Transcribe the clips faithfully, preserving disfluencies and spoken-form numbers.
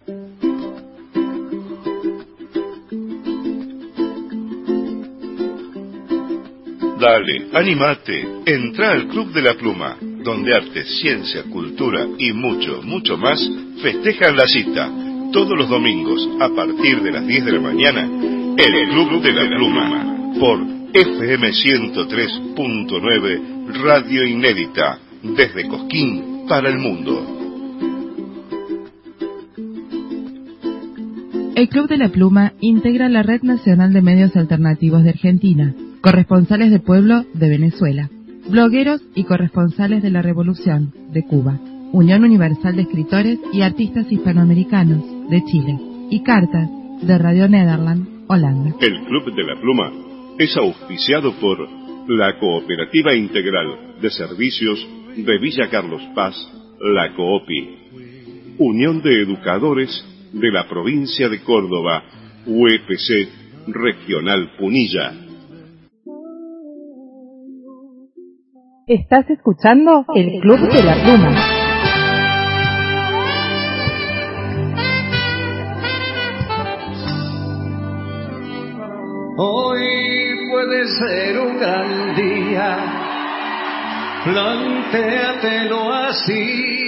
Dale, animate, entra al Club de la Pluma, donde arte, ciencia, cultura y mucho, mucho más festejan la cita. Todos los domingos, a partir de las diez de la mañana, el Club de la Pluma, por F M ciento tres punto nueve, Radio Inédita, desde Cosquín para el mundo. El Club de la Pluma integra la Red Nacional de Medios Alternativos de Argentina, corresponsales de pueblo de Venezuela, blogueros y corresponsales de la Revolución de Cuba, Unión Universal de Escritores y Artistas Hispanoamericanos de Chile y Cartas de Radio Nederland, Holanda. El Club de la Pluma es auspiciado por la Cooperativa Integral de Servicios de Villa Carlos Paz, la COOPI, Unión de Educadores de la Provincia de Córdoba, U E P C Regional Punilla. Estás escuchando el Club de la Pluma. Hoy puede ser un gran día, plantéatelo así.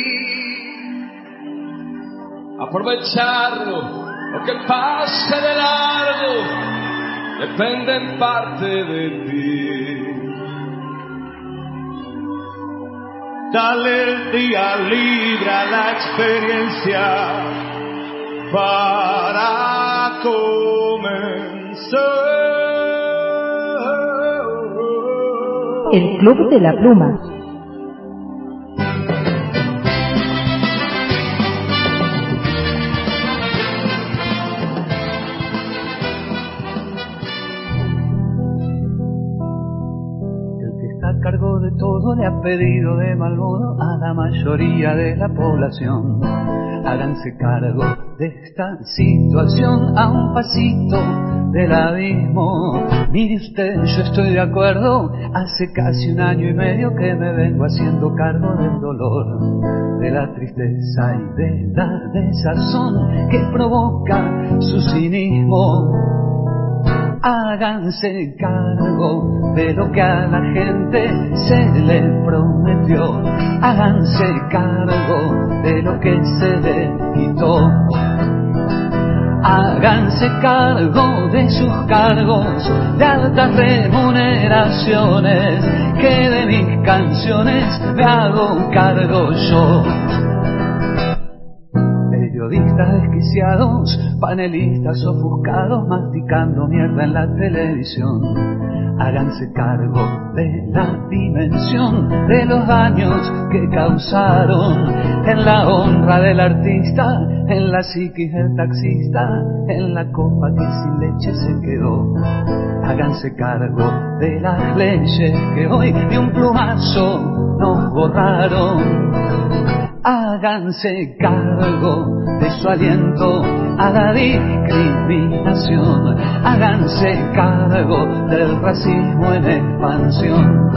Aprovecharlo, lo que pase de largo, depende en parte de ti. Dale el día libre a la experiencia para comenzar. El Club de la Pluma. A cargo de todo le ha pedido de mal modo a la mayoría de la población. Háganse cargo de esta situación a un pasito del abismo. Mire usted, yo estoy de acuerdo, hace casi un año y medio que me vengo haciendo cargo del dolor, de la tristeza y de la desazón que provoca su cinismo. Háganse cargo de lo que a la gente se le prometió. Háganse cargo de lo que se le quitó. Háganse cargo de sus cargos de altas remuneraciones, que de mis canciones me hago cargo yo. Periodistas desquiciados, panelistas ofuscados, masticando mierda en la televisión. Háganse cargo de la dimensión de los daños que causaron en la honra del artista, en la psiquis del taxista, en la copa que sin leche se quedó. Háganse cargo de las leyes que hoy de un plumazo nos borraron. Háganse cargo de su aliento a la discriminación. Háganse cargo del racismo en expansión.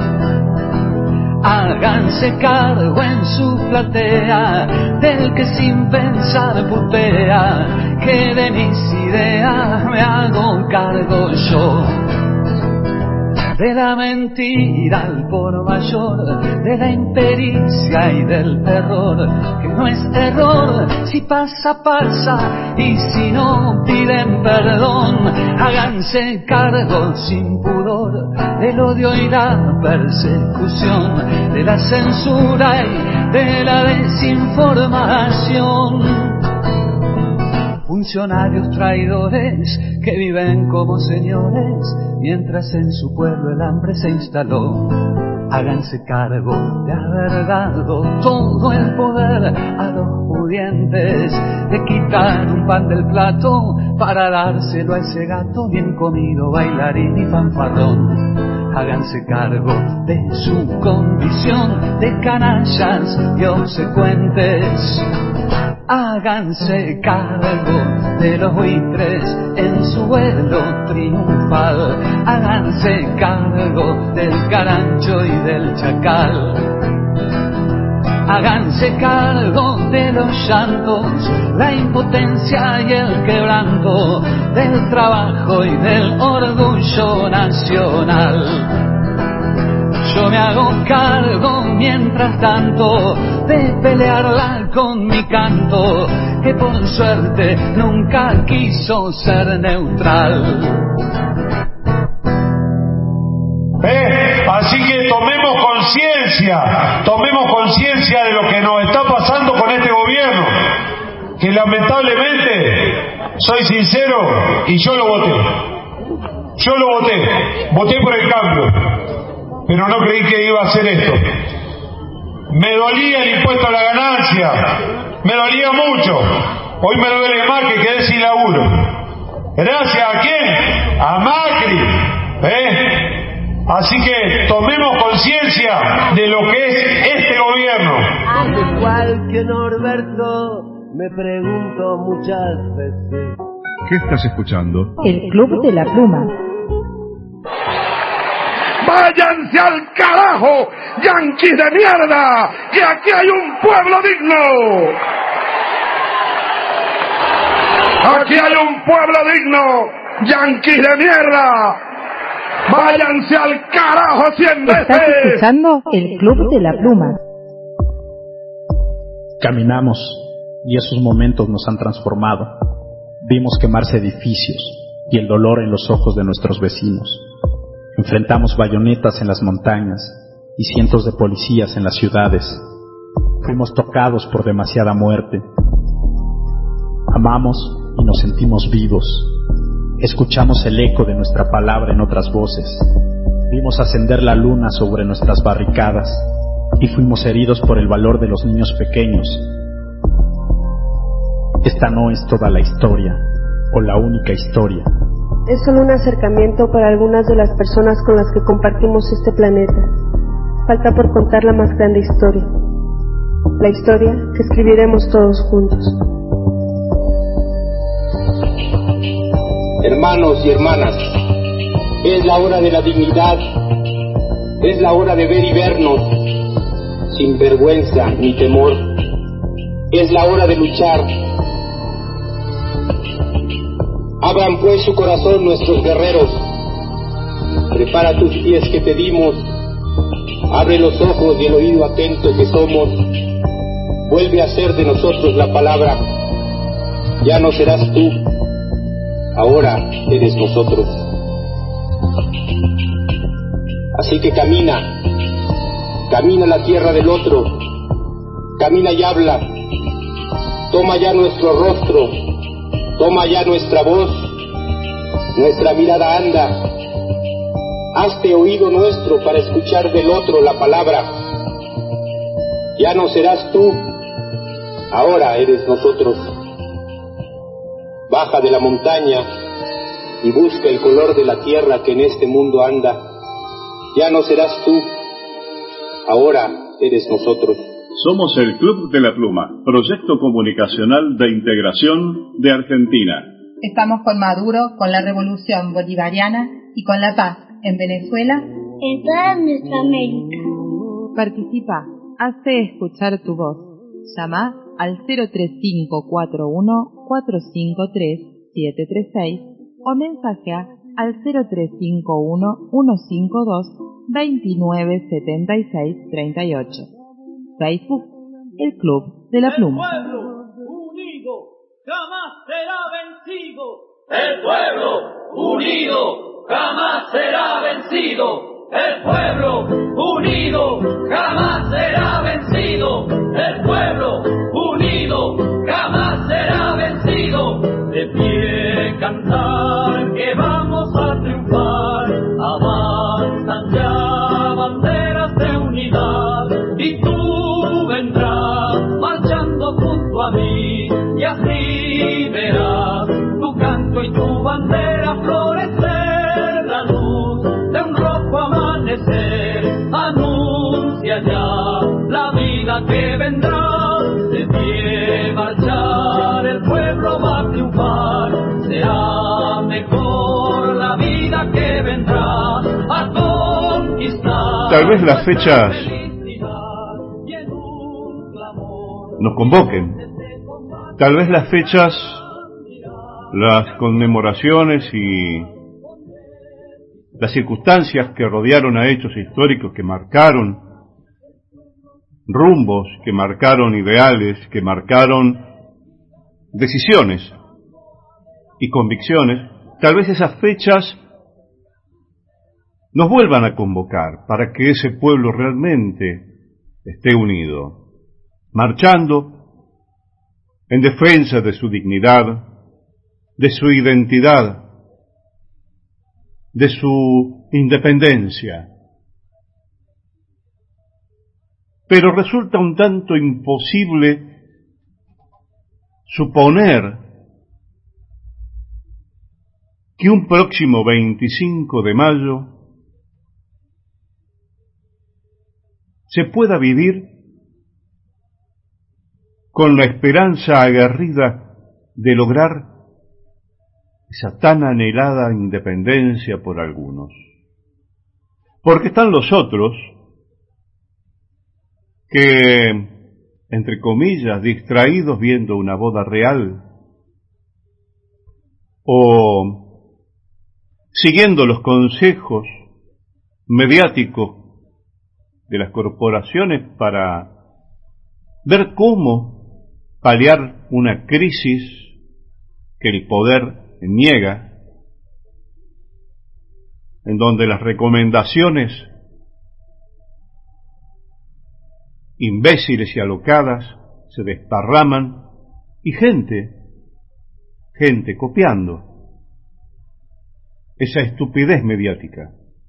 Háganse cargo en su platea del que sin pensar putea, que de mis ideas me hago cargo yo. De la mentira al por mayor, de la impericia y del terror, que no es error, si pasa, pasa, y si no piden perdón. Háganse cargo sin pudor del odio y la persecución, de la censura y de la desinformación. Funcionarios traidores que viven como señores, mientras en su pueblo el hambre se instaló. Háganse cargo de haber dado todo el poder a los pudientes, de quitar un pan del plato para dárselo a ese gato bien comido, bailarín y fanfarrón. Háganse cargo de su condición de canallas y obsecuentes. Háganse cargo de los buitres en su vuelo triunfal. Háganse cargo del carancho y del chacal. háganse cargo de los llantos, la impotencia y el quebranto, del trabajo y del orgullo nacional. Yo me hago cargo mientras tanto de pelearla con mi canto, que por suerte nunca quiso ser neutral. ¿Eh? Así que tomemos conciencia, tomemos conciencia de lo que nos está pasando con este gobierno, que lamentablemente, soy sincero, y yo lo voté, yo lo voté, voté por el cambio, pero no creí que iba a hacer esto. Me dolía el impuesto a la ganancia, me dolía mucho, hoy me duele más que quedé sin laburo. ¿Gracias a quién? A Macri, ¿eh? Así que tomemos conciencia de lo que es este gobierno. Al igual que Norberto, me pregunto muchas veces. ¿Qué estás escuchando? El Club de la Pluma. ¡Váyanse al carajo, yanquis de mierda! ¡Que aquí hay un pueblo digno! ¡Aquí hay un pueblo digno, yanquis de mierda! ¡Váyanse al carajo cien veces! ¿Estás escuchando? El Club de la Pluma. Caminamos y esos momentos nos han transformado. Vimos quemarse edificios y el dolor en los ojos de nuestros vecinos. Enfrentamos bayonetas en las montañas y cientos de policías en las ciudades. Fuimos tocados por demasiada muerte. Amamos y nos sentimos vivos. Escuchamos el eco de nuestra palabra en otras voces. Vimos ascender la luna sobre nuestras barricadas y fuimos heridos por el valor de los niños pequeños. Esta no es toda la historia, o la única historia. Es solo un acercamiento para algunas de las personas con las que compartimos este planeta. Falta por contar la más grande historia. La historia que escribiremos todos juntos. Hermanos y hermanas, es la hora de la dignidad, es la hora de ver y vernos, sin vergüenza ni temor, es la hora de luchar. Abran pues su corazón nuestros guerreros, prepara tus pies que te dimos, abre los ojos y el oído atento que somos, vuelve a ser de nosotros la palabra, ya no serás tú, ahora eres nosotros. Así que camina, camina la tierra del otro, camina y habla, toma ya nuestro rostro, toma ya nuestra voz, nuestra mirada anda, hazte oído nuestro para escuchar del otro la palabra. Ya no serás tú, ahora eres nosotros. Baja de la montaña y busca el color de la tierra que en este mundo anda. Ya no serás tú, ahora eres nosotros. Somos el Club de la Pluma, proyecto comunicacional de integración de Argentina. Estamos con Maduro, con la revolución bolivariana y con la paz en Venezuela. En toda nuestra América. Participa, hazte escuchar tu voz. Llama al cero tres cinco cuatro uno cuatro cinco tres siete tres seis o mensajea al cero tres cinco uno uno cinco dos dos nueve siete seis tres ocho. Facebook, el Club de la Pluma. El pueblo unido jamás será vencido. El pueblo unido jamás será vencido. El pueblo unido jamás será vencido. El pueblo unido jamás será vencido. De pie cantar que vamos a triunfar. Avanzan ya banderas de unidad y tú vendrás marchando junto a mí y así verás tu canto y tu bandera florecer. La luz de un rojo amanecer anuncia ya la vida que vendrá. De pie marchar el pueblo va a triunfar, será mejor la vida que vendrá a conquistar. Tal vez las fechas nos convoquen. Tal vez las fechas, las conmemoraciones y las circunstancias que rodearon a hechos históricos que marcaron rumbos, que marcaron ideales, que marcaron decisiones y convicciones, tal vez esas fechas nos vuelvan a convocar para que ese pueblo realmente esté unido, marchando en defensa de su dignidad, de su identidad, de su independencia. Pero resulta un tanto imposible suponer que un próximo veinticinco de mayo se pueda vivir con la esperanza aguerrida de lograr esa tan anhelada independencia por algunos. Porque están los otros que, entre comillas, distraídos viendo una boda real o siguiendo los consejos mediáticos de las corporaciones para ver cómo paliar una crisis que el poder niega, en donde las recomendaciones imbéciles y alocadas se desparraman y gente, gente copiando esa estupidez mediática.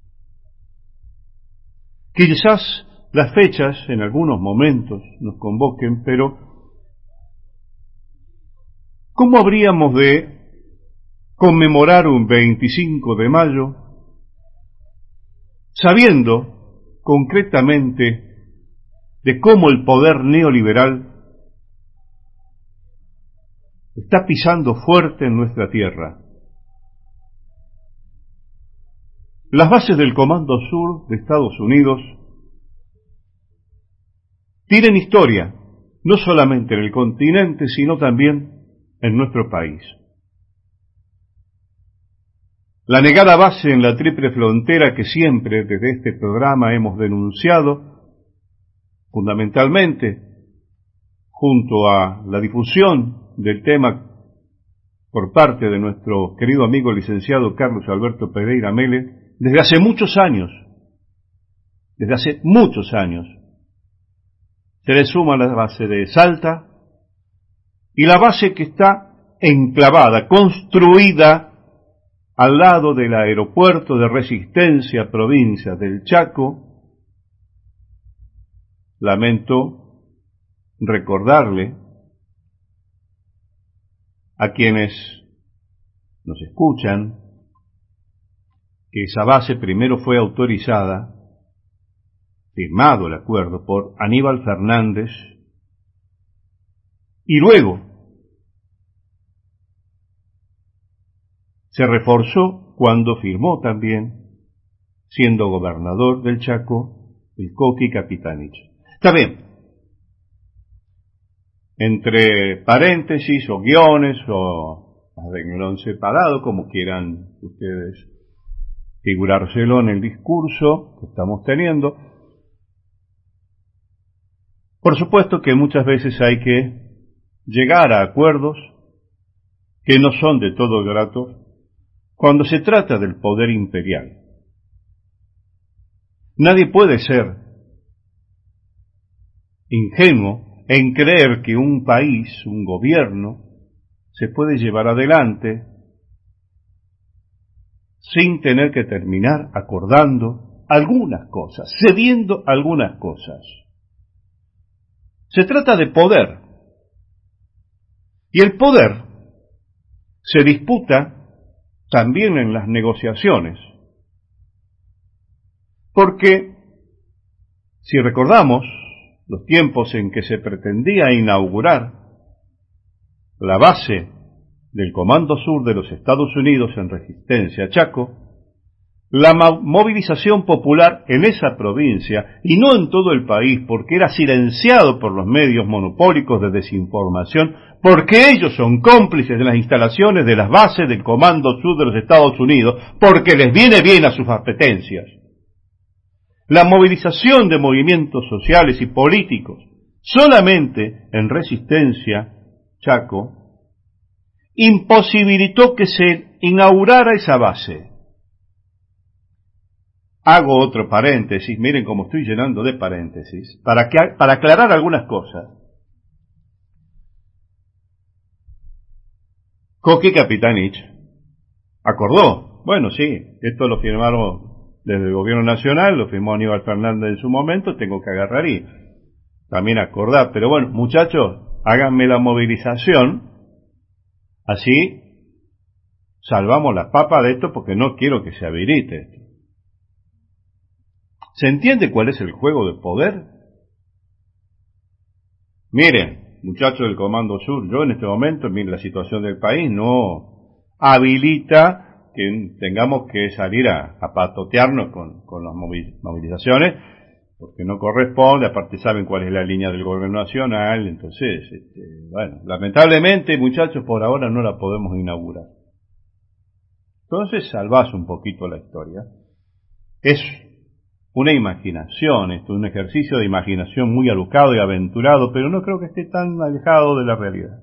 Quizás las fechas en algunos momentos nos convoquen, pero ¿cómo habríamos de conmemorar un veinticinco de mayo sabiendo concretamente de cómo el poder neoliberal está pisando fuerte en nuestra tierra? Las bases del Comando Sur de Estados Unidos tienen historia, no solamente en el continente, sino también en nuestro país. La negada base en la triple frontera que siempre desde este programa hemos denunciado, fundamentalmente junto a la difusión del tema por parte de nuestro querido amigo licenciado Carlos Alberto Pereira Mele, desde hace muchos años, desde hace muchos años, se le suma la base de Salta y la base que está enclavada, construida al lado del aeropuerto de Resistencia, provincia del Chaco. Lamento recordarle a quienes nos escuchan que esa base primero fue autorizada, firmado el acuerdo por Aníbal Fernández, y luego se reforzó cuando firmó también, siendo gobernador del Chaco, el Coqui Capitanich. Está bien, entre paréntesis o guiones o a renglón separado, como quieran ustedes figurárselo en el discurso que estamos teniendo, por supuesto que muchas veces hay que llegar a acuerdos que no son de todo gratos cuando se trata del poder imperial. Nadie puede ser ingenuo en creer que un país, un gobierno, se puede llevar adelante sin tener que terminar acordando algunas cosas, cediendo algunas cosas. Se trata de poder. Y el poder se disputa también en las negociaciones. Porque, si recordamos los tiempos en que se pretendía inaugurar la base del Comando Sur de los Estados Unidos en Resistencia, Chaco, la movilización popular en esa provincia, y no en todo el país, porque era silenciado por los medios monopólicos de desinformación, porque ellos son cómplices de las instalaciones de las bases del Comando Sur de los Estados Unidos, porque les viene bien a sus apetencias. La movilización de movimientos sociales y políticos solamente en Resistencia, Chaco, imposibilitó que se inaugurara esa base. Hago otro paréntesis, miren cómo estoy llenando de paréntesis, para, que, para aclarar algunas cosas. Coqui Capitanich acordó, bueno, sí, esto lo firmaron desde el gobierno nacional, lo firmó Aníbal Fernández en su momento, tengo que agarrar y también acordar, pero bueno, muchachos, háganme la movilización, así salvamos las papas de esto, porque no quiero que se habilite esto. ¿Se entiende cuál es el juego de poder? Miren, muchachos del Comando Sur, yo en este momento, miren, la situación del país no habilita que tengamos que salir a, a patotearnos con, con las movilizaciones, porque no corresponde, aparte saben cuál es la línea del gobierno nacional, entonces, este, bueno, lamentablemente, muchachos, por ahora no la podemos inaugurar. Entonces, salvás un poquito la historia. Es una imaginación, esto es un ejercicio de imaginación muy alocado y aventurado, pero no creo que esté tan alejado de la realidad.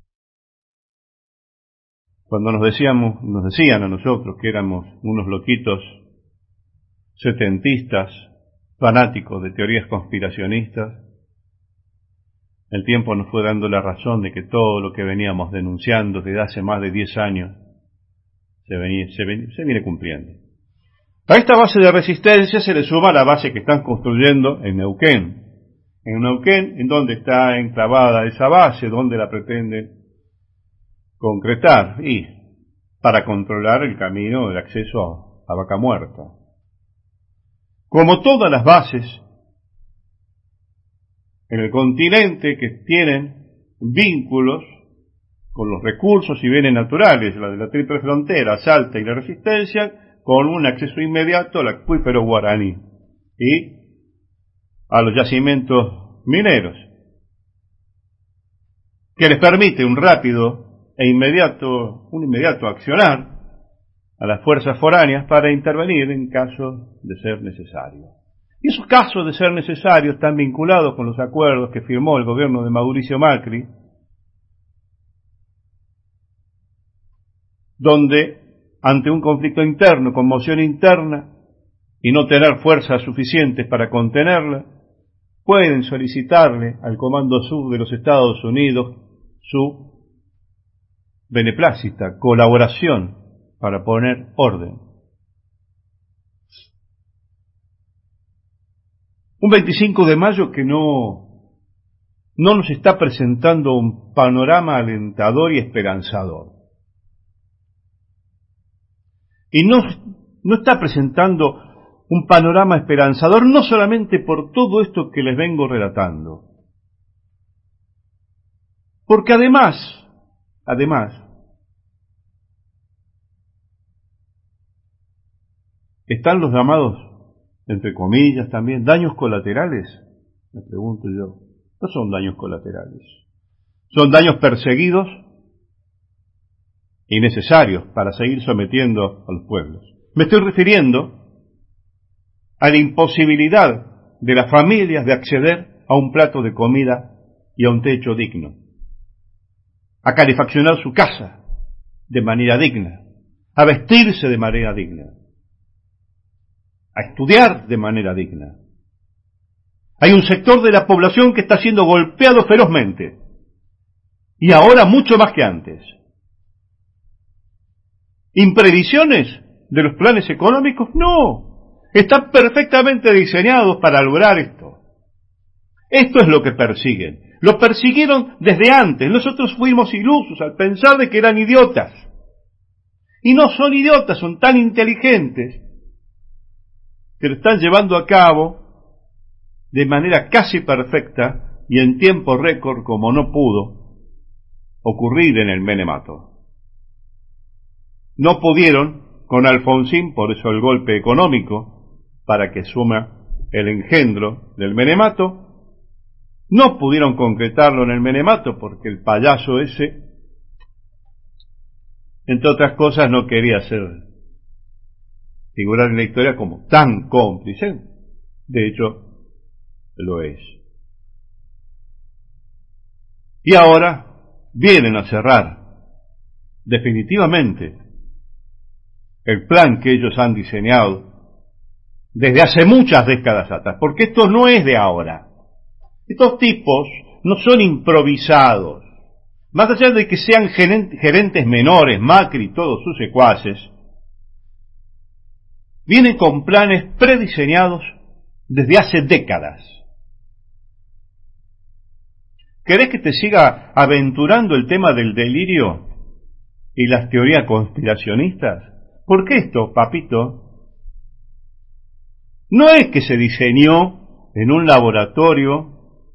Cuando nos decíamos, nos decían a nosotros que éramos unos loquitos setentistas, fanáticos de teorías conspiracionistas, el tiempo nos fue dando la razón de que todo lo que veníamos denunciando desde hace más de diez años se, venía, se, ven, se viene cumpliendo. A esta base de resistencia se le suma la base que están construyendo en Neuquén. En Neuquén, en donde está enclavada esa base, donde la pretenden concretar, y para controlar el camino del acceso a Vaca Muerta. Como todas las bases en el continente que tienen vínculos con los recursos y bienes naturales, la de la triple frontera, Salta y la Resistencia, con un acceso inmediato al acuífero guaraní y a los yacimientos mineros, que les permite un rápido e inmediato, un inmediato accionar a las fuerzas foráneas para intervenir en caso de ser necesario. Y esos casos de ser necesarios están vinculados con los acuerdos que firmó el gobierno de Mauricio Macri, donde ante un conflicto interno, conmoción interna, y no tener fuerzas suficientes para contenerla, pueden solicitarle al Comando Sur de los Estados Unidos su beneplácita colaboración para poner orden. Un veinticinco de mayo que no, no nos está presentando un panorama alentador y esperanzador. Y no, no está presentando un panorama esperanzador no solamente por todo esto que les vengo relatando, porque además, además, están los llamados, entre comillas también, daños colaterales, me pregunto yo. No son daños colaterales, son daños perseguidos y necesarios para seguir sometiendo a los pueblos. Me estoy refiriendo a la imposibilidad de las familias de acceder a un plato de comida y a un techo digno, a calefaccionar su casa de manera digna, a vestirse de manera digna, a estudiar de manera digna. Hay un sector de la población que está siendo golpeado ferozmente, y ahora mucho más que antes. ¿Imprevisiones de los planes económicos? No, están perfectamente diseñados para lograr esto. Esto es lo que persiguen. Lo persiguieron desde antes. Nosotros fuimos ilusos al pensar de que eran idiotas. Y no son idiotas, son tan inteligentes que lo están llevando a cabo de manera casi perfecta y en tiempo récord, como no pudo ocurrir en el Menemato. No pudieron con Alfonsín, por eso el golpe económico, para que suma el engendro del menemato. No pudieron concretarlo en el menemato porque el payaso ese, entre otras cosas, no quería ser figurar en la historia como tan cómplice. De hecho, lo es. Y ahora vienen a cerrar definitivamente el plan que ellos han diseñado desde hace muchas décadas atrás, porque esto no es de ahora. Estos tipos no son improvisados. Más allá de que sean gerentes menores, Macri y todos sus secuaces, vienen con planes prediseñados desde hace décadas. ¿Querés que te siga aventurando el tema del delirio y las teorías conspiracionistas? Porque esto, papito, no es que se diseñó en un laboratorio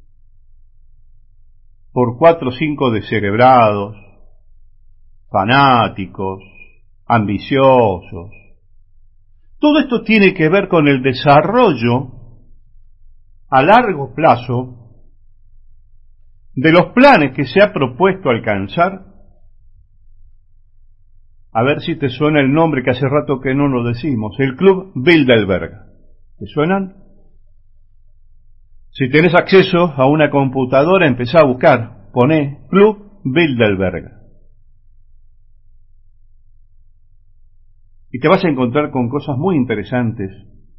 por cuatro o cinco descerebrados, fanáticos, ambiciosos. Todo esto tiene que ver con el desarrollo a largo plazo de los planes que se ha propuesto alcanzar. A ver si te suena el nombre, que hace rato que no lo decimos, el Club Bilderberg. ¿Te suenan? Si tenés acceso a una computadora, empezá a buscar, poné Club Bilderberg. Y te vas a encontrar con cosas muy interesantes,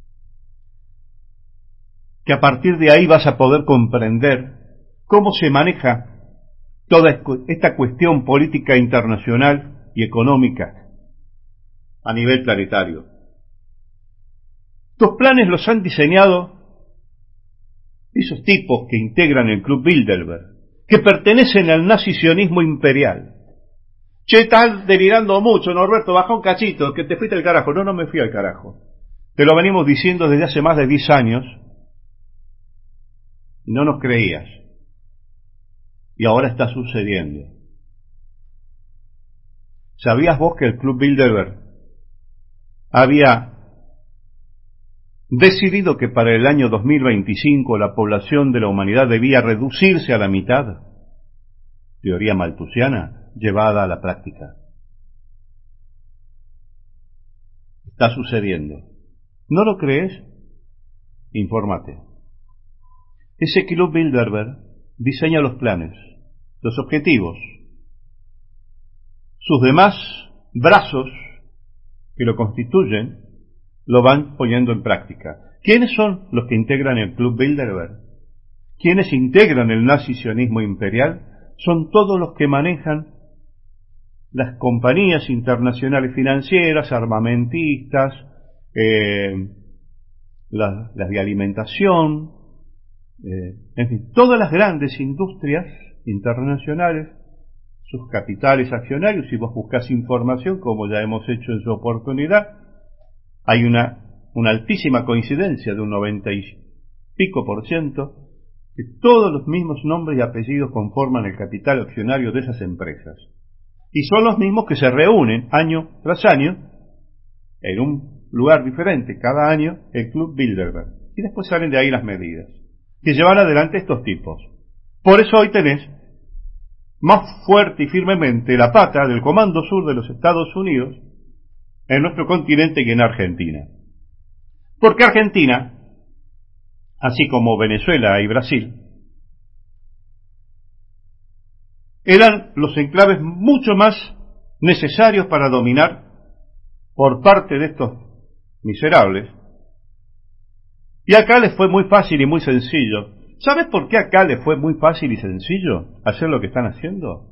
que a partir de ahí vas a poder comprender cómo se maneja toda esta cuestión política internacional y económica a nivel planetario. Estos planes los han diseñado esos tipos que integran el Club Bilderberg, que pertenecen al nazi-sionismo imperial. Che, estás delirando mucho, Norberto, baja un cachito, que te fuiste al carajo. No, no me fui al carajo. Te lo venimos diciendo desde hace más de diez años y no nos creías. Y ahora está sucediendo. ¿Sabías vos que el Club Bilderberg había decidido que para el año dos mil veinticinco la población de la humanidad debía reducirse a la mitad? Teoría malthusiana llevada a la práctica. Está sucediendo. ¿No lo crees? Infórmate. Ese Club Bilderberg diseña los planes, los objetivos. Sus demás brazos que lo constituyen lo van poniendo en práctica. ¿Quiénes son los que integran el Club Bilderberg? ¿Quiénes integran el nazi-sionismo imperial? Son todos los que manejan las compañías internacionales financieras, armamentistas, eh, las, las de alimentación, eh, en fin, todas las grandes industrias internacionales, sus capitales accionarios. Si vos buscás información, como ya hemos hecho en su oportunidad, hay una, una altísima coincidencia de un noventa y pico por ciento, que todos los mismos nombres y apellidos conforman el capital accionario de esas empresas. Y son los mismos que se reúnen año tras año en un lugar diferente, cada año, el Club Bilderberg. Y después salen de ahí las medidas que llevan adelante estos tipos. Por eso hoy tenés más fuerte y firmemente la pata del Comando Sur de los Estados Unidos en nuestro continente y en Argentina. Porque Argentina, así como Venezuela y Brasil, eran los enclaves mucho más necesarios para dominar por parte de estos miserables. Y acá les fue muy fácil y muy sencillo. ¿Sabes por qué acá les fue muy fácil y sencillo hacer lo que están haciendo?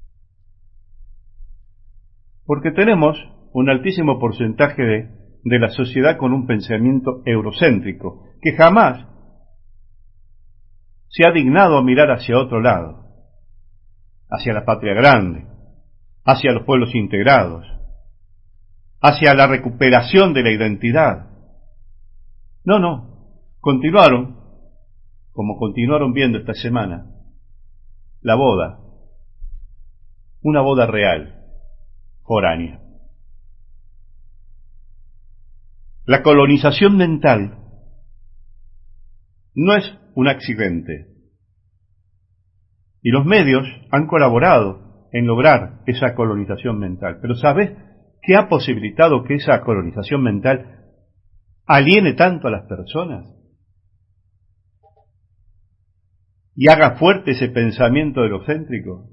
Porque tenemos un altísimo porcentaje de, de la sociedad con un pensamiento eurocéntrico, que jamás se ha dignado a mirar hacia otro lado, hacia la patria grande, hacia los pueblos integrados, hacia la recuperación de la identidad. No, no, continuaron, como continuaron viendo esta semana, la boda, una boda real, foránea. La colonización mental no es un accidente. Y los medios han colaborado en lograr esa colonización mental. Pero ¿sabes qué ha posibilitado que esa colonización mental aliene tanto a las personas? Y haga fuerte ese pensamiento egocéntrico.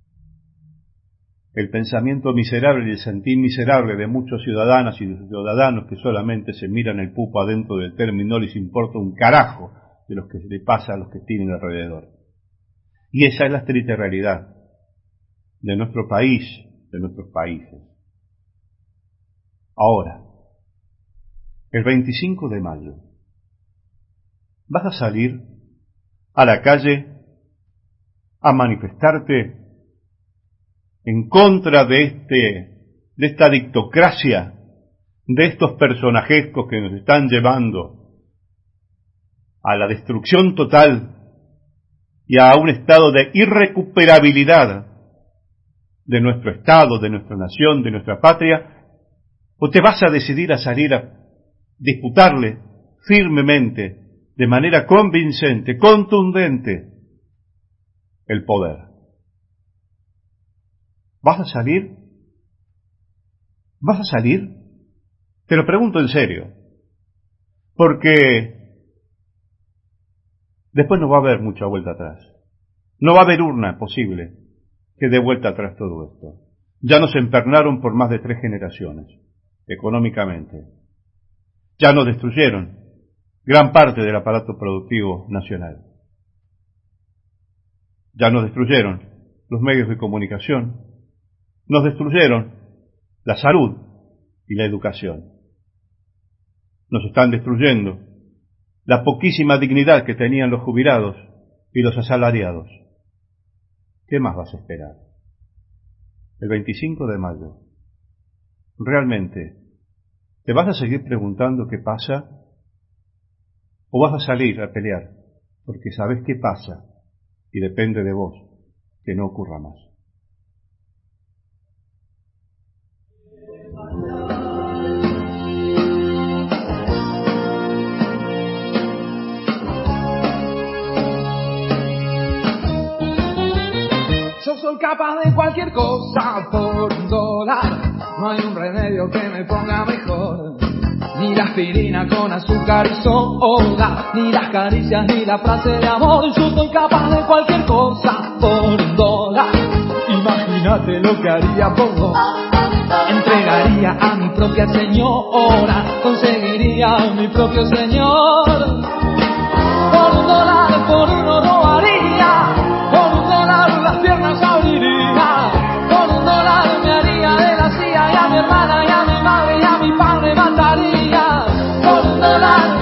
El pensamiento miserable y el sentir miserable de muchos ciudadanas y ciudadanos que solamente se miran el pupo adentro del termo y no les importa un carajo de lo que le pasa a los que tienen alrededor. Y esa es la triste realidad de nuestro país, de nuestros países. Ahora, el veinticinco de mayo, vas a salir a la calle a manifestarte en contra de este, de esta dictocracia, de estos personajescos que nos están llevando a la destrucción total y a un estado de irrecuperabilidad de nuestro Estado, de nuestra nación, de nuestra patria, o te vas a decidir a salir a disputarle firmemente, de manera convincente, contundente, el poder. ¿Vas a salir? ¿Vas a salir? Te lo pregunto en serio, porque después no va a haber mucha vuelta atrás. No va a haber urna posible que dé vuelta atrás todo esto. Ya nos empernaron por más de tres generaciones, económicamente. Ya nos destruyeron gran parte del aparato productivo nacional. Ya nos destruyeron los medios de comunicación, nos destruyeron la salud y la educación. Nos están destruyendo la poquísima dignidad que tenían los jubilados y los asalariados. ¿Qué más vas a esperar? El veinticinco de mayo, ¿realmente te vas a seguir preguntando qué pasa? ¿O vas a salir a pelear? Porque sabes qué pasa y depende de vos que no ocurra más. Yo soy capaz de cualquier cosa por un dólar. No hay un remedio que me ponga mejor. Ni la aspirina con azúcar y soda, ni las caricias ni la frase de amor. Yo soy capaz de cualquier cosa por un dólar. Imagínate lo que haría por vos. Entregaría a mi propia señora, conseguiría a mi propio señor. Por un dólar, por uno robaría. Por un dólar las piernas abriría. Por un dólar me haría de la C I A y a mi hermana y a mi madre y a mi padre mataría. Por un dólar,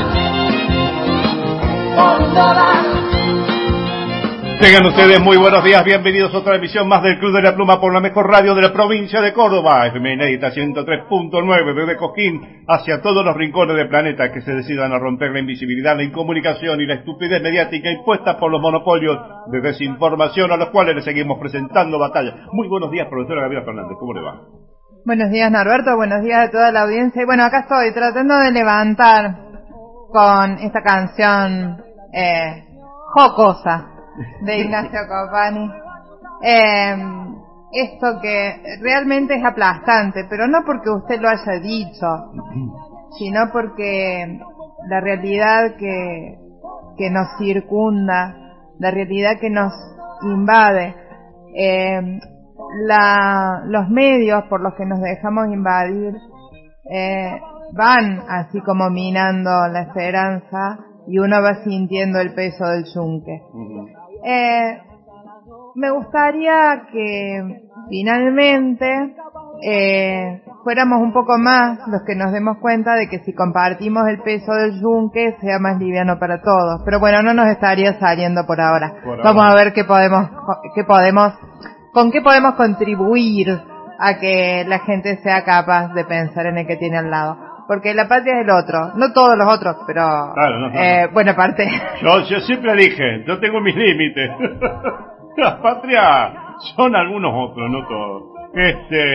por un dólar. Tengan ustedes muy buenos días, bienvenidos a otra emisión más del Club de la Pluma por la mejor radio de la provincia de Córdoba, F M Inédita ciento tres punto nueve, desde Coquín hacia todos los rincones del planeta que se decidan a romper la invisibilidad, la incomunicación y la estupidez mediática impuesta por los monopolios de desinformación a los cuales le seguimos presentando batalla. Muy buenos días, profesora Gabriela Fernández, ¿cómo le va? Buenos días, Norberto, buenos días a toda la audiencia. Y bueno, acá estoy tratando de levantar con esta canción eh, jocosa de Ignacio Copani. Eh, esto que realmente es aplastante, pero no porque usted lo haya dicho, sino porque la realidad que, que nos circunda, la realidad que nos invade, eh, la, los medios por los que nos dejamos invadir, eh, van así como minando la esperanza y uno va sintiendo el peso del yunque. Eh, me gustaría que finalmente eh, fuéramos un poco más los que nos demos cuenta de que si compartimos el peso del yunque sea más liviano para todos. Pero bueno, no nos estaría saliendo por ahora. Por Vamos ahora. a ver qué podemos, qué podemos, con qué podemos contribuir a que la gente sea capaz de pensar en el que tiene al lado. Porque la patria es el otro, no todos los otros, pero claro, no, no, eh, no. buena parte. Yo, yo siempre dije, yo tengo mis límites. La patria son algunos otros, no todos. Este,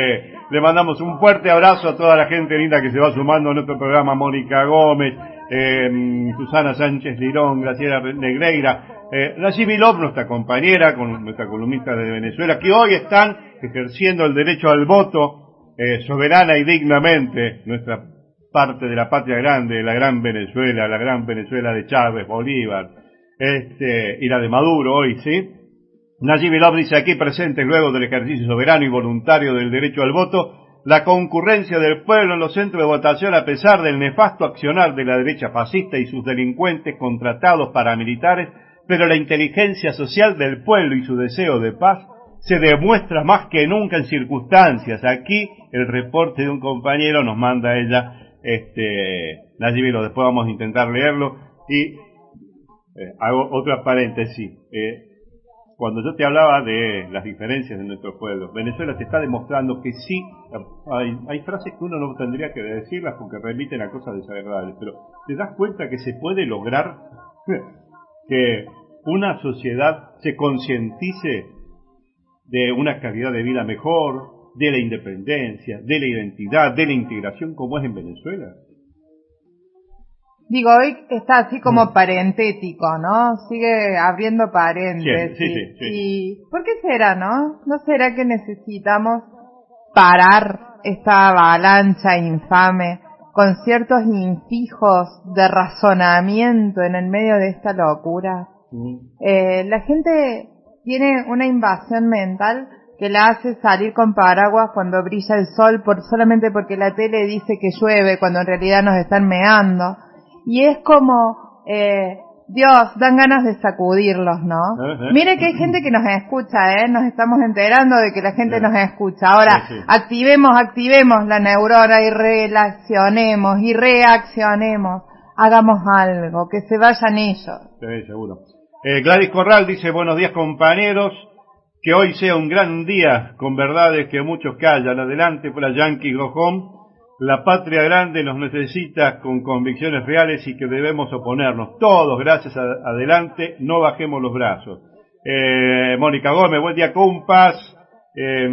Le mandamos un fuerte abrazo a toda la gente linda que se va sumando a nuestro programa. Mónica Gómez, eh, Susana Sánchez Lirón, Graciela Negreira, eh, Nayi Milov, nuestra compañera, con nuestra columnista de Venezuela, que hoy están ejerciendo el derecho al voto eh, soberana y dignamente, nuestra parte de la patria grande, la gran Venezuela, la gran Venezuela de Chávez, Bolívar, este, y la de Maduro hoy, ¿sí? Nayi Milov dice aquí presente, luego del ejercicio soberano y voluntario del derecho al voto, la concurrencia del pueblo en los centros de votación, a pesar del nefasto accionar de la derecha fascista y sus delincuentes contratados paramilitares, pero la inteligencia social del pueblo y su deseo de paz se demuestra más que nunca en circunstancias. Aquí el reporte de un compañero nos manda ella, este, Nayi Milov, después vamos a intentar leerlo, y eh, hago otra paréntesis. Eh, Cuando yo te hablaba de las diferencias de nuestro pueblo, Venezuela te está demostrando que sí, hay, hay frases que uno no tendría que decirlas porque remiten a cosas desagradables, pero te das cuenta que se puede lograr que una sociedad se concientice de una calidad de vida mejor, de la independencia, de la identidad, de la integración como es en Venezuela. Digo, hoy está así como parentético, ¿no? Sigue abriendo paréntesis. Sí, sí, sí, sí. ¿Y por qué será, no? ¿No será que necesitamos parar esta avalancha infame con ciertos infijos de razonamiento en el medio de esta locura? Mm. Eh, la gente tiene una invasión mental que la hace salir con paraguas cuando brilla el sol por solamente porque la tele dice que llueve cuando en realidad nos están meando. Y es como, eh, Dios, dan ganas de sacudirlos, ¿no? Uh-huh. Mire que hay gente que nos escucha, ¿eh? Nos estamos enterando de que la gente uh-huh. nos escucha. Ahora, sí, sí. activemos, activemos la neurona y relacionemos y reaccionemos. Hagamos algo, que se vayan ellos. Sí, seguro. Eh, Gladys Corral dice, buenos días compañeros, que hoy sea un gran día, con verdades que muchos callan. Adelante por la Yankee Go Home. La patria grande nos necesita con convicciones reales y que debemos oponernos. Todos, gracias, a, adelante, no bajemos los brazos. Eh, Mónica Gómez, buen día, compas. Eh,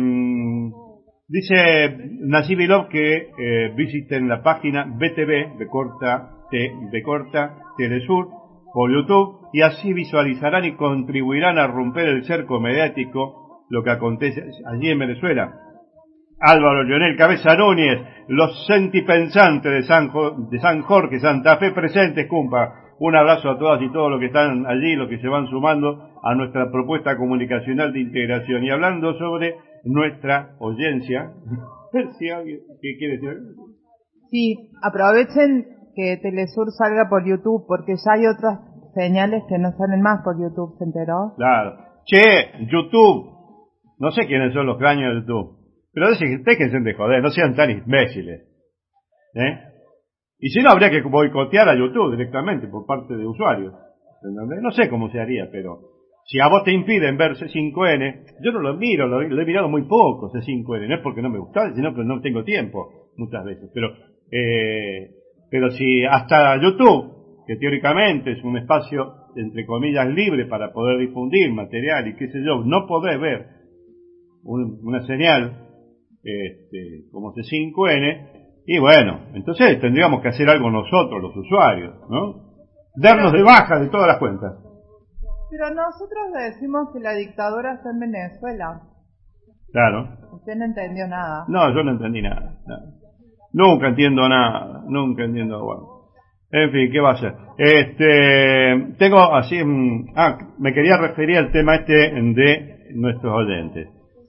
dice Nayi Milov que eh, visiten la página B T V, de corta, T, de corta, Telesur, por YouTube, y así visualizarán y contribuirán a romper el cerco mediático, lo que acontece allí en Venezuela. Álvaro Leonel Cabeza Núñez, los sentipensantes de San, de San Jorge, Santa Fe presentes, cumpa. Un abrazo a todas y todos los que están allí, los que se van sumando a nuestra propuesta comunicacional de integración. Y hablando sobre nuestra audiencia, si alguien ¿qué quiere decir? Sí, aprovechen que Telesur salga por YouTube, porque ya hay otras señales que no salen más por YouTube, ¿se enteró? Claro. Che, YouTube, no sé quiénes son los cráneos de YouTube. Pero déjense de joder, no sean tan imbéciles. ¿Eh? Y si no, habría que boicotear a YouTube directamente por parte de usuarios. ¿Entendés? No sé cómo se haría, pero si a vos te impiden ver C cinco N, yo no lo miro, lo, lo he mirado muy poco C cinco N, no es porque no me gusta, sino que no tengo tiempo muchas veces. Pero, eh, pero si hasta YouTube, que teóricamente es un espacio, entre comillas, libre para poder difundir material y qué sé yo, no podés ver un, una señal Este, como C cinco N, y bueno, entonces tendríamos que hacer algo nosotros, los usuarios, ¿no? Darnos de baja de todas las cuentas. Pero nosotros decimos que la dictadura está en Venezuela. Claro. Usted no entendió nada. No, yo no entendí nada. nada. Nunca entiendo nada, nunca entiendo, bueno. En fin, ¿qué va a ser? Este, tengo así, ah, me quería referir al tema este de nuestros oyentes.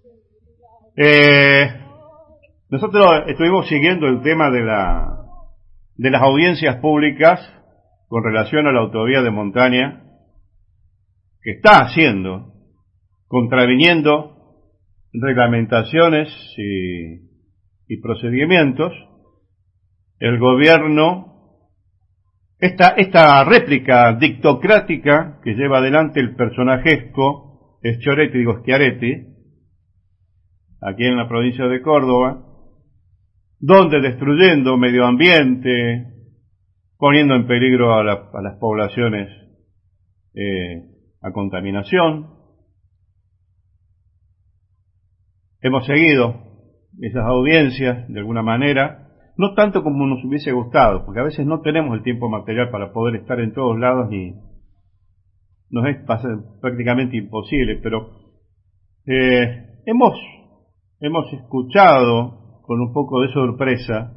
Eh, nosotros estuvimos siguiendo el tema de la de las audiencias públicas con relación a la autovía de montaña que está haciendo, contraviniendo reglamentaciones y, y procedimientos, el gobierno, esta, esta réplica dictocrática que lleva adelante el personajesco Schiaretti, digo Schiaretti, aquí en la provincia de Córdoba, donde destruyendo medio ambiente, poniendo en peligro a, la, a las poblaciones eh, a contaminación. Hemos seguido esas audiencias de alguna manera, no tanto como nos hubiese gustado, porque a veces no tenemos el tiempo material para poder estar en todos lados y nos es prácticamente imposible, pero eh, hemos, hemos escuchado con un poco de sorpresa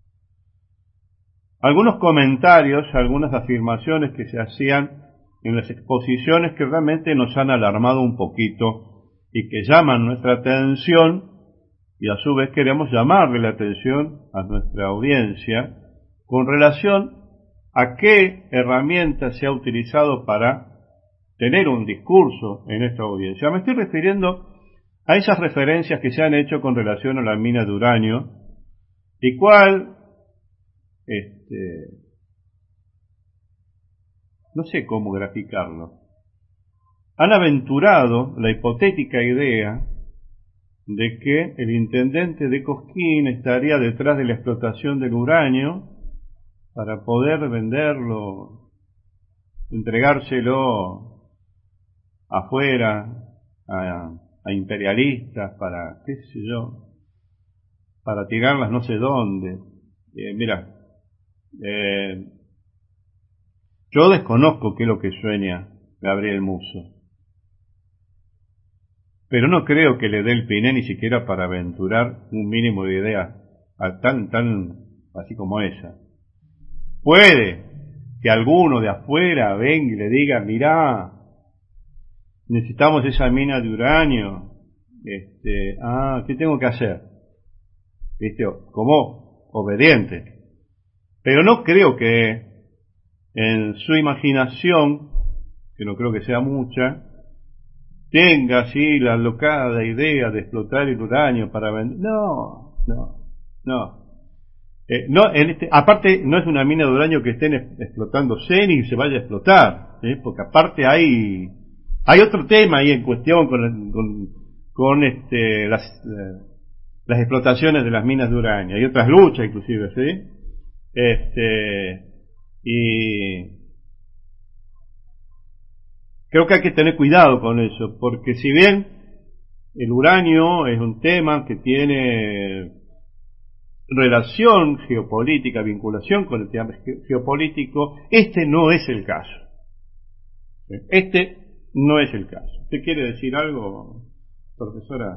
algunos comentarios, algunas afirmaciones que se hacían en las exposiciones que realmente nos han alarmado un poquito y que llaman nuestra atención, y a su vez queremos llamarle la atención a nuestra audiencia con relación a qué herramienta se ha utilizado para tener un discurso en esta audiencia. Me estoy refiriendo a esas referencias que se han hecho con relación a la mina de uranio, y cuál, este, no sé cómo graficarlo, han aventurado la hipotética idea de que el intendente de Cosquín estaría detrás de la explotación del uranio para poder venderlo, entregárselo afuera a, a imperialistas para, qué sé yo, para tirarlas no sé dónde. Eh, mira, eh, yo desconozco qué es lo que sueña Gabriel Musso, pero no creo que le dé el piné ni siquiera para aventurar un mínimo de idea a tan, tan, así como esa. Puede que alguno de afuera venga y le diga, mirá, necesitamos esa mina de uranio, este, ah, ¿qué tengo que hacer? ¿Viste? Como obediente. Pero no creo que en su imaginación, que no creo que sea mucha, tenga así la locada idea de explotar el uranio para vender. No, no, no. Eh, no en este, aparte, no es una mina de uranio que estén explotándose ni se vaya a explotar, ¿sí? Porque aparte hay hay otro tema ahí en cuestión con, con, con este, las, eh, las explotaciones de las minas de uranio. Hay otras luchas inclusive, ¿sí? Este, y creo que hay que tener cuidado con eso, porque si bien el uranio es un tema que tiene relación geopolítica, vinculación con el tema geopolítico, este no es el caso. Este no es el caso. ¿Usted quiere decir algo, profesora?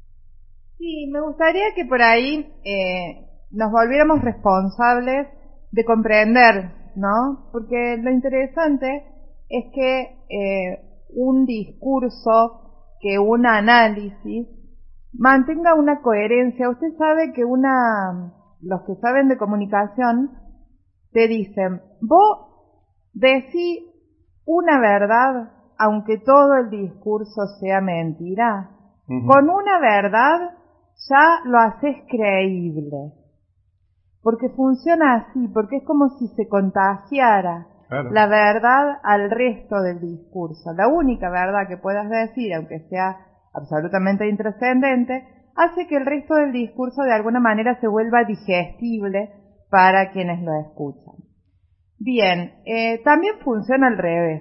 Sí, me gustaría que por ahí eh, nos volviéramos responsables de comprender, ¿no? Porque lo interesante es que eh, un discurso, que un análisis mantenga una coherencia. Usted sabe que una, los que saben de comunicación te dicen, vos decís una verdad aunque todo el discurso sea mentira. Uh-huh. Con una verdad ya lo haces creíble, porque funciona así, porque es como si se contagiara claro. la verdad al resto del discurso. La única verdad que puedas decir, aunque sea absolutamente intrascendente, hace que el resto del discurso de alguna manera se vuelva digestible para quienes lo escuchan. Bien, eh, también funciona al revés.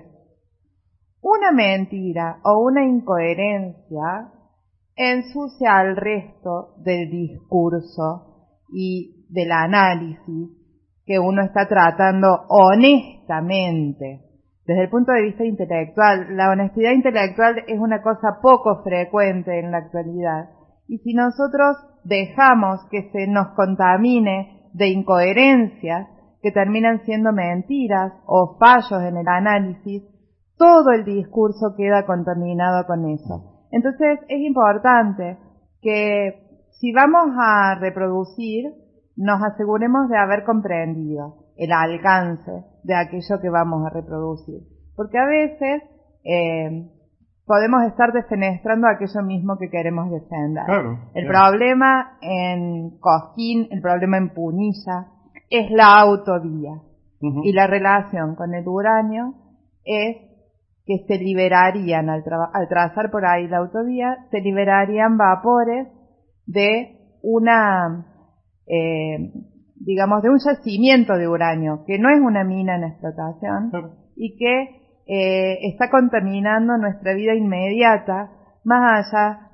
Una mentira o una incoherencia ensucia al resto del discurso y del análisis que uno está tratando honestamente. Desde el punto de vista intelectual, la honestidad intelectual es una cosa poco frecuente en la actualidad. Y si nosotros dejamos que se nos contamine de incoherencias que terminan siendo mentiras o fallos en el análisis, todo el discurso queda contaminado con eso. Entonces es importante que si vamos a reproducir, nos aseguremos de haber comprendido el alcance de aquello que vamos a reproducir. Porque a veces eh, podemos estar defenestrando aquello mismo que queremos defender. Claro, el claro. problema en Cosquín, el problema en Punilla, es la autovía. Uh-huh. Y la relación con el uranio es que se liberarían, al, tra- al trazar por ahí la autovía, se liberarían vapores de una, eh, digamos, de un yacimiento de uranio, que no es una mina en explotación, claro. y que eh, está contaminando nuestra vida inmediata, más allá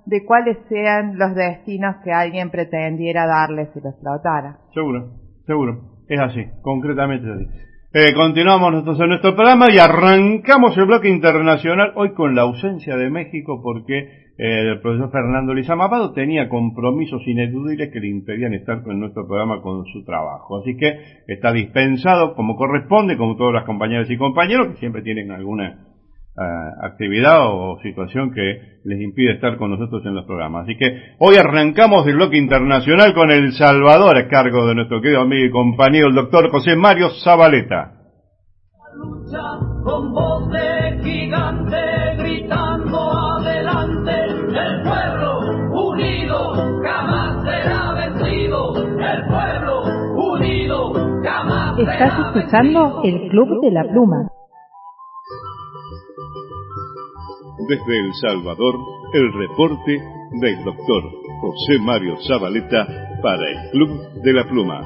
de cuáles sean los destinos que alguien pretendiera darles si los explotara. Seguro, seguro. Es así, concretamente así. Eh, continuamos nosotros en nuestro programa y arrancamos el bloque internacional hoy con la ausencia de México porque eh, el profesor Fernando Lizama Amado tenía compromisos ineludibles que le impedían estar con nuestro programa con su trabajo. Así que está dispensado como corresponde, como todas las compañeras y compañeros que siempre tienen alguna uh, actividad o situación que les impide estar con nosotros en los programas. Así que hoy arrancamos el bloque internacional con El Salvador a cargo de nuestro querido amigo y compañero el doctor José Mario Zabaleta. Lucha con voz de gigante gritando adelante, el pueblo unido jamás será vencido, el pueblo unido jamás será vencido. Estás escuchando el Club de la Pluma. Desde El Salvador, el reporte del doctor José Mario Zabaleta para el Club de la Pluma.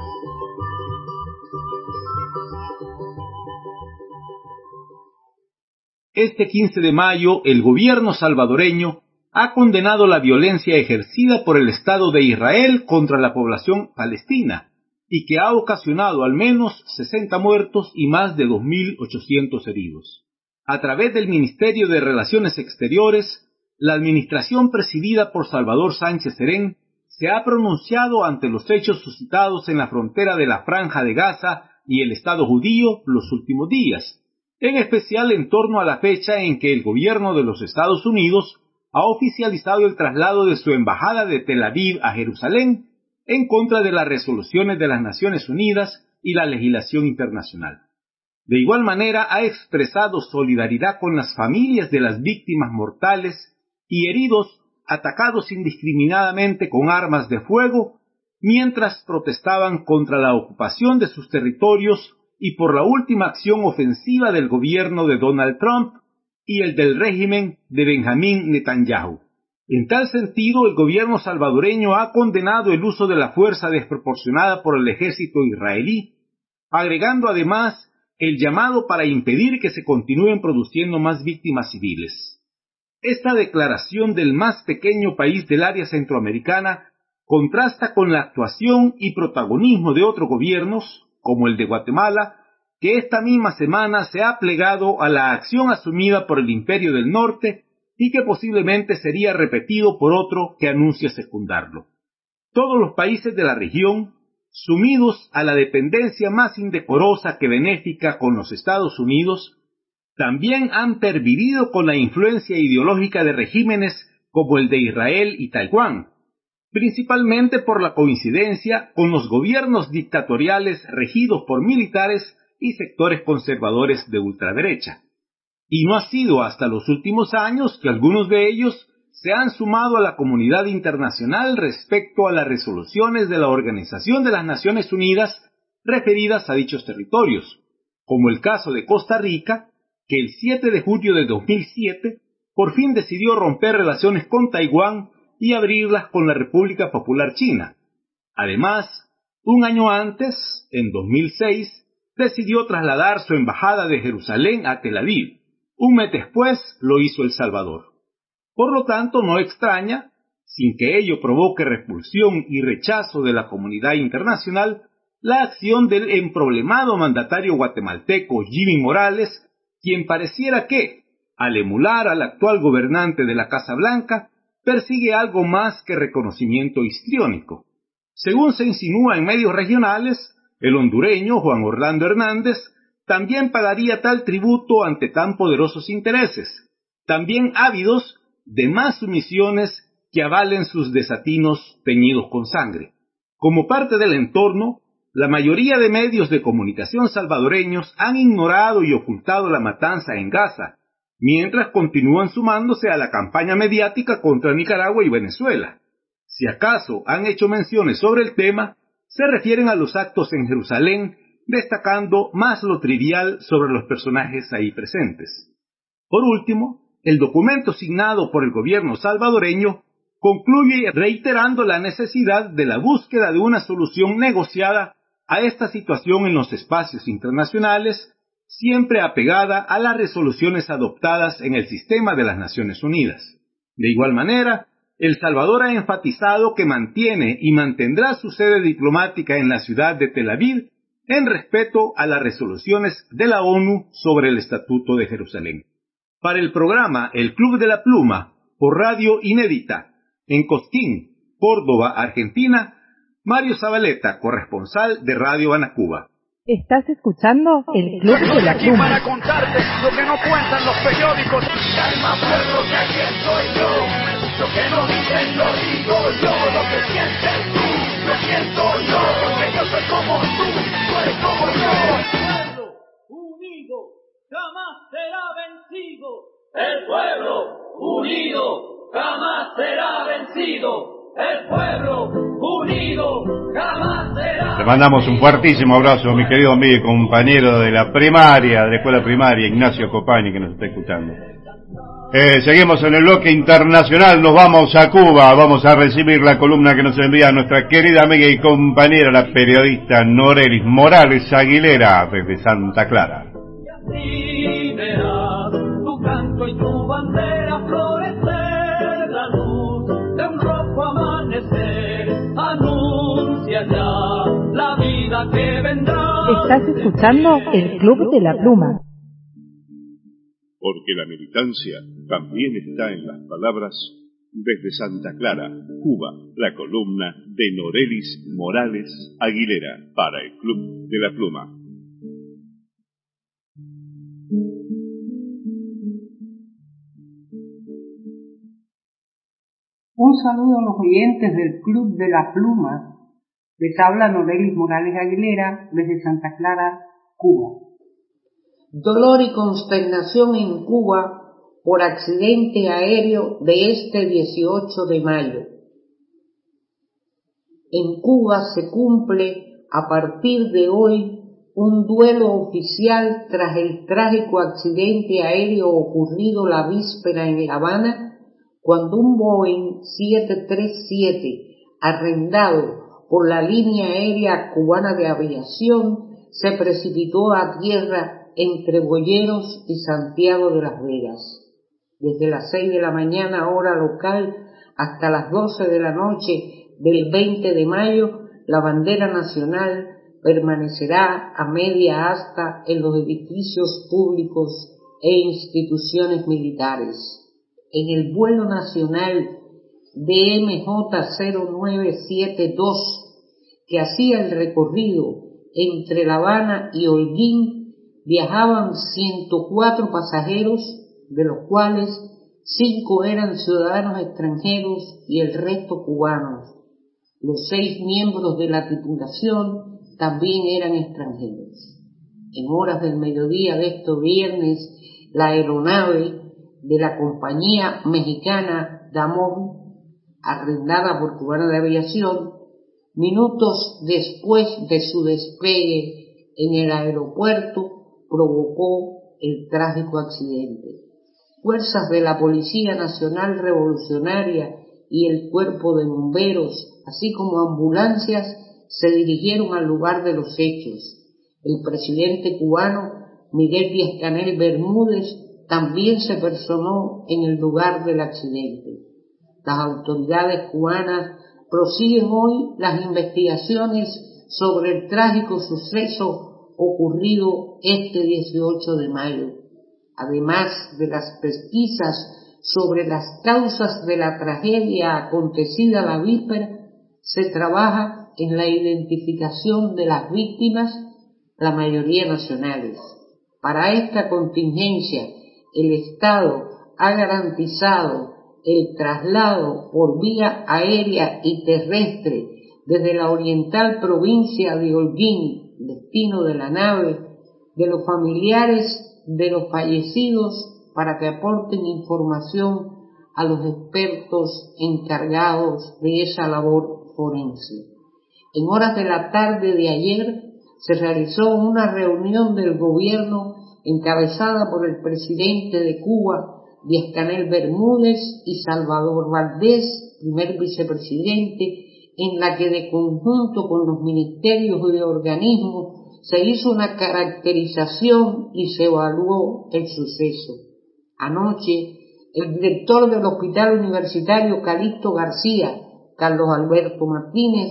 Este quince de mayo, el gobierno salvadoreño ha condenado la violencia ejercida por el Estado de Israel contra la población palestina y que ha ocasionado al menos sesenta muertos y más de dos mil ochocientos heridos. A través del Ministerio de Relaciones Exteriores, la administración presidida por Salvador Sánchez Serén se ha pronunciado ante los hechos suscitados en la frontera de la Franja de Gaza y el Estado judío los últimos días, en especial en torno a la fecha en que el gobierno de los Estados Unidos ha oficializado el traslado de su embajada de Tel Aviv a Jerusalén en contra de las resoluciones de las Naciones Unidas y la legislación internacional. De igual manera, ha expresado solidaridad con las familias de las víctimas mortales y heridos atacados indiscriminadamente con armas de fuego mientras protestaban contra la ocupación de sus territorios y por la última acción ofensiva del gobierno de Donald Trump y el del régimen de Benjamín Netanyahu. En tal sentido, el gobierno salvadoreño ha condenado el uso de la fuerza desproporcionada por el ejército israelí, agregando además el llamado para impedir que se continúen produciendo más víctimas civiles. Esta declaración del más pequeño país del área centroamericana contrasta con la actuación y protagonismo de otros gobiernos, como el de Guatemala, que esta misma semana se ha plegado a la acción asumida por el Imperio del Norte y que posiblemente sería repetido por otro que anuncia secundarlo. Todos los países de la región, sumidos a la dependencia más indecorosa que benéfica con los Estados Unidos, también han pervivido con la influencia ideológica de regímenes como el de Israel y Taiwán, principalmente por la coincidencia con los gobiernos dictatoriales regidos por militares y sectores conservadores de ultraderecha. Y no ha sido hasta los últimos años que algunos de ellos se han sumado a la comunidad internacional respecto a las resoluciones de la Organización de las Naciones Unidas referidas a dichos territorios, como el caso de Costa Rica, que el siete de julio de dos mil siete por fin decidió romper relaciones con Taiwán y abrirlas con la República Popular China. Además, un año antes, en dos mil seis, decidió trasladar su embajada de Jerusalén a Tel Aviv. Un mes después lo hizo El Salvador. Por lo tanto, no extraña, sin que ello provoque repulsión y rechazo de la comunidad internacional, la acción del emproblemado mandatario guatemalteco Jimmy Morales, quien pareciera que, al emular al actual gobernante de la Casa Blanca, persigue algo más que reconocimiento histriónico. Según se insinúa en medios regionales, el hondureño Juan Orlando Hernández también pagaría tal tributo ante tan poderosos intereses, también ávidos de más sumisiones que avalen sus desatinos teñidos con sangre. Como parte del entorno, la mayoría de medios de comunicación salvadoreños han ignorado y ocultado la matanza en Gaza, mientras continúan sumándose a la campaña mediática contra Nicaragua y Venezuela. Si acaso han hecho menciones sobre el tema, se refieren a los actos en Jerusalén, destacando más lo trivial sobre los personajes ahí presentes. Por último, el documento signado por el gobierno salvadoreño concluye reiterando la necesidad de la búsqueda de una solución negociada a esta situación en los espacios internacionales, siempre apegada a las resoluciones adoptadas en el sistema de las Naciones Unidas. De igual manera, El Salvador ha enfatizado que mantiene y mantendrá su sede diplomática en la ciudad de Tel Aviv en respeto a las resoluciones de la ONU sobre el Estatuto de Jerusalén. Para el programa El Club de la Pluma, por Radio Inédita, en Cosquín, Córdoba, Argentina, Mario Zabaleta, corresponsal de Radio Banacuba. Estás escuchando El Club de la Aquí Pluma. para contarte lo que no cuentan los periódicos. Calma, pueblo, que aquí estoy yo. Lo que no dicen lo digo yo. Lo que sientes tú, lo siento yo. Porque yo soy como tú, tú eres como yo. El pueblo unido jamás será vencido. El pueblo unido jamás será vencido. El pueblo unido jamás será. Le mandamos un fuertísimo abrazo a mi querido amigo y compañero de la primaria, de la escuela primaria, Ignacio Copani, que nos está escuchando. Eh, seguimos en el bloque internacional, nos vamos a Cuba, vamos a recibir la columna que nos envía nuestra querida amiga y compañera, la periodista Norelis Morales Aguilera, desde Santa Clara. Y verás tu canto y tu bandera florecer, la luz de un rojo amanecer anuncia ya la vida que vendrá. Estás escuchando El Club de la Pluma. Porque la militancia también está en las palabras. Desde Santa Clara, Cuba, la columna de Norelis Morales Aguilera para el Club de la Pluma. Un saludo a los oyentes del Club de la Pluma. Les habla Norelis Morales Aguilera desde Santa Clara, Cuba. Dolor y consternación en Cuba por accidente aéreo de este dieciocho de mayo. En Cuba se cumple a partir de hoy un duelo oficial tras el trágico accidente aéreo ocurrido la víspera en La Habana, cuando un Boeing siete treinta y siete arrendado por la línea aérea cubana de aviación se precipitó a tierra entre Boyeros y Santiago de las Vegas. Desde las seis de la mañana hora local hasta las doce de la noche del veinte de mayo, la bandera nacional permanecerá a media asta en los edificios públicos e instituciones militares. En el vuelo nacional D M J cero nueve siete dos, que hacía el recorrido entre La Habana y Holguín, viajaban ciento cuatro pasajeros, de los cuales cinco eran ciudadanos extranjeros y el resto cubanos. Los seis miembros de la tripulación también eran extranjeros. En horas del mediodía de este viernes, la aeronave de la compañía mexicana Damon, arrendada por Cubana de Aviación, minutos después de su despegue en el aeropuerto, provocó el trágico accidente. Fuerzas de la Policía Nacional Revolucionaria y el Cuerpo de Bomberos, así como ambulancias, se dirigieron al lugar de los hechos. El presidente cubano, Miguel Díaz-Canel Bermúdez, también se personó en el lugar del accidente. Las autoridades cubanas prosiguen hoy las investigaciones sobre el trágico suceso ocurrido este dieciocho de mayo, además de las pesquisas sobre las causas de la tragedia acontecida la víspera. Se trabaja en la identificación de las víctimas, la mayoría nacionales. Para esta contingencia, el Estado ha garantizado el traslado por vía aérea y terrestre desde la oriental provincia de Holguín, destino de la nave, de los familiares de los fallecidos para que aporten información a los expertos encargados de esa labor forense. En horas de la tarde de ayer se realizó una reunión del gobierno encabezada por el presidente de Cuba, Díaz-Canel Bermúdez, y Salvador Valdés, primer vicepresidente, en la que de conjunto con los ministerios y organismos se hizo una caracterización y se evaluó el suceso. Anoche, El director del Hospital Universitario Calixto García, Carlos Alberto Martínez,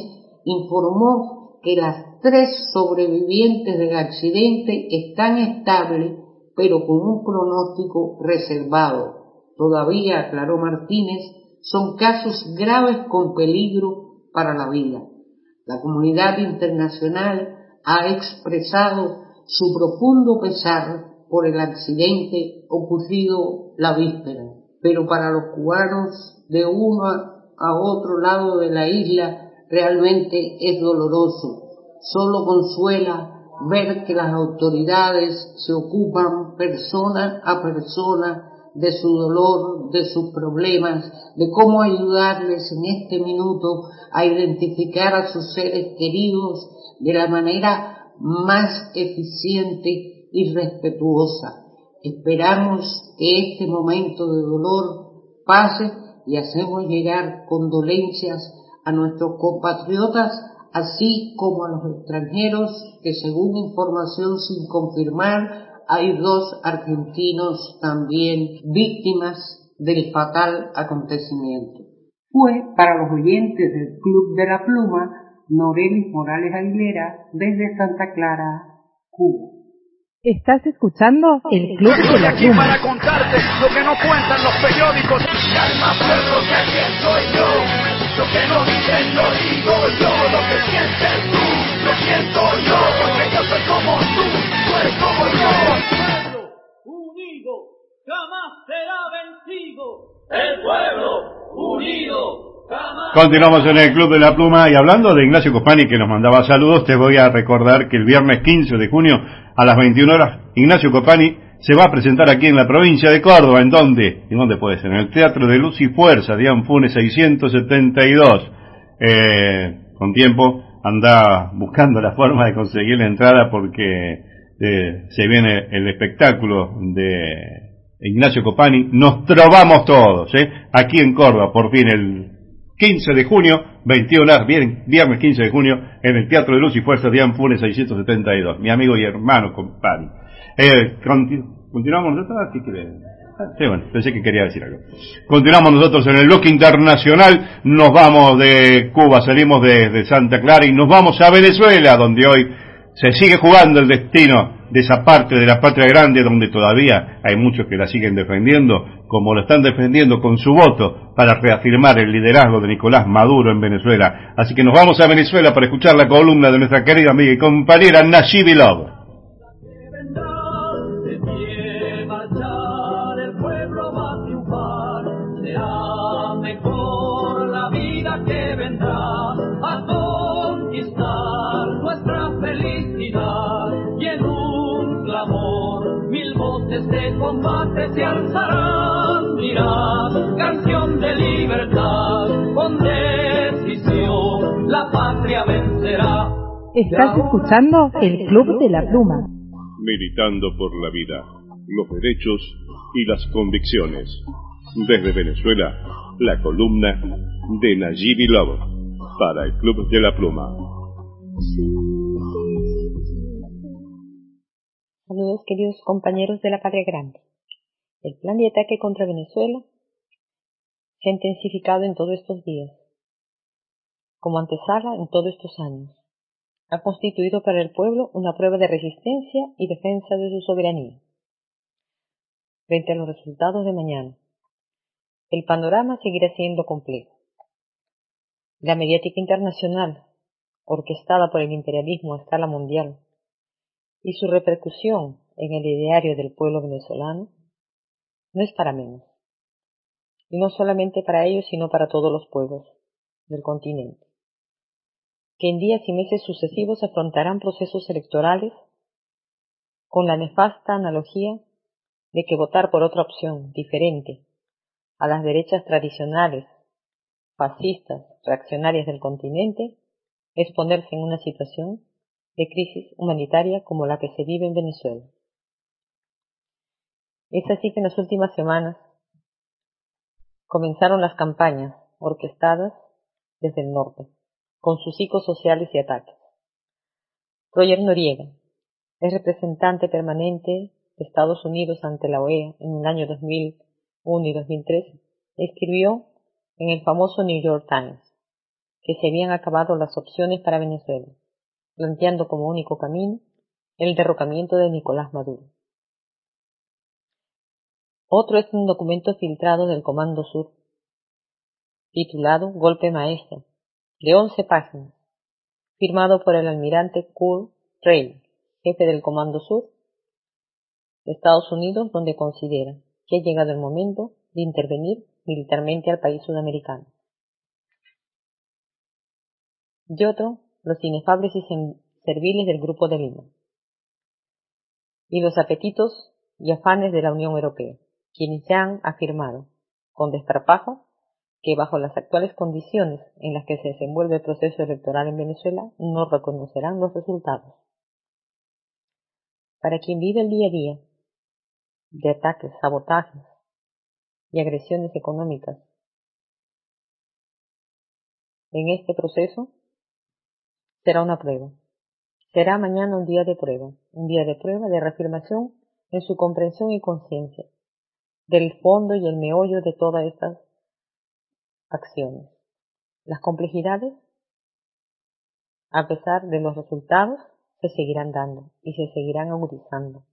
informó que las tres sobrevivientes del accidente están estables, pero con un pronóstico reservado. Todavía, aclaró Martínez, son casos graves con peligro para la vida. La comunidad internacional ha expresado su profundo pesar por el accidente ocurrido la víspera, pero para los cubanos de uno a otro lado de la isla realmente es doloroso. Solo consuela ver que las autoridades se ocupan persona a persona de su dolor, de sus problemas, de cómo ayudarles en este minuto a identificar a sus seres queridos de la manera más eficiente y respetuosa. Esperamos que este momento de dolor pase y hacemos llegar condolencias a nuestros compatriotas, así como a los extranjeros, que según información sin confirmar, hay dos argentinos también víctimas del fatal acontecimiento. Fue para los oyentes del Club de la Pluma, Norelis Morales Aguilera, desde Santa Clara, Cuba. Estás escuchando el Club de la Aquí Pluma. para contarte lo que no cuentan los periódicos. Calma, pueblo, que aquí estoy yo. Lo que no dicen lo digo yo. Lo que sientes tú, lo siento yo. Porque yo soy como tú, tú eres como yo. El pueblo unido jamás será vencido. El pueblo unido. Continuamos en el Club de la Pluma y hablando de Ignacio Copani, que nos mandaba saludos, te voy a recordar que el viernes quince de junio a las veintiuna horas Ignacio Copani se va a presentar aquí en la provincia de Córdoba. ¿En dónde? ¿En dónde puede ser? En el Teatro de Luz y Fuerza, Dian Funes seiscientos setenta y dos. Eh, con tiempo anda buscando la forma de conseguir la entrada porque eh, se viene el espectáculo de Ignacio Copani. Nos trovamos todos, ¿eh? Aquí en Córdoba, por fin el quince de junio, veintiuna horas, viernes quince de junio, en el Teatro de Luz y Fuerza, Dian Funes seiscientos setenta y dos. Mi amigo y hermano Copani. Eh, continu- ¿Continuamos nosotros? ¿Qué quiere? Sí, bueno, pensé que quería decir algo. Continuamos nosotros en el bloque internacional. Nos vamos de Cuba, salimos de, de Santa Clara y nos vamos a Venezuela, donde hoy se sigue jugando el destino de esa parte de la patria grande, donde todavía hay muchos que la siguen defendiendo, como lo están defendiendo con su voto para reafirmar el liderazgo de Nicolás Maduro en Venezuela. Así que nos vamos a Venezuela para escuchar la columna de nuestra querida amiga y compañera Nayibi Love. De combate se alzarán, mirad, canción de libertad, con decisión la patria vencerá. Estás escuchando el Club de la Pluma. Militando por la vida, los derechos y las convicciones. Desde Venezuela, la columna de Nayibi Love para el Club de la Pluma. Saludos, queridos compañeros de la Patria Grande. El plan de ataque contra Venezuela se ha intensificado en todos estos días, como antesala en todos estos años. Ha constituido para el pueblo una prueba de resistencia y defensa de su soberanía. Frente a los resultados de mañana, el panorama seguirá siendo complejo. La mediática internacional, orquestada por el imperialismo a escala mundial, y su repercusión en el ideario del pueblo venezolano no es para menos, y no solamente para ellos, sino para todos los pueblos del continente, que en días y meses sucesivos afrontarán procesos electorales con la nefasta analogía de que votar por otra opción diferente a las derechas tradicionales, fascistas, reaccionarias del continente, es ponerse en una situación de crisis humanitaria como la que se vive en Venezuela. Es así que en las últimas semanas comenzaron las campañas orquestadas desde el norte, con sus ciclos sociales y ataques. Roger Noriega es representante permanente de Estados Unidos ante la O E A en el año dos mil uno y dos mil tres, escribió en el famoso New York Times que se habían acabado las opciones para Venezuela, planteando como único camino el derrocamiento de Nicolás Maduro. Otro es un documento filtrado del Comando Sur, titulado Golpe Maestro, de once páginas, firmado por el almirante Kurt Reid, jefe del Comando Sur de Estados Unidos, donde considera que ha llegado el momento de intervenir militarmente al país sudamericano. Y otro, los inefables y serviles del Grupo de Lima, y los apetitos y afanes de la Unión Europea, quienes ya han afirmado, con desparpajo, que bajo las actuales condiciones en las que se desenvuelve el proceso electoral en Venezuela no reconocerán los resultados. Para quien vive el día a día de ataques, sabotajes y agresiones económicas en este proceso, será una prueba. Será mañana un día de prueba, un día de prueba de reafirmación en su comprensión y conciencia del fondo y el meollo de todas estas acciones. Las complejidades, a pesar de los resultados, se seguirán dando y se seguirán agudizando.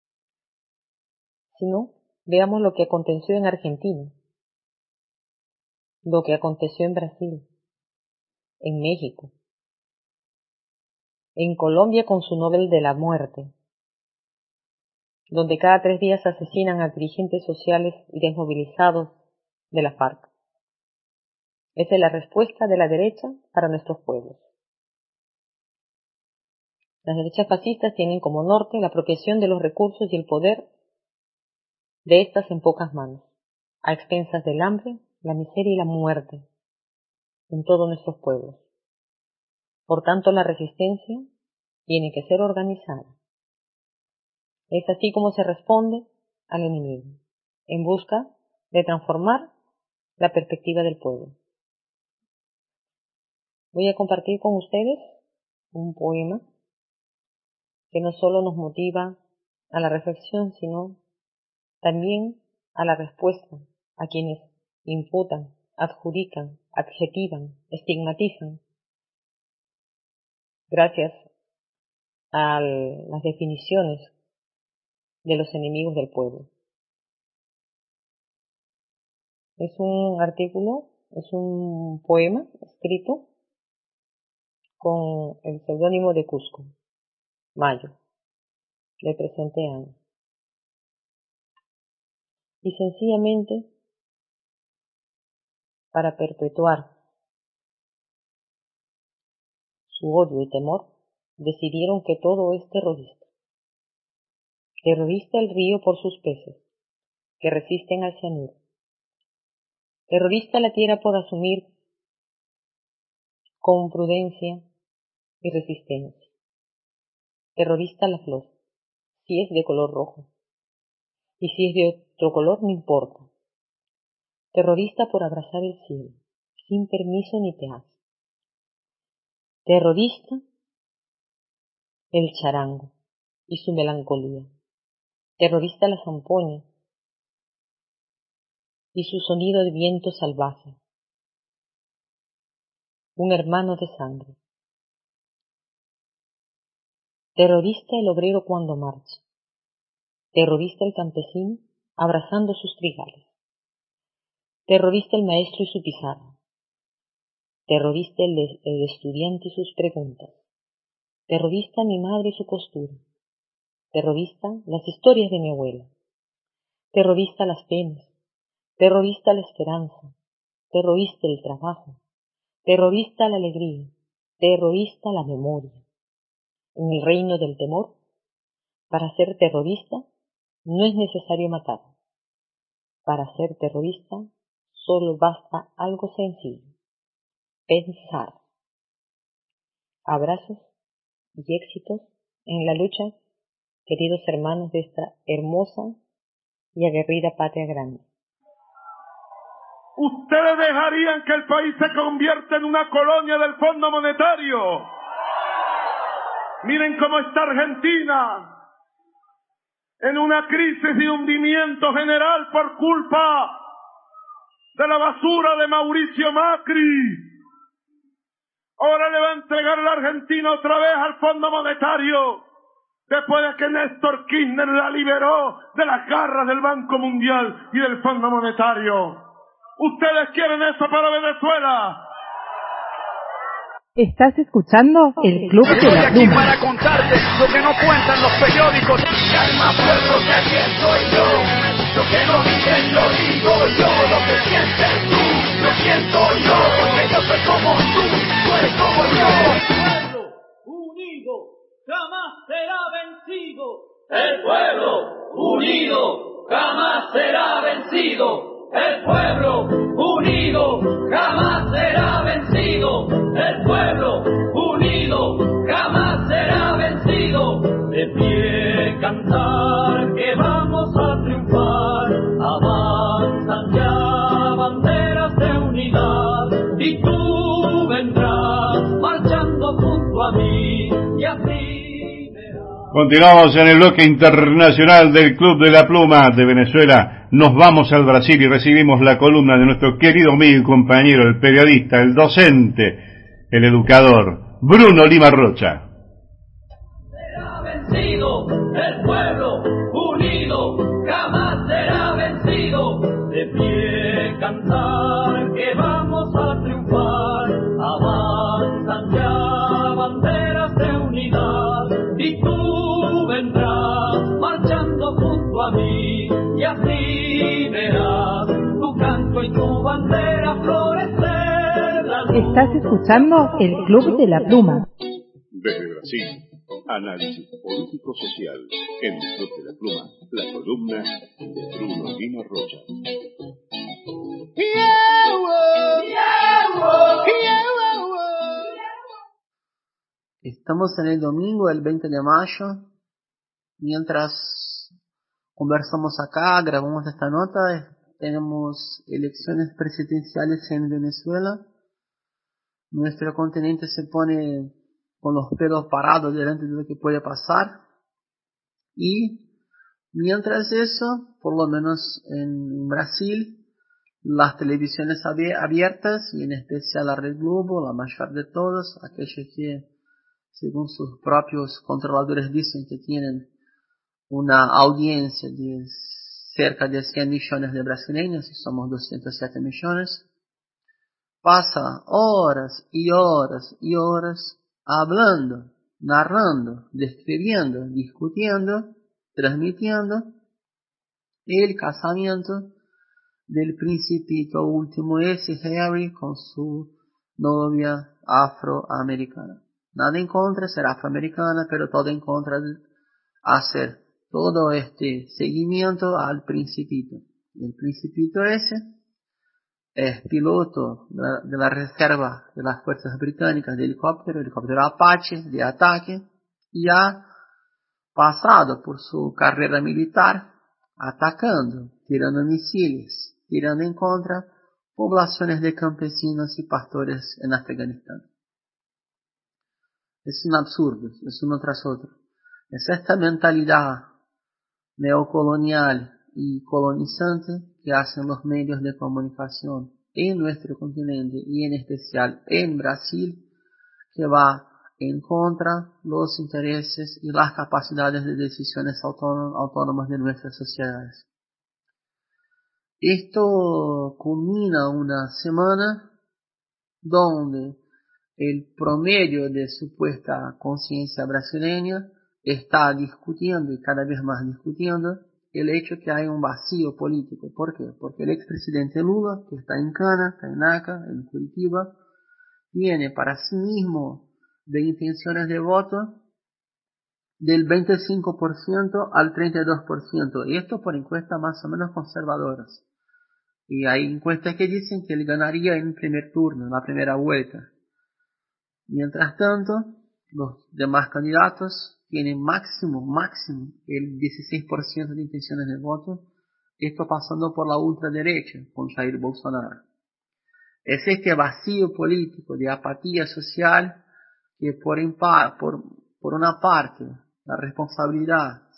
Si no, veamos lo que aconteció en Argentina, lo que aconteció en Brasil, en México, en Colombia con su Nobel de la Muerte, donde cada tres días asesinan a dirigentes sociales y desmovilizados de la FARC. Esa es la respuesta de la derecha para nuestros pueblos. Las derechas fascistas tienen como norte la apropiación de los recursos y el poder de estas en pocas manos, a expensas del hambre, la miseria y la muerte en todos nuestros pueblos. Por tanto, la resistencia tiene que ser organizada. Es así como se responde al enemigo, en busca de transformar la perspectiva del pueblo. Voy a compartir con ustedes un poema que no solo nos motiva a la reflexión, sino también a la respuesta a quienes imputan, adjudican, adjetivan, estigmatizan, gracias a las definiciones de los enemigos del pueblo. Es un artículo, es un poema escrito con el seudónimo de Cusco, Mayo, del presente año. Y sencillamente, para perpetuar su odio y temor, decidieron que todo es terrorista. Terrorista el río por sus peces, que resisten al cianuro. Terrorista la tierra por asumir con prudencia y resistencia. Terrorista la flor, si es de color rojo. Y si es de otro color, no importa. Terrorista por abrazar el cielo, sin permiso ni peaje. Terrorista el charango y su melancolía. Terrorista la zampoña y su sonido de viento salvaje. Un hermano de sangre. Terrorista el obrero cuando marcha. Terrorista el campesino abrazando sus trigales. Terrorista el maestro y su pizarra. Terrorista el, el estudiante y sus preguntas. Terrorista mi madre y su costura. Terrorista las historias de mi abuela. Terrorista las penas. Terrorista la esperanza. Terrorista el trabajo. Terrorista la alegría. Terrorista la memoria. En el reino del temor, para ser terrorista no es necesario matar. Para ser terrorista solo basta algo sencillo: pensar. Abrazos y éxitos en la lucha, queridos hermanos de esta hermosa y aguerrida patria grande. ¿Ustedes dejarían que el país se convierta en una colonia del Fondo Monetario? Miren cómo está Argentina. en una crisis de hundimiento general por culpa de la basura de Mauricio Macri. Ahora le va a entregar la Argentina otra vez al Fondo Monetario, después de que Néstor Kirchner la liberó de las garras del Banco Mundial y del Fondo Monetario. ¿Ustedes quieren eso para Venezuela? Estás escuchando el Club de Estoy la aquí Pluma. para contarte lo que no cuentan los periódicos. Calma, pueblo, que aquí estoy yo. Lo que no dicen lo digo yo. Lo que sientes tú, lo siento yo. Porque yo soy como tú, tú eres como yo. El pueblo unido jamás será vencido. El pueblo unido jamás será vencido. El pueblo unido jamás será vencido. El pueblo unido jamás será vencido. De pie cantar que vamos a triunfar. Avanzan ya banderas de unidad y tú vendrás marchando junto a mí y así verás. Continuamos en el bloque internacional del Club de la Pluma de Venezuela. Nos vamos al Brasil y recibimos la columna de nuestro querido amigo y compañero, el periodista, el docente, el educador, Bruno Lima Rocha. Será vencido, el pueblo unido jamás será vencido. De pie cantar que vamos a triunfar. Avanzan ya banderas de unidad y tú vendrás marchando junto a mí y así verás tu canto y tu bandera florecer. La luz. Estás escuchando el Club de la Pluma. Desde Brasil, análisis político-social en el Club de la Pluma, la columna de Bruno Lima Rocha. Estamos en el domingo, el veinte de mayo. Mientras conversamos acá, grabamos esta nota, tenemos elecciones presidenciales en Venezuela. Nuestro continente se pone con los pelos parados delante de lo que puede pasar. Y mientras eso, por lo menos en Brasil, las televisiones abiertas, y en especial la Red Globo, la mayor de todas, aquellas que, según sus propios controladores, dicen que tienen una audiencia de cerca de cien millones de brasileños, y somos doscientos siete millones, pasa horas y horas y horas hablando, narrando, describiendo, discutiendo, transmitiendo el casamiento del principito último ese, Harry, con su novia afroamericana. Nada en contra de ser afroamericana, pero todo en contra de hacer todo este seguimiento al principito. El principito ese es piloto de la, de la reserva de las fuerzas británicas de helicóptero, helicóptero Apache de ataque, y ha pasado por su carrera militar atacando, tirando misiles, tirando en contra poblaciones de campesinos y pastores en Afganistán. Es un absurdo, es uno tras otro. Es esta mentalidad neocolonial y colonizante que hacen los medios de comunicación en nuestro continente y en especial en Brasil, que va en contra los intereses y las capacidades de decisiones autónomas de nuestras sociedades. Esto culmina una semana donde el promedio de supuesta conciencia brasileña está discutiendo y cada vez más discutiendo el hecho que hay un vacío político. ¿Por qué? Porque el expresidente Lula, que está en Cana, está en Naca, en Curitiba, tiene para sí mismo de intenciones de voto del veinticinco por ciento al treinta y dos por ciento, y esto por encuestas más o menos conservadoras. Y hay encuestas que dicen que él ganaría en primer turno, en la primera vuelta. Mientras tanto, los demás candidatos tienen máximo, máximo el dieciséis por ciento de intenciones de voto, esto pasando por la ultraderecha con Jair Bolsonaro. Es este vacío político de apatía social que por, por, por una parte la responsabilidad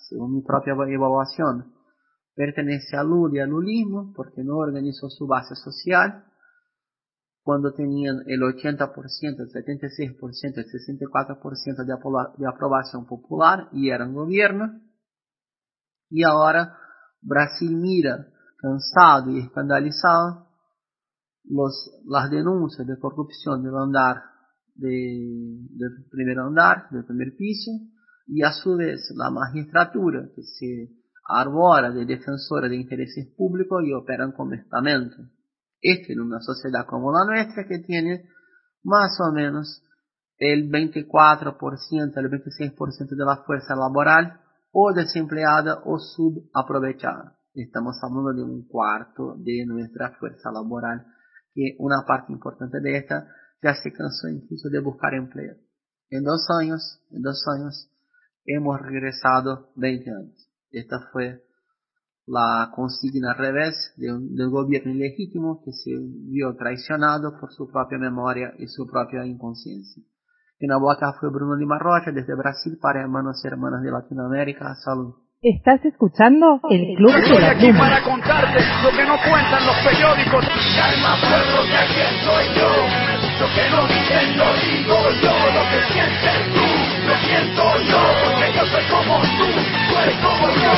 según mi propia evaluación, pertenece a Lula y al lulismo, porque no organizó su base social, cuando tenían el ochenta por ciento, el setenta y seis por ciento, el sesenta y cuatro por ciento de, de aprobación popular y eran gobierno. Y ahora Brasil mira, cansado y escandalizado, los, las denuncias de corrupción del andar, de, del primer andar, del primer piso, y a su vez la magistratura, que se arbora de defensora de intereses públicos y operan como estamento. Esto en una sociedad como la nuestra, que tiene más o menos el veinticuatro por ciento, el veintiséis por ciento de la fuerza laboral o desempleada o subaprovechada. Estamos hablando de un cuarto de nuestra fuerza laboral, que una parte importante de esta ya se cansó incluso de buscar empleo. En dos años, en dos años, hemos regresado veinte años. Esta fue la consigna al revés de un, del gobierno ilegítimo que se vio traicionado por su propia memoria y su propia inconsciencia. Quien habló acá fue Bruno Lima Rocha desde Brasil para Hermanos y Hermanas de Latinoamérica. Salud. Estás escuchando el Club de la Estoy aquí Pluma. para contarte lo que no cuentan los periódicos. Calma, pueblo, que aquí estoy yo. Lo que no dicen lo digo yo. Lo que sientes tú, lo siento yo. Porque yo soy como tú, tú eres como yo.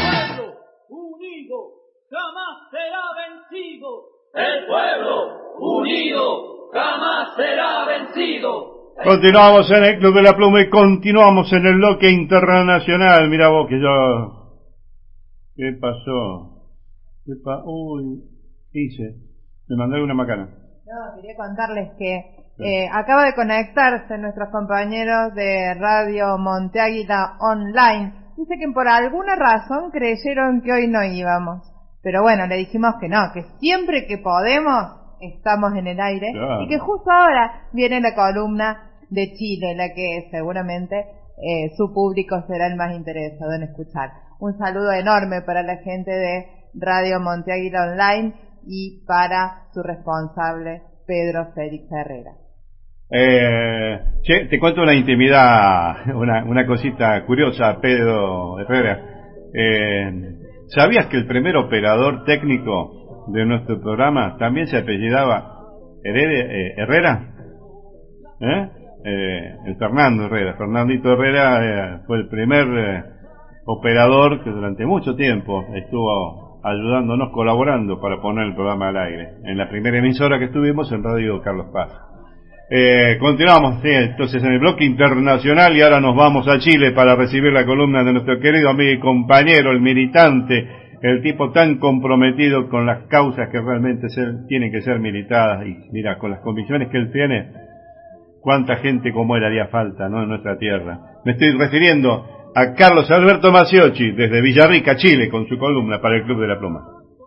Jamás será vencido. El pueblo unido jamás será vencido. Continuamos en el Club de la Pluma y continuamos en el bloque internacional. Mira vos que yo... ¿Qué pasó? ¿Qué pa... Uy, ¿qué hice? Me mandé una macana. No, quería contarles que eh, acaba de conectarse nuestros compañeros de Radio Monte Águila Online. Dice que por alguna razón creyeron que hoy no íbamos. Pero bueno, le dijimos que no, que siempre que podemos estamos en el aire. Claro. Y que justo ahora viene la columna de Chile, la que seguramente eh, su público será el más interesado en escuchar. Un saludo enorme para la gente de Radio Monte Águila Online y para su responsable, Pedro Félix Herrera. Eh, che, te cuento una intimidad, una, una cosita curiosa, Pedro Herrera. Eh, ¿Sabías que el primer operador técnico de nuestro programa también se apellidaba Herrera? ¿Eh? Eh, el Fernando Herrera. Fernandito Herrera eh, fue el primer eh, operador que durante mucho tiempo estuvo ayudándonos, colaborando para poner el programa al aire. En la primera emisora que estuvimos en Radio Carlos Paz. Eh, continuamos, sí, entonces en el bloque internacional, y ahora nos vamos a Chile para recibir la columna de nuestro querido amigo y compañero, el militante, el tipo tan comprometido con las causas que realmente ser, tienen que ser militadas, y mira, con las convicciones que él tiene, cuánta gente como él haría falta, ¿no?, en nuestra tierra. Me estoy refiriendo a Carlos Alberto Maciocchi, desde Villarrica, Chile, con su columna para el Club de la Pluma.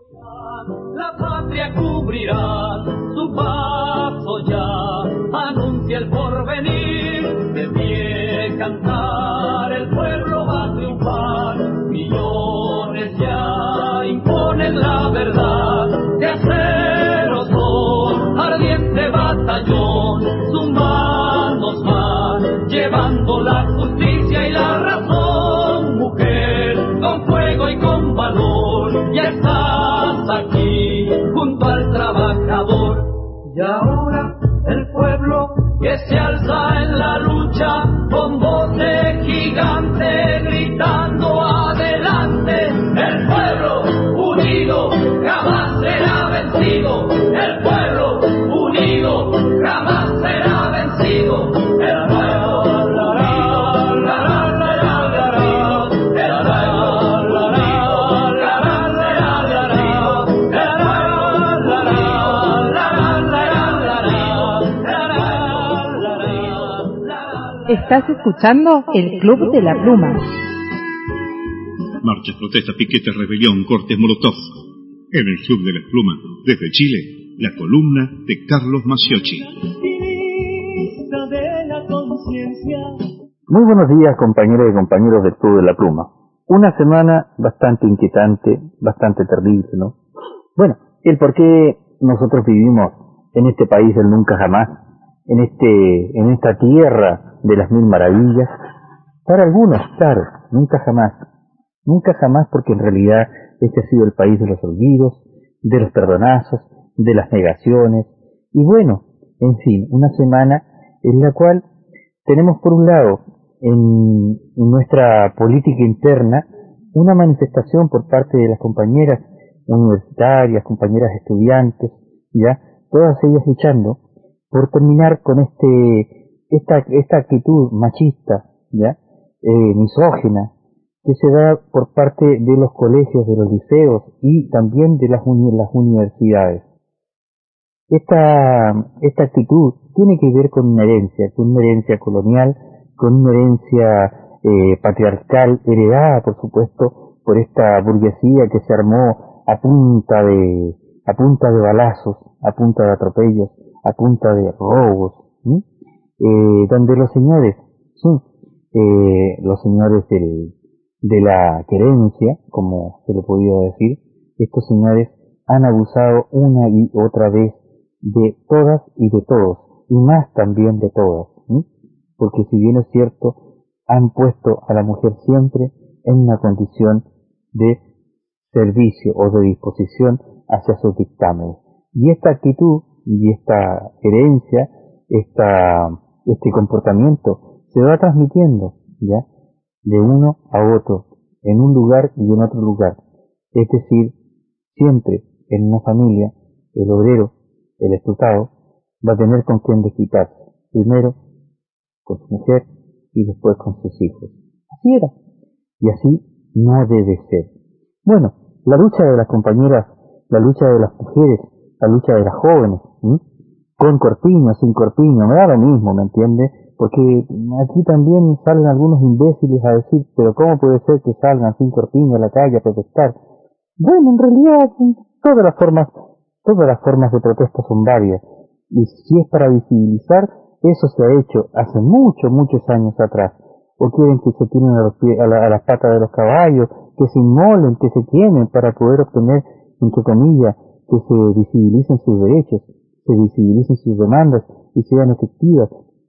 La patria cubrirá su paso ya, anuncia el porvenir, de pie cantar, el pueblo va a triunfar, millones ya imponen la verdad, de acero son, ardiente batallón, sus manos van, llevando la justicia y la razón, mujer, con fuego y con valor, ya estás aquí, junto al trabajador, y ahora el pueblo que se alza en la lucha, con voz de gigante, gritando adelante, el pueblo unido jamás será vencido, el pueblo unido jamás será vencido, el pueblo Estás escuchando el Club de la Pluma. Marchas, protestas, piquetes, rebelión, cortes, molotov. En el Club de la Pluma, desde Chile, la columna de Carlos Maciocchi. Muy buenos días, compañeros y compañeros del Club de la Pluma. Una semana bastante inquietante, bastante terrible, ¿no? Bueno, el por qué nosotros vivimos en este país del nunca jamás, en este, en esta tierra de las mil maravillas, para algunos, claro, nunca jamás, Nunca jamás, porque en realidad este ha sido el país de los olvidos, de los perdonazos, de las negaciones, y bueno, en fin, una semana en la cual tenemos por un lado en, en nuestra política interna una manifestación por parte de las compañeras universitarias, compañeras estudiantes, ya, todas ellas luchando por terminar con este esta esta actitud machista, ya, eh, misógina, que se da por parte de los colegios, de los liceos y también de las, uni las universidades. Esta, esta actitud tiene que ver con una herencia, con una herencia colonial, con una herencia eh, patriarcal, heredada, por supuesto, por esta burguesía que se armó a punta de, a punta de balazos, a punta de atropellos, a punta de robos, ¿sí? eh, donde los señores, sí, eh, los señores del, de la querencia, como se le podía decir, estos señores han abusado una y otra vez de todas y de todos, y más también de todas, ¿sí? Porque si bien es cierto, han puesto a la mujer siempre en una condición de servicio o de disposición hacia sus dictámenes. Y esta actitud y esta herencia, esta, este comportamiento se va transmitiendo, ¿ya?, de uno a otro, en un lugar y en otro lugar. Es decir, siempre en una familia, el obrero, el explotado, va a tener con quién desquitarse. Primero con su mujer y después con sus hijos. Así era. Y así no debe ser. Bueno, la lucha de las compañeras, la lucha de las mujeres, la lucha de las jóvenes, ¿sí?, con corpiño, sin corpiño, me da lo mismo, ¿me entiende? Porque aquí también salen algunos imbéciles a decir, pero ¿cómo puede ser que salgan sin corpiño a la calle a protestar? Bueno, en realidad todas las formas, todas las formas de protesta son varias, y si es para visibilizar, eso se ha hecho hace muchos, muchos años atrás. O quieren que se tiren a, los pies, a, la, a las patas de los caballos, que se inmolen, que se quemen para poder obtener, entre comillas, que se visibilicen sus derechos, se visibilicen sus demandas y sean efectivas.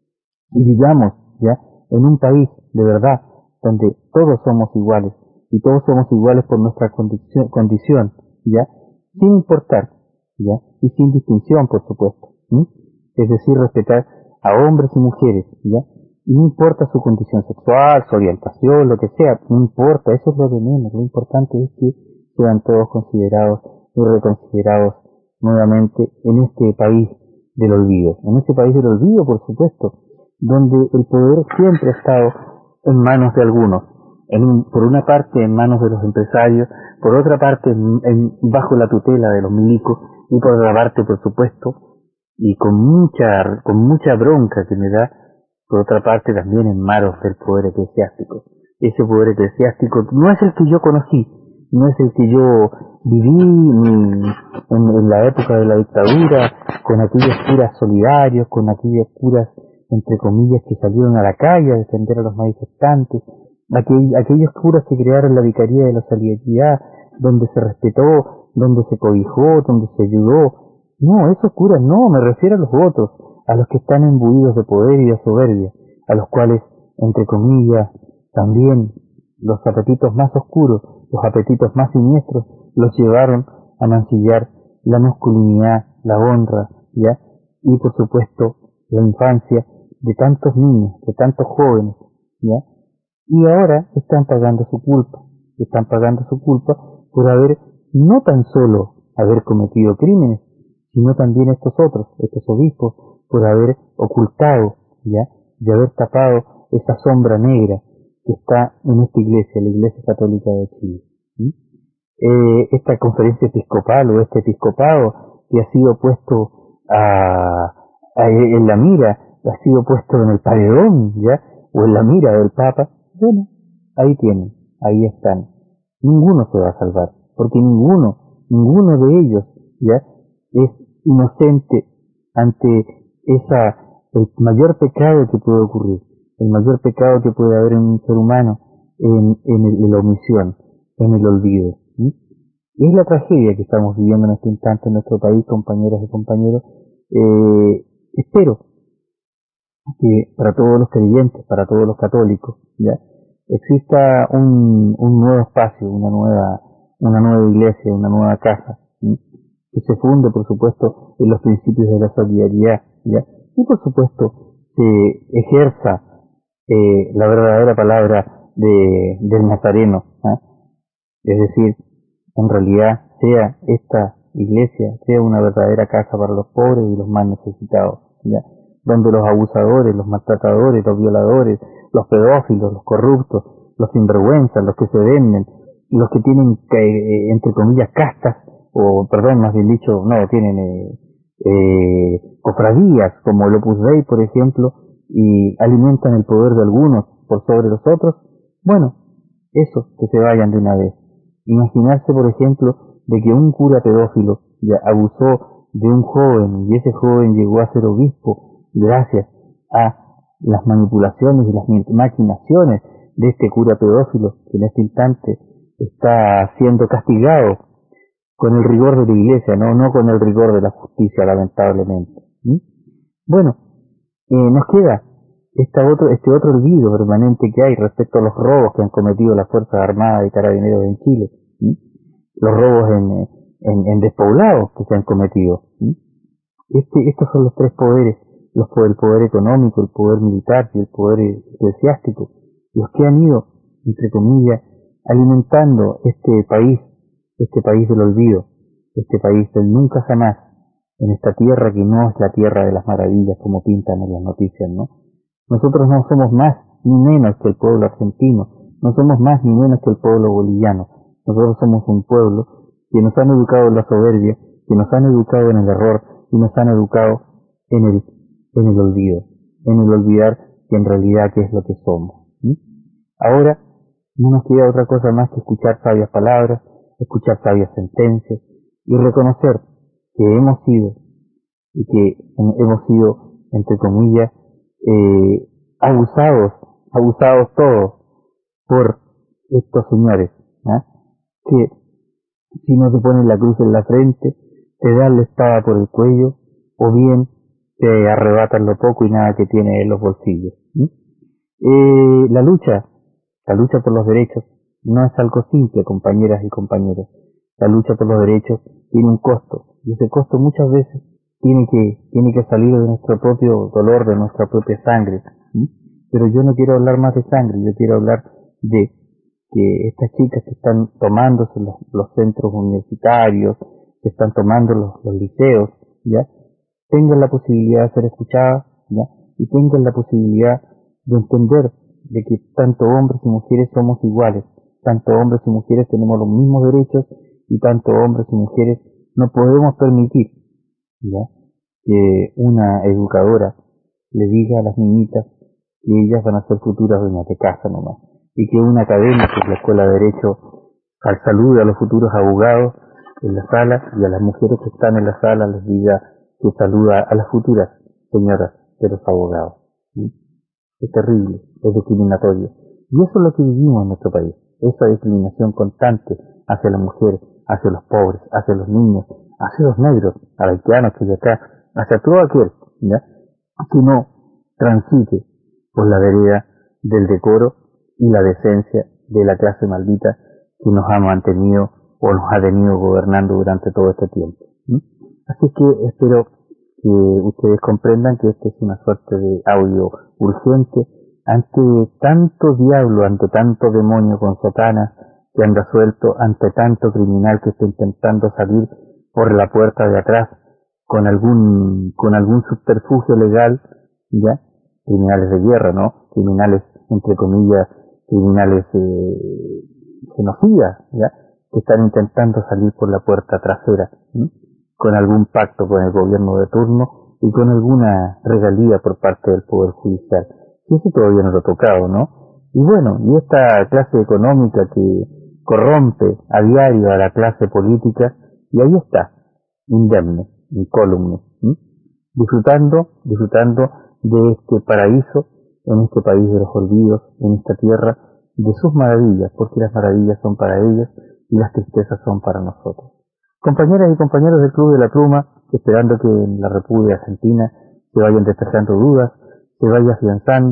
Y digamos, ya, en un país de verdad, donde todos somos iguales, y todos somos iguales por nuestra condición, condición ya, sin importar, ya, y sin distinción, por supuesto, ¿sí? Es decir, respetar a hombres y mujeres, ya, y no importa su condición sexual, su orientación, lo que sea, no importa, eso es lo de menos, lo importante es que sean todos considerados y reconsiderados nuevamente en este país del olvido, en este país del olvido, por supuesto, donde el poder siempre ha estado en manos de algunos, en un, por una parte en manos de los empresarios, por otra parte en, en, bajo la tutela de los milicos, y por otra parte, por supuesto, y con mucha, con mucha bronca que me da, por otra parte también en manos del poder eclesiástico. Ese poder eclesiástico no es el que yo conocí, no es el que yo viví en, en la época de la dictadura, con aquellos curas solidarios, con aquellos curas, entre comillas, que salieron a la calle a defender a los manifestantes, aquel, aquellos curas que crearon la Vicaría de la Solidaridad, donde se respetó, donde se cobijó, donde se ayudó. No, esos curas no, me refiero a los otros, a los que están imbuidos de poder y de soberbia, a los cuales, entre comillas, también los apetitos más oscuros, los apetitos más siniestros, los llevaron a mancillar la masculinidad, la honra, ¿ya? Y por supuesto, la infancia de tantos niños, de tantos jóvenes, ¿ya? Y ahora están pagando su culpa, están pagando su culpa por haber, no tan solo haber cometido crímenes, sino también estos otros, estos obispos, por haber ocultado, ¿ya?, de haber tapado esa sombra negra que está en esta iglesia, la Iglesia Católica de Chile. ¿Sí? Eh, esta conferencia episcopal o este episcopado que ha sido puesto a, a, en la mira, ha sido puesto en el paredón, ¿ya?, o en la mira del Papa, bueno, ahí tienen, ahí están. Ninguno se va a salvar, porque ninguno, ninguno de ellos, ¿ya?, es inocente ante esa, el mayor pecado que puede ocurrir, el mayor pecado que puede haber en un ser humano, en, en, el, en la omisión, en el olvido. ¿Sí? Es la tragedia que estamos viviendo en este instante en nuestro país, compañeras y compañeros. Eh, espero que para todos los creyentes, para todos los católicos, ¿ya?, exista un, un nuevo espacio, una nueva, una nueva iglesia, una nueva casa, ¿sí? Que se funde, por supuesto, en los principios de la solidaridad, ¿ya? Y por supuesto, se ejerza eh, la verdadera palabra de, del Nazareno, ¿eh? Es decir, en realidad sea esta iglesia, sea una verdadera casa para los pobres y los más necesitados, ¿ya? Donde los abusadores, los maltratadores, los violadores, los pedófilos, los corruptos, los sinvergüenzas, los que se venden, los que tienen, eh, entre comillas, castas, o perdón, más bien dicho, no, tienen eh, eh, cofradías, como el Opus Dei, por ejemplo, y alimentan el poder de algunos por sobre los otros, bueno, esos que se vayan de una vez. Imaginarse, por ejemplo, de que un cura pedófilo ya abusó de un joven y ese joven llegó a ser obispo gracias a las manipulaciones y las maquinaciones de este cura pedófilo que en este instante está siendo castigado con el rigor de la iglesia, no, no con el rigor de la justicia, lamentablemente. ¿Mm? Bueno, eh, nos queda esta otro, este otro olvido permanente que hay respecto a los robos que han cometido las Fuerzas Armadas y Carabineros en Chile, ¿Mm? Los robos en, en, en despoblados que se han cometido. ¿Mm? Este, estos son los tres poderes, los, el poder económico, el poder militar y el poder eclesiástico, los que han ido, entre comillas, alimentando este país, este país del olvido, este país del nunca jamás, en esta tierra que no es la tierra de las maravillas como pintan en las noticias, ¿no? Nosotros no somos más ni menos que el pueblo argentino, no somos más ni menos que el pueblo boliviano, nosotros somos un pueblo que nos han educado en la soberbia, que nos han educado en el error y nos han educado en el, en el olvido, en el olvidar que en realidad qué es lo que somos. ¿Sí? Ahora no nos queda otra cosa más que escuchar sabias palabras, escuchar sabias sentencias y reconocer que hemos sido y que hemos sido, entre comillas, eh, abusados, abusados todos por estos señores, ¿eh? Que si no te ponen la cruz en la frente, te dan la espada por el cuello, o bien te arrebatan lo poco y nada que tiene en los bolsillos. ¿Sí? Eh, la lucha, la lucha por los derechos no es algo simple, compañeras y compañeros. La lucha por los derechos tiene un costo, y ese costo muchas veces tiene que, tiene que salir de nuestro propio dolor, de nuestra propia sangre. ¿Sí? Pero yo no quiero hablar más de sangre, yo quiero hablar de que estas chicas que están tomándose los, los centros universitarios, que están tomando los, los liceos, ya, tengan la posibilidad de ser escuchadas, ya, y tengan la posibilidad de entender de que tanto hombres y mujeres somos iguales, tanto hombres y mujeres tenemos los mismos derechos, y tanto hombres y mujeres no podemos permitir, ya, que una educadora le diga a las niñitas que ellas van a ser futuras dueñas de casa nomás, y que un académico de la Escuela de Derecho al salude a los futuros abogados en la sala y a las mujeres que están en la sala les diga que saluda a las futuras señoras de los abogados. ¿Sí? Es terrible, es discriminatorio. Y eso es lo que vivimos en nuestro país, esa discriminación constante hacia la mujer, hacia los pobres, hacia los niños, hacia los negros, a los haitianos que hay acá, hacia todo aquel, ¿ya?, que no transite por la vereda del decoro y la decencia de la clase maldita que nos ha mantenido o nos ha venido gobernando durante todo este tiempo. ¿Sí? Así que espero que ustedes comprendan que este es una suerte de audio urgente ante tanto diablo, ante tanto demonio con sotanas que anda suelto, ante tanto criminal que está intentando salir por la puerta de atrás con algún con algún subterfugio legal, ya, criminales de guerra, ¿no? Criminales, entre comillas, criminales eh, genocidas, ya, que están intentando salir por la puerta trasera, ¿sí?, con algún pacto con el gobierno de turno y con alguna regalía por parte del Poder Judicial. Y eso todavía no lo ha tocado, ¿no? Y bueno, y esta clase económica que corrompe a diario a la clase política, y ahí está, indemne, incólume, ¿sí?, disfrutando, disfrutando de este paraíso, en este país de los olvidos, en esta tierra, de sus maravillas, porque las maravillas son para ellos y las tristezas son para nosotros. Compañeras y compañeros del Club de la Pluma, esperando que en la República Argentina se vayan despejando dudas, se vaya afianzando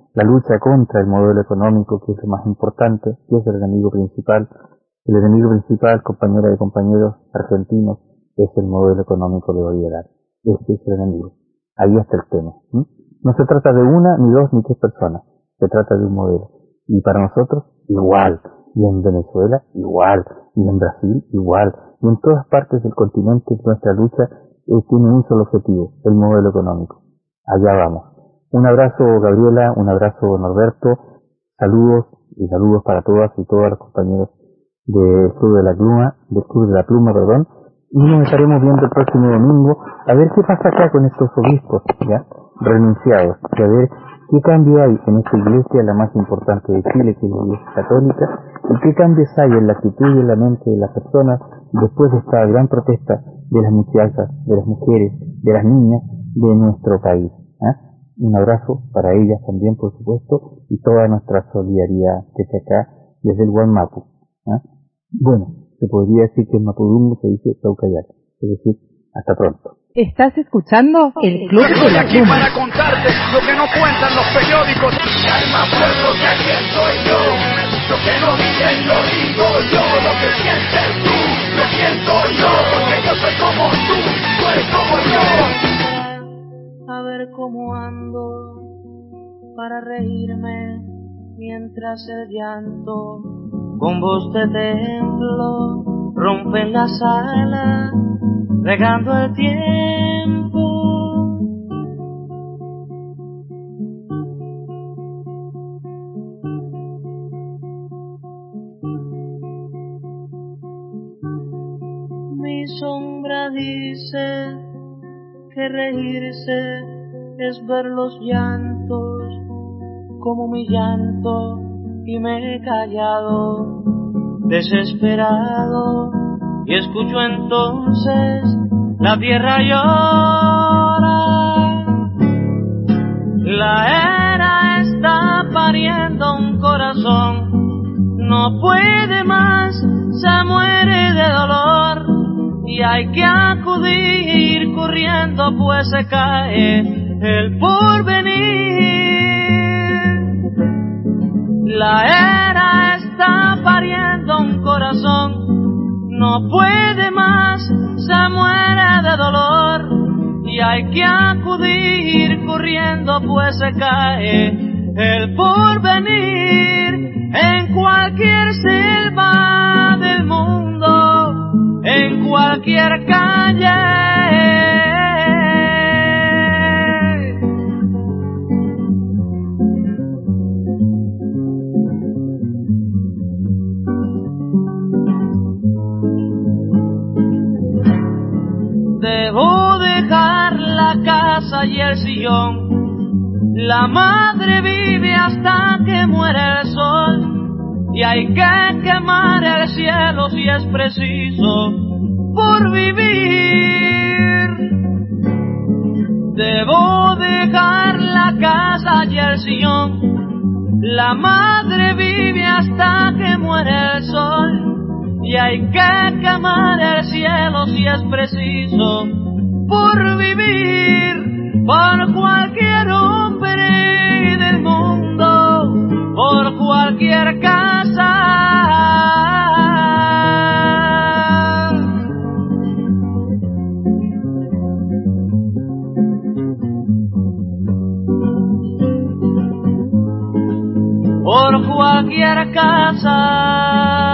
la lucha contra el modelo económico, que es lo más importante, que es el enemigo principal. El enemigo principal, compañeras y compañeros argentinos, es el modelo económico neoliberal. Este es el enemigo. Ahí está el tema. ¿Mm? No se trata de una, ni dos, ni tres personas. Se trata de un modelo. Y para nosotros, igual. Y en Venezuela, igual. Y en Brasil, igual. Y en todas partes del continente, nuestra lucha eh, tiene un solo objetivo, el modelo económico. Allá vamos. Un abrazo, Gabriela, un abrazo, Norberto. Saludos, y saludos para todas y todos los compañeros del Club de la Pluma, del Club de la Pluma, perdón. Y nos estaremos viendo el próximo domingo a ver qué pasa acá con estos obispos, ya, renunciados, y a ver qué cambio hay en esta iglesia, la más importante de Chile, que es la Iglesia Católica, y qué cambios hay en la actitud y en la mente de las personas después de esta gran protesta de las muchachas, de las mujeres, de las niñas de nuestro país. ¿eh? Un abrazo para ellas también, por supuesto, y toda nuestra solidaridad desde acá, desde el Guanmapu. ¿eh? Bueno, se podría decir que en Mapudungun se dice Saucayal, es decir, hasta pronto. ¿Estás escuchando el Club de la aquí Pluma? para contarte lo que no cuentan los periódicos. Alma pueblo, que aquí estoy yo. Lo que no dicen lo digo yo. Lo que sientes tú, lo siento yo. Porque yo soy como tú, tú eres como yo. A ver cómo ando para reírme mientras el llanto con voz de templo rompe en la sala, regando el tiempo. Mi sombra dice que reírse es ver los llantos como mi llanto, y me he callado, desesperado, y escucho entonces la tierra llora. La era está pariendo un corazón, no puede más, se muere de dolor, y hay que acudir corriendo, pues se cae el porvenir. La era está pariendo un corazón, no puede más, se muere de dolor, y hay que acudir corriendo, pues se cae el porvenir. En cualquier selva del mundo, en cualquier calle, debo dejar la casa y el sillón. La madre vive hasta que muere el sol, y hay que quemar el cielo si es preciso por vivir. Debo dejar la casa y el sillón. La madre vive hasta que muere el sol, y hay que quemar el cielo si es preciso por vivir, por cualquier hombre del mundo, por cualquier casa. Por cualquier casa.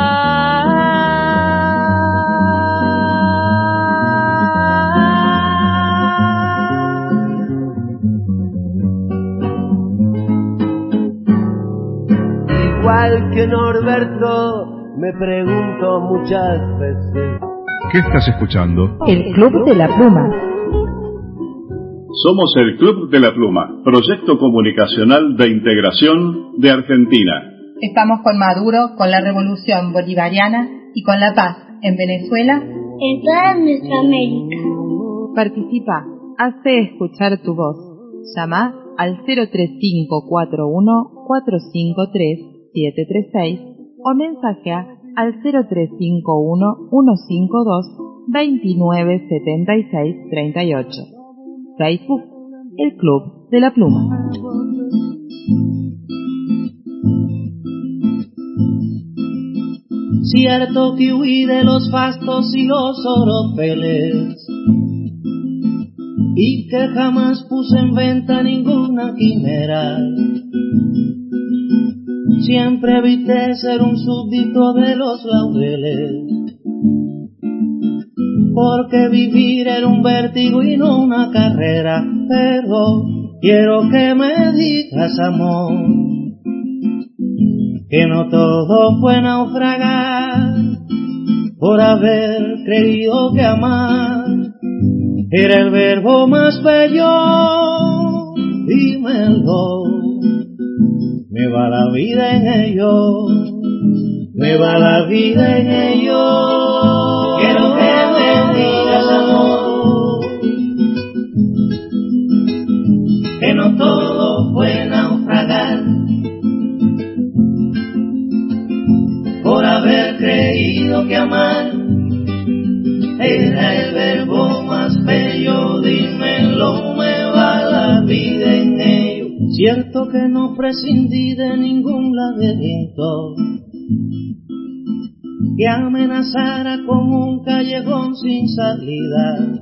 Igual que Norberto, me pregunto muchas veces. ¿Qué estás escuchando? El Club de la Pluma. Somos el Club de la Pluma, proyecto comunicacional de integración de Argentina. Estamos con Maduro, con la revolución bolivariana y con la paz en Venezuela. En toda nuestra América. Participa, hace escuchar tu voz. Llama al cero tres cinco cuatro uno cuatro cinco tres siete tres seis o mensajea al cero tres cinco uno uno cinco dos dos nueve siete seis tres ocho. Facebook, el Club de la Pluma. Cierto que huí de los fastos y los oropeles, y que jamás puse en venta ninguna quimera. Siempre evité ser un súbdito de los laureles, porque vivir era un vértigo y no una carrera. Pero quiero que me digas, amor, que no todo fue naufragar por haber creído que amar era el verbo más bello. Dímelo, me va la vida en ello, me va la vida en ello. Quiero que me digas, amor, que no todo fue naufragar por haber creído que amar era el verbo más bello. Dímelo, me va la vida en ello. Cierto que no prescindí de ningún laberinto que amenazara con un callejón sin salida,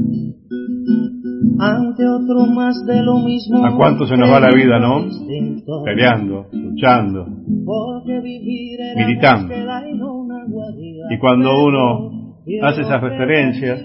ante otro más de lo mismo. ¿A cuánto se nos va la vida, no? Peleando, luchando, militando. Y cuando uno hace esas referencias,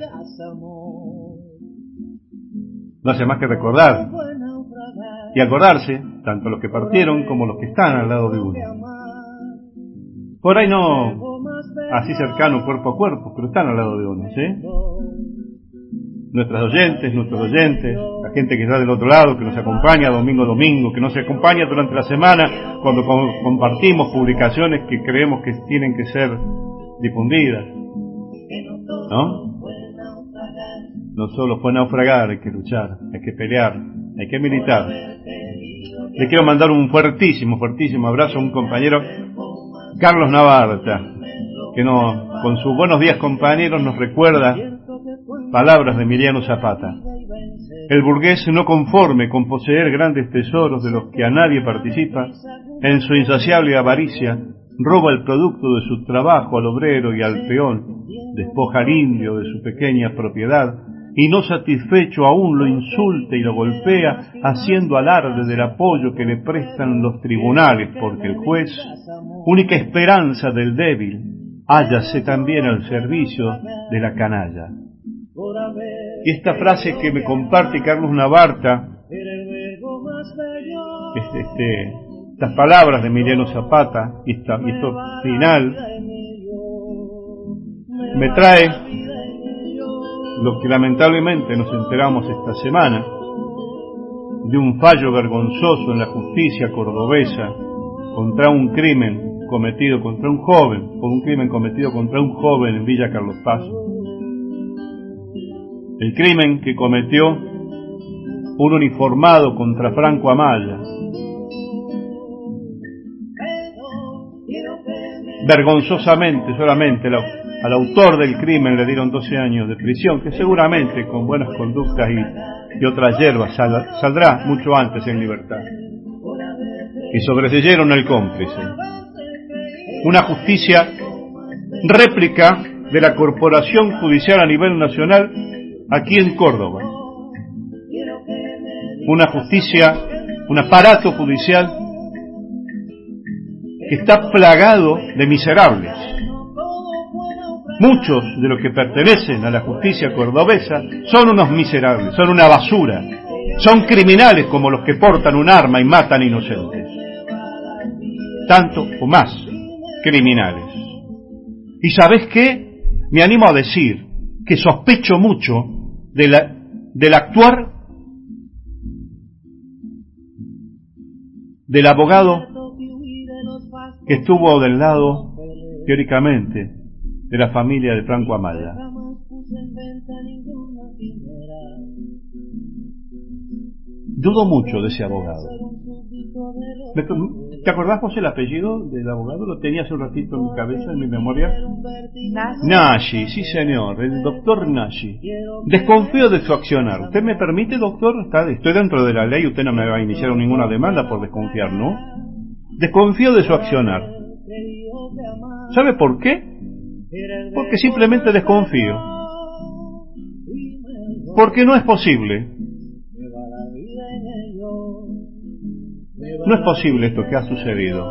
no hace más que recordar y acordarse, tanto los que partieron como los que están al lado de uno. Por ahí no así cercano, cuerpo a cuerpo, pero están al lado de uno, ¿sí? Nuestros oyentes, nuestros oyentes, la gente que está del otro lado, que nos acompaña domingo a domingo, que nos acompaña durante la semana cuando compartimos publicaciones que creemos que tienen que ser difundidas, ¿no? No solo fue naufragar, hay que luchar, hay que pelear, hay que militar. Le quiero mandar un fuertísimo, fuertísimo abrazo a un compañero, Carlos Navarta, que nos, con sus buenos días compañeros, nos recuerda palabras de Emiliano Zapata. El burgués no conforme con poseer grandes tesoros de los que a nadie participa, en su insaciable avaricia, roba el producto de su trabajo al obrero y al peón, despoja al indio de su pequeña propiedad, y no satisfecho aún lo insulta y lo golpea, haciendo alarde del apoyo que le prestan los tribunales, porque el juez, única esperanza del débil, hállase también al servicio de la canalla. Y esta frase que me comparte Carlos Navarta, este, este, estas palabras de Emiliano Zapata, y, esta, y esto final, me trae lo que lamentablemente nos enteramos esta semana, de un fallo vergonzoso en la justicia cordobesa contra un crimen cometido contra un joven, por un crimen cometido contra un joven en Villa Carlos Paz. El crimen que cometió un uniformado contra Franco Amaya. Vergonzosamente, solamente la, al autor del crimen le dieron doce años de prisión, que seguramente con buenas conductas y, y otras hierbas sal, saldrá mucho antes en libertad. Y sobreseyeron al cómplice. Una justicia réplica de la corporación judicial a nivel nacional aquí en Córdoba. Una justicia, un aparato judicial que está plagado de miserables. Muchos de los que pertenecen a la justicia cordobesa son unos miserables, son una basura, son criminales como los que portan un arma y matan inocentes. Tanto o más criminales. ¿Y sabes qué? Me animo a decir que sospecho mucho de la, del actuar del abogado que estuvo del lado, teóricamente, de la familia de Franco Amaya. Dudo mucho de ese abogado. ¿Te acordás, José, el apellido del abogado? Lo tenía hace un ratito en mi cabeza, en mi memoria. Nashi, sí señor, el doctor Nashi. Desconfío de su accionar. ¿Usted me permite, doctor? Está, estoy dentro de la ley, usted no me va a iniciar ninguna demanda por desconfiar, ¿no? Desconfío de su accionar. ¿Sabe por qué? Porque simplemente desconfío. Porque no es posible. No es posible esto que ha sucedido.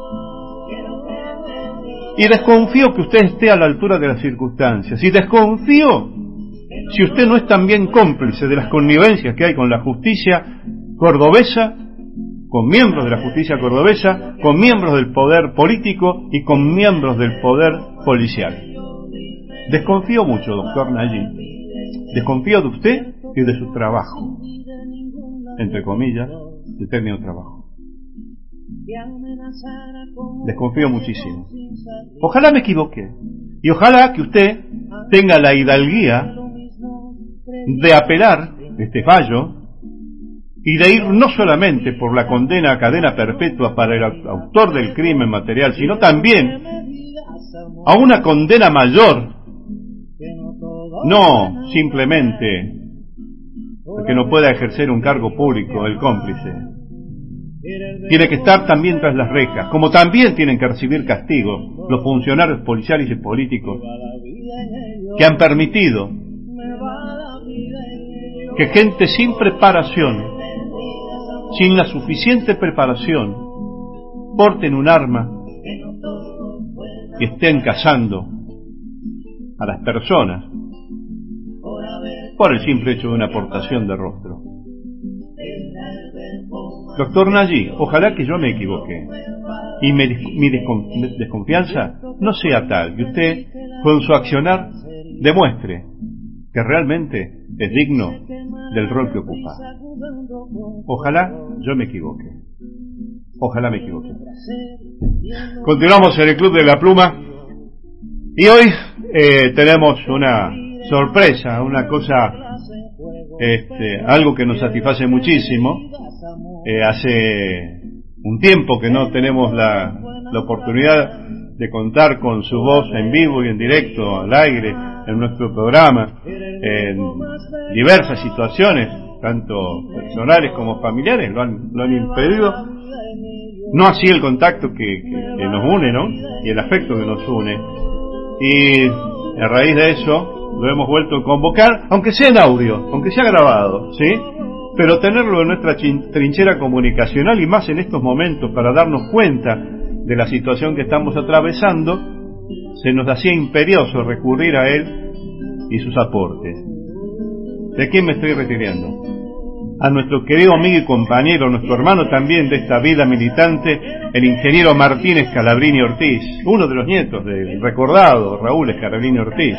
Y desconfío que usted esté a la altura de las circunstancias. Y desconfío si usted no es también cómplice de las connivencias que hay con la justicia cordobesa, con miembros de la justicia cordobesa, con miembros del poder político y con miembros del poder policial. Desconfío mucho, doctor Nayib. Desconfío de usted y de su trabajo. Entre comillas, de término trabajo. Desconfío muchísimo. Ojalá me equivoque. Y ojalá que usted tenga la hidalguía de apelar este fallo y de ir no solamente por la condena a cadena perpetua para el autor del crimen material, sino también a una condena mayor, no simplemente que no pueda ejercer un cargo público el cómplice. Tiene que estar también tras las rejas, como también tienen que recibir castigo los funcionarios policiales y políticos que han permitido que gente sin preparación, sin la suficiente preparación, porten un arma y estén cazando a las personas por el simple hecho de una portación de rostro. Doctor Nayib, ojalá que yo me equivoque y me, mi desconf- desconfianza no sea tal que usted con su accionar demuestre que realmente es digno del rol que ocupa. Ojalá yo me equivoque. Ojalá me equivoque. Continuamos en el Club de la Pluma y hoy eh, tenemos una sorpresa, una cosa, este, algo que nos satisface muchísimo. Eh, hace un tiempo que no tenemos la, la oportunidad de contar con su voz en vivo y en directo, al aire, en nuestro programa, en diversas situaciones, tanto personales como familiares, lo han, lo han impedido. No así el contacto que, que, que nos une, ¿no? Y el afecto que nos une. Y a raíz de eso lo hemos vuelto a convocar, aunque sea en audio, aunque sea grabado, ¿sí? Pero tenerlo en nuestra trinchera comunicacional y más en estos momentos para darnos cuenta de la situación que estamos atravesando, se nos hacía imperioso recurrir a él y sus aportes. ¿De quién me estoy refiriendo? A nuestro querido amigo y compañero, nuestro hermano también de esta vida militante, el ingeniero Martínez Scalabrini Ortiz, uno de los nietos del recordado Raúl Scalabrini Ortiz,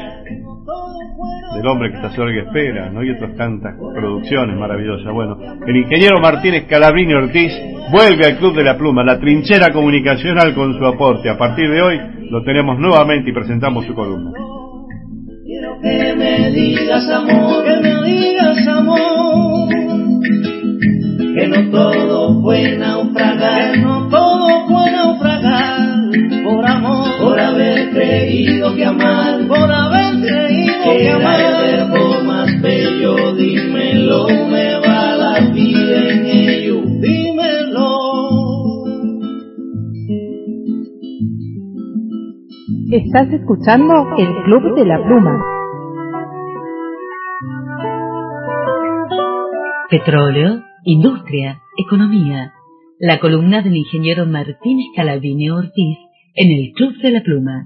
del hombre que está solo y espera, ¿no? Y otras tantas producciones maravillosas. Bueno, el ingeniero Martínez Scalabrini Ortiz vuelve al Club de la Pluma, la trinchera comunicacional con su aporte. A partir de hoy lo tenemos nuevamente y presentamos su columna. Quiero que me digas amor, que me digas amor, que no todo fue naufragar, que no todo fue naufragar, por amor, por haber creído que amar, por haber creído que amar, el verbo más bello, dímelo, me va la vida en ello, dímelo. Estás escuchando el Club de la Pluma. Petróleo, industria, economía. La columna del ingeniero Martínez Scalabrini Ortiz en el Club de la Pluma.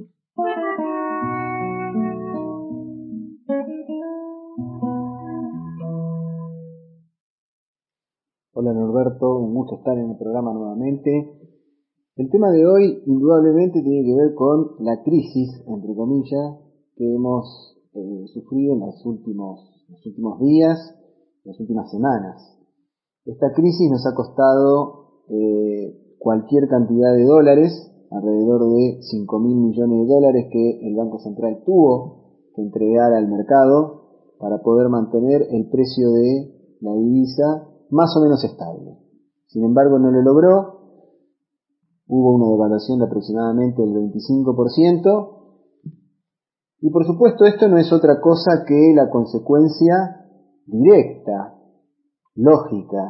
Hola Norberto, un gusto estar en el programa nuevamente. El tema de hoy indudablemente tiene que ver con la crisis, entre comillas, que hemos eh, sufrido en los últimos, los últimos días, las últimas semanas. Esta crisis nos ha costado eh, cualquier cantidad de dólares, alrededor de cinco mil millones de dólares que el Banco Central tuvo que entregar al mercado para poder mantener el precio de la divisa más o menos estable. Sin embargo, no lo logró. Hubo una devaluación de aproximadamente el veinticinco por ciento. Y por supuesto esto no es otra cosa que la consecuencia directa, lógica,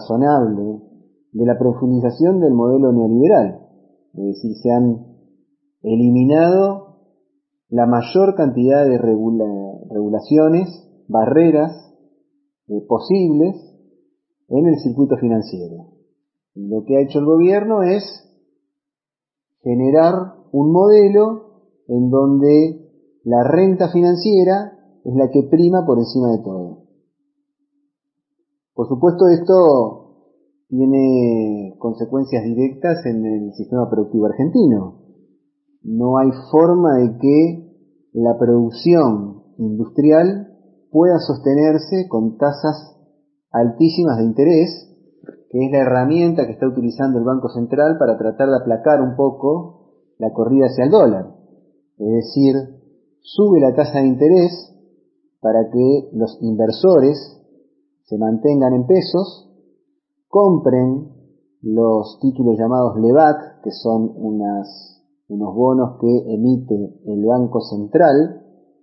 razonable de la profundización del modelo neoliberal. Es decir, se han eliminado la mayor cantidad de regula regulaciones, barreras eh, posibles en el circuito financiero. Y lo que ha hecho el gobierno es generar un modelo en donde la renta financiera es la que prima por encima de todo. Por supuesto, esto tiene consecuencias directas en el sistema productivo argentino. No hay forma de que la producción industrial pueda sostenerse con tasas altísimas de interés, que es la herramienta que está utilizando el Banco Central para tratar de aplacar un poco la corrida hacia el dólar. Es decir, sube la tasa de interés para que los inversores se mantengan en pesos, compren los títulos llamados LEVAC, que son unas, unos bonos que emite el Banco Central,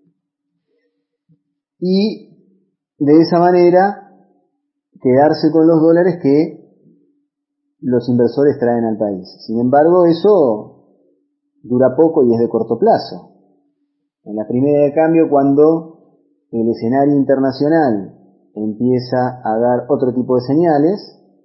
y de esa manera quedarse con los dólares que los inversores traen al país. Sin embargo, eso dura poco y es de corto plazo. En la primera de cambio, cuando el escenario internacional empieza a dar otro tipo de señales,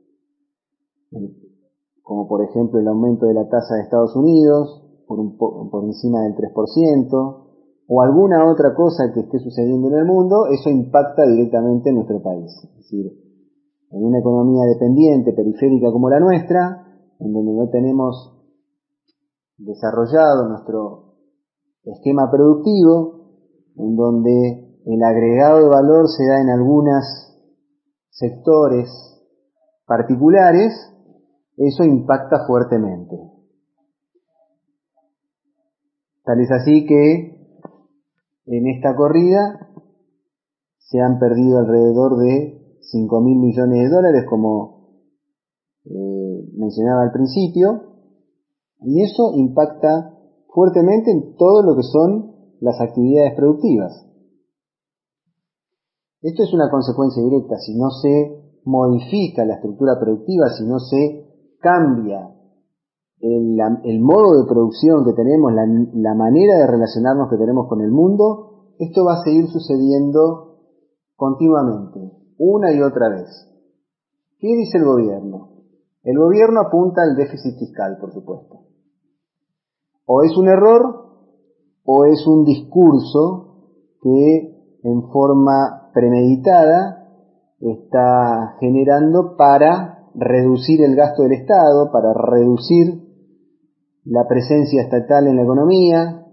como por ejemplo el aumento de la tasa de Estados Unidos por, un po por encima del tres por ciento, o alguna otra cosa que esté sucediendo en el mundo, eso impacta directamente en nuestro país. Es decir, en una economía dependiente, periférica como la nuestra, en donde no tenemos desarrollado nuestro esquema productivo, en donde el agregado de valor se da en algunos sectores particulares, eso impacta fuertemente. Tal es así que en esta corrida se han perdido alrededor de cinco mil millones de dólares, como eh, mencionaba al principio, y eso impacta fuertemente en todo lo que son las actividades productivas. Esto es una consecuencia directa. Si no se modifica la estructura productiva, si no se cambia el, la, el modo de producción que tenemos, la, la manera de relacionarnos que tenemos con el mundo, esto va a seguir sucediendo continuamente, una y otra vez. ¿Qué dice el gobierno? El gobierno apunta al déficit fiscal, por supuesto. O es un error, o es un discurso que en forma premeditada está generando para reducir el gasto del Estado, para reducir la presencia estatal en la economía,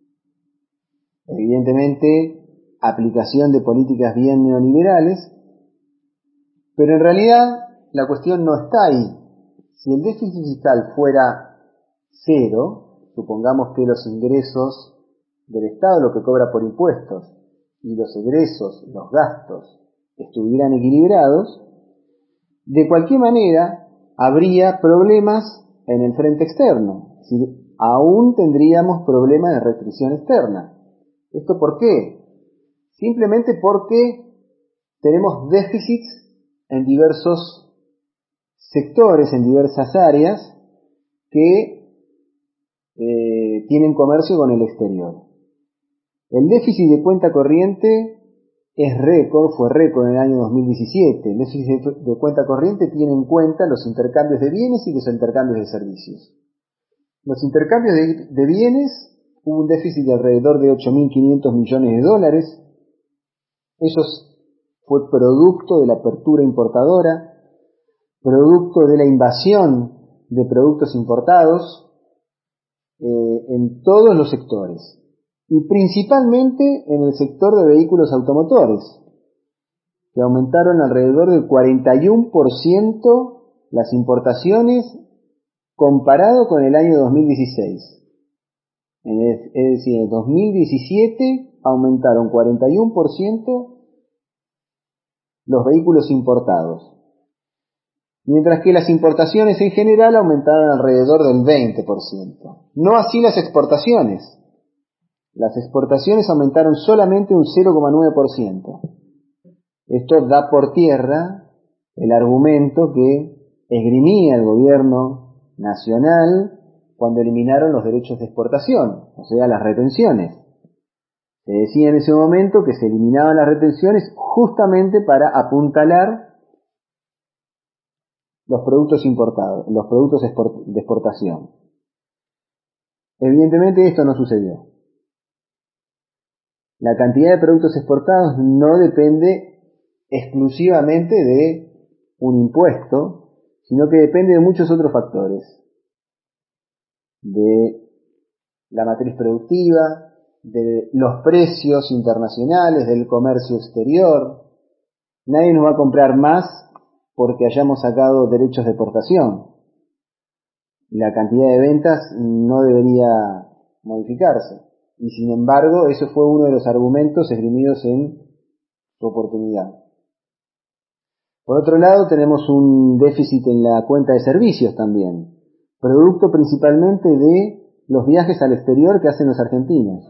evidentemente aplicación de políticas bien neoliberales, pero en realidad la cuestión no está ahí. Si el déficit fiscal fuera cero, supongamos que los ingresos del Estado, lo que cobra por impuestos, y los egresos, los gastos, estuvieran equilibrados, de cualquier manera habría problemas en el frente externo. Es decir, aún tendríamos problemas de restricción externa. ¿Esto por qué? Simplemente porque tenemos déficits en diversos sectores, en diversas áreas que eh, tienen comercio con el exterior. El déficit de cuenta corriente es récord, fue récord en el año dos mil diecisiete. El déficit de cuenta corriente tiene en cuenta los intercambios de bienes y los intercambios de servicios. Los intercambios de, de bienes, hubo un déficit de alrededor de ocho mil quinientos millones de dólares. Eso fue producto de la apertura importadora, producto de la invasión de productos importados eh, en todos los sectores, y principalmente en el sector de vehículos automotores, que aumentaron alrededor del cuarenta y uno por ciento las importaciones comparado con el año dos mil dieciséis. Es decir, en dos mil diecisiete aumentaron cuarenta y uno por ciento los vehículos importados, mientras que las importaciones en general aumentaron alrededor del veinte por ciento. No así las exportaciones. Las exportaciones aumentaron solamente un cero coma nueve por ciento. Esto da por tierra el argumento que esgrimía el gobierno nacional cuando eliminaron los derechos de exportación, o sea, las retenciones. Se decía en ese momento que se eliminaban las retenciones justamente para apuntalar los productos importados, los productos de exportación. Evidentemente esto no sucedió. La cantidad de productos exportados no depende exclusivamente de un impuesto, sino que depende de muchos otros factores. De la matriz productiva, de los precios internacionales, del comercio exterior. Nadie nos va a comprar más porque hayamos sacado derechos de exportación. La cantidad de ventas no debería modificarse. Y sin embargo, eso fue uno de los argumentos esgrimidos en su oportunidad. Por otro lado, tenemos un déficit en la cuenta de servicios también, producto principalmente de los viajes al exterior que hacen los argentinos.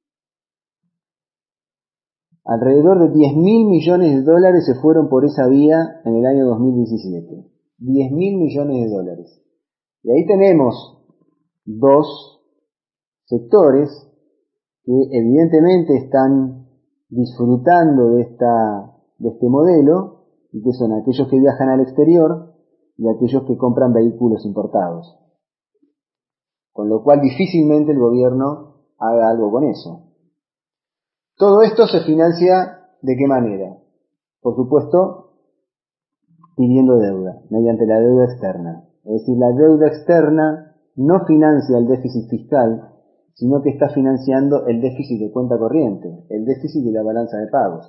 Alrededor de diez mil millones de dólares se fueron por esa vía en el año dos mil diecisiete. diez mil millones de dólares. Y ahí tenemos dos sectores que evidentemente están disfrutando de, esta, de este modelo, y que son aquellos que viajan al exterior y aquellos que compran vehículos importados. Con lo cual difícilmente el gobierno haga algo con eso. Todo esto se financia ¿de qué manera? Por supuesto, pidiendo deuda, mediante la deuda externa. Es decir, la deuda externa no financia el déficit fiscal, sino que está financiando el déficit de cuenta corriente, el déficit de la balanza de pagos.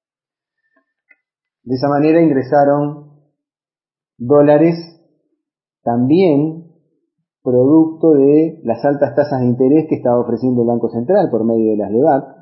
De esa manera ingresaron dólares también producto de las altas tasas de interés que estaba ofreciendo el Banco Central por medio de las LEVAC.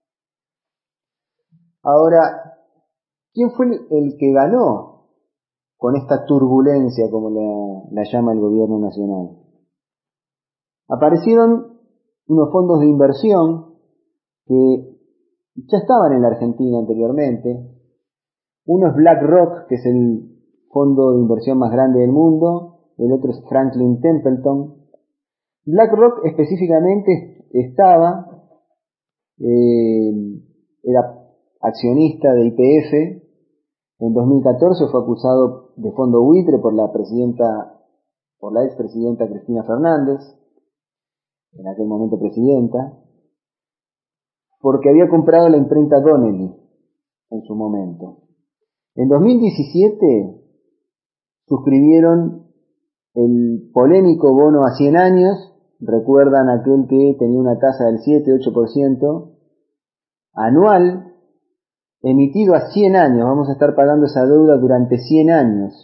Ahora, ¿quién fue el que ganó con esta turbulencia, como la, la llama el gobierno nacional? Aparecieron unos fondos de inversión que ya estaban en la Argentina anteriormente. Uno es BlackRock, que es el fondo de inversión más grande del mundo. El otro es Franklin Templeton. BlackRock específicamente estaba, eh, era accionista de Y P F. En dos mil catorce fue acusado de fondo buitre por la presidenta, por la expresidenta Cristina Fernández, en aquel momento presidenta, porque había comprado la imprenta Donnelley en su momento. En dos mil diecisiete suscribieron el polémico bono a cien años, recuerdan aquel que tenía una tasa del siete a ocho por ciento anual, emitido a cien años. Vamos a estar pagando esa deuda durante cien años.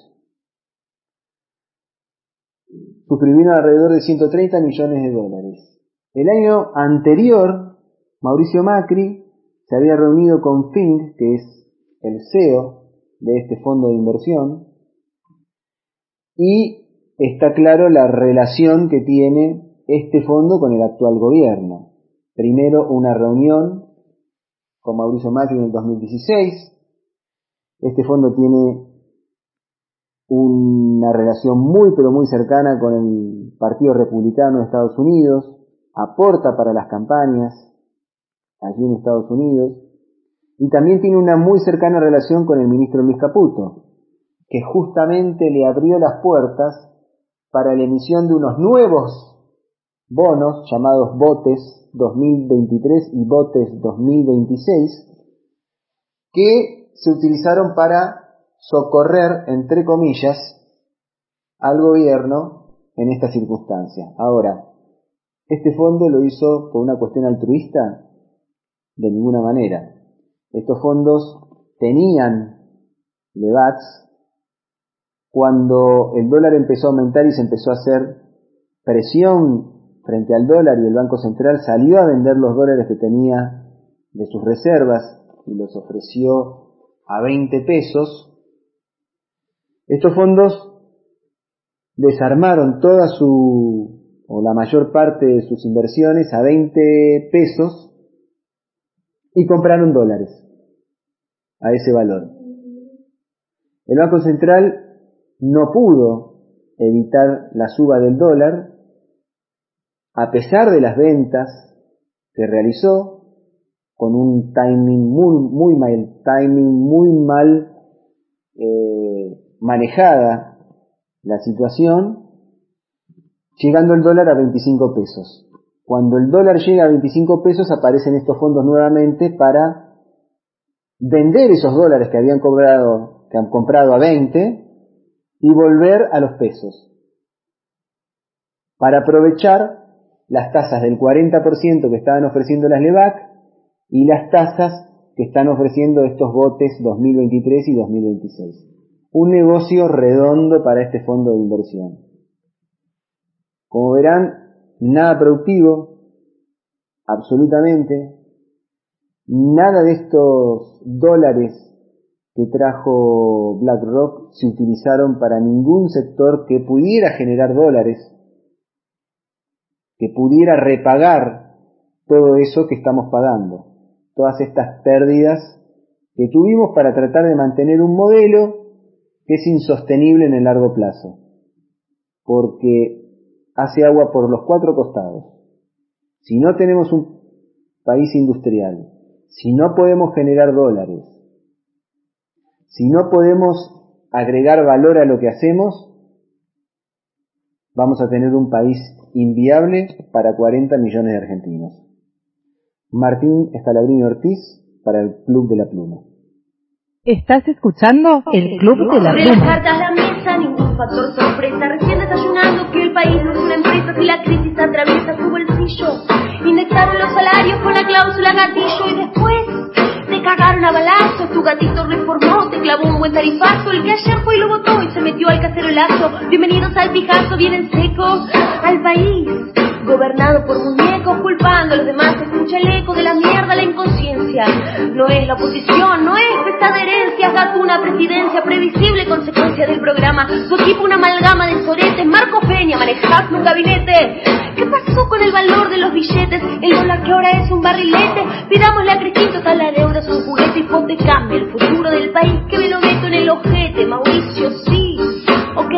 Suscribieron alrededor de ciento treinta millones de dólares. El año anterior, Mauricio Macri se había reunido con Fink, que es el C E O de este fondo de inversión, y está claro la relación que tiene este fondo con el actual gobierno. Primero una reunión con Mauricio Macri en el dos mil dieciséis. Este fondo tiene una relación muy pero muy cercana con el Partido Republicano de Estados Unidos, aporta para las campañas allí en Estados Unidos, y también tiene una muy cercana relación con el ministro Luis Caputo, que justamente le abrió las puertas para la emisión de unos nuevos bonos llamados BOTES dos mil veintitrés y BOTES dos mil veintiséis, que se utilizaron para socorrer, entre comillas, al gobierno en esta circunstancia. Ahora, ¿este fondo lo hizo por una cuestión altruista? De ninguna manera. Estos fondos tenían LEVACs. Cuando el dólar empezó a aumentar y se empezó a hacer presión frente al dólar y el Banco Central salió a vender los dólares que tenía de sus reservas y los ofreció a veinte pesos, estos fondos desarmaron toda su, o la mayor parte de sus inversiones a veinte pesos y compraron dólares a ese valor. El Banco Central no pudo evitar la suba del dólar a pesar de las ventas que realizó, con un timing muy, muy mal, timing muy mal eh, manejada la situación, llegando el dólar a veinticinco pesos. Cuando el dólar llega a veinticinco pesos, aparecen estos fondos nuevamente para vender esos dólares que habían cobrado, que han comprado a veinte y volver a los pesos, para aprovechar las tasas del cuarenta por ciento que estaban ofreciendo las LEVAC y las tasas que están ofreciendo estos botes dos mil veintitrés y dos mil veintiséis. Un negocio redondo para este fondo de inversión. Como verán, nada productivo, absolutamente. Nada de estos dólares que trajo BlackRock se utilizaron para ningún sector que pudiera generar dólares, que pudiera repagar todo eso que estamos pagando, todas estas pérdidas que tuvimos para tratar de mantener un modelo que es insostenible en el largo plazo, porque hace agua por los cuatro costados. Si no tenemos un país industrial, si no podemos generar dólares, si no podemos agregar valor a lo que hacemos, vamos a tener un país inviable para cuarenta millones de argentinos. Martín Scalabrini Ortiz, para el Club de la Pluma. Estás escuchando el Club de la Sobre las Pluma. cartas a la mesa, ningún factor sorpresa. Recién desayunando que el país no es una empresa, que la crisis atraviesa su bolsillo. Indexaron los salarios con la cláusula gatillo y después te cagaron a balazos. Tu gatito reformó, te clavó un buen tarifazo. El que ayer fue y lo votó y se metió al cacerolazo. Bienvenidos al pijazo, vienen secos al país gobernado por muñecos, culpando a los demás. Escucha el eco de la mierda, la inconsciencia. No es la oposición, no es esta de herencias. Gato una presidencia previsible, consecuencia del programa. Su equipo una amalgama de soretes. Marco Peña, manejás un gabinete. ¿Qué pasó con el valor de los billetes? El dólar que ahora es un barrilete. Pidámosle a Cristín, total la deuda es un juguete. Hipotecame el futuro del país, que me lo meto en el ojete. Mauricio, sí, ok.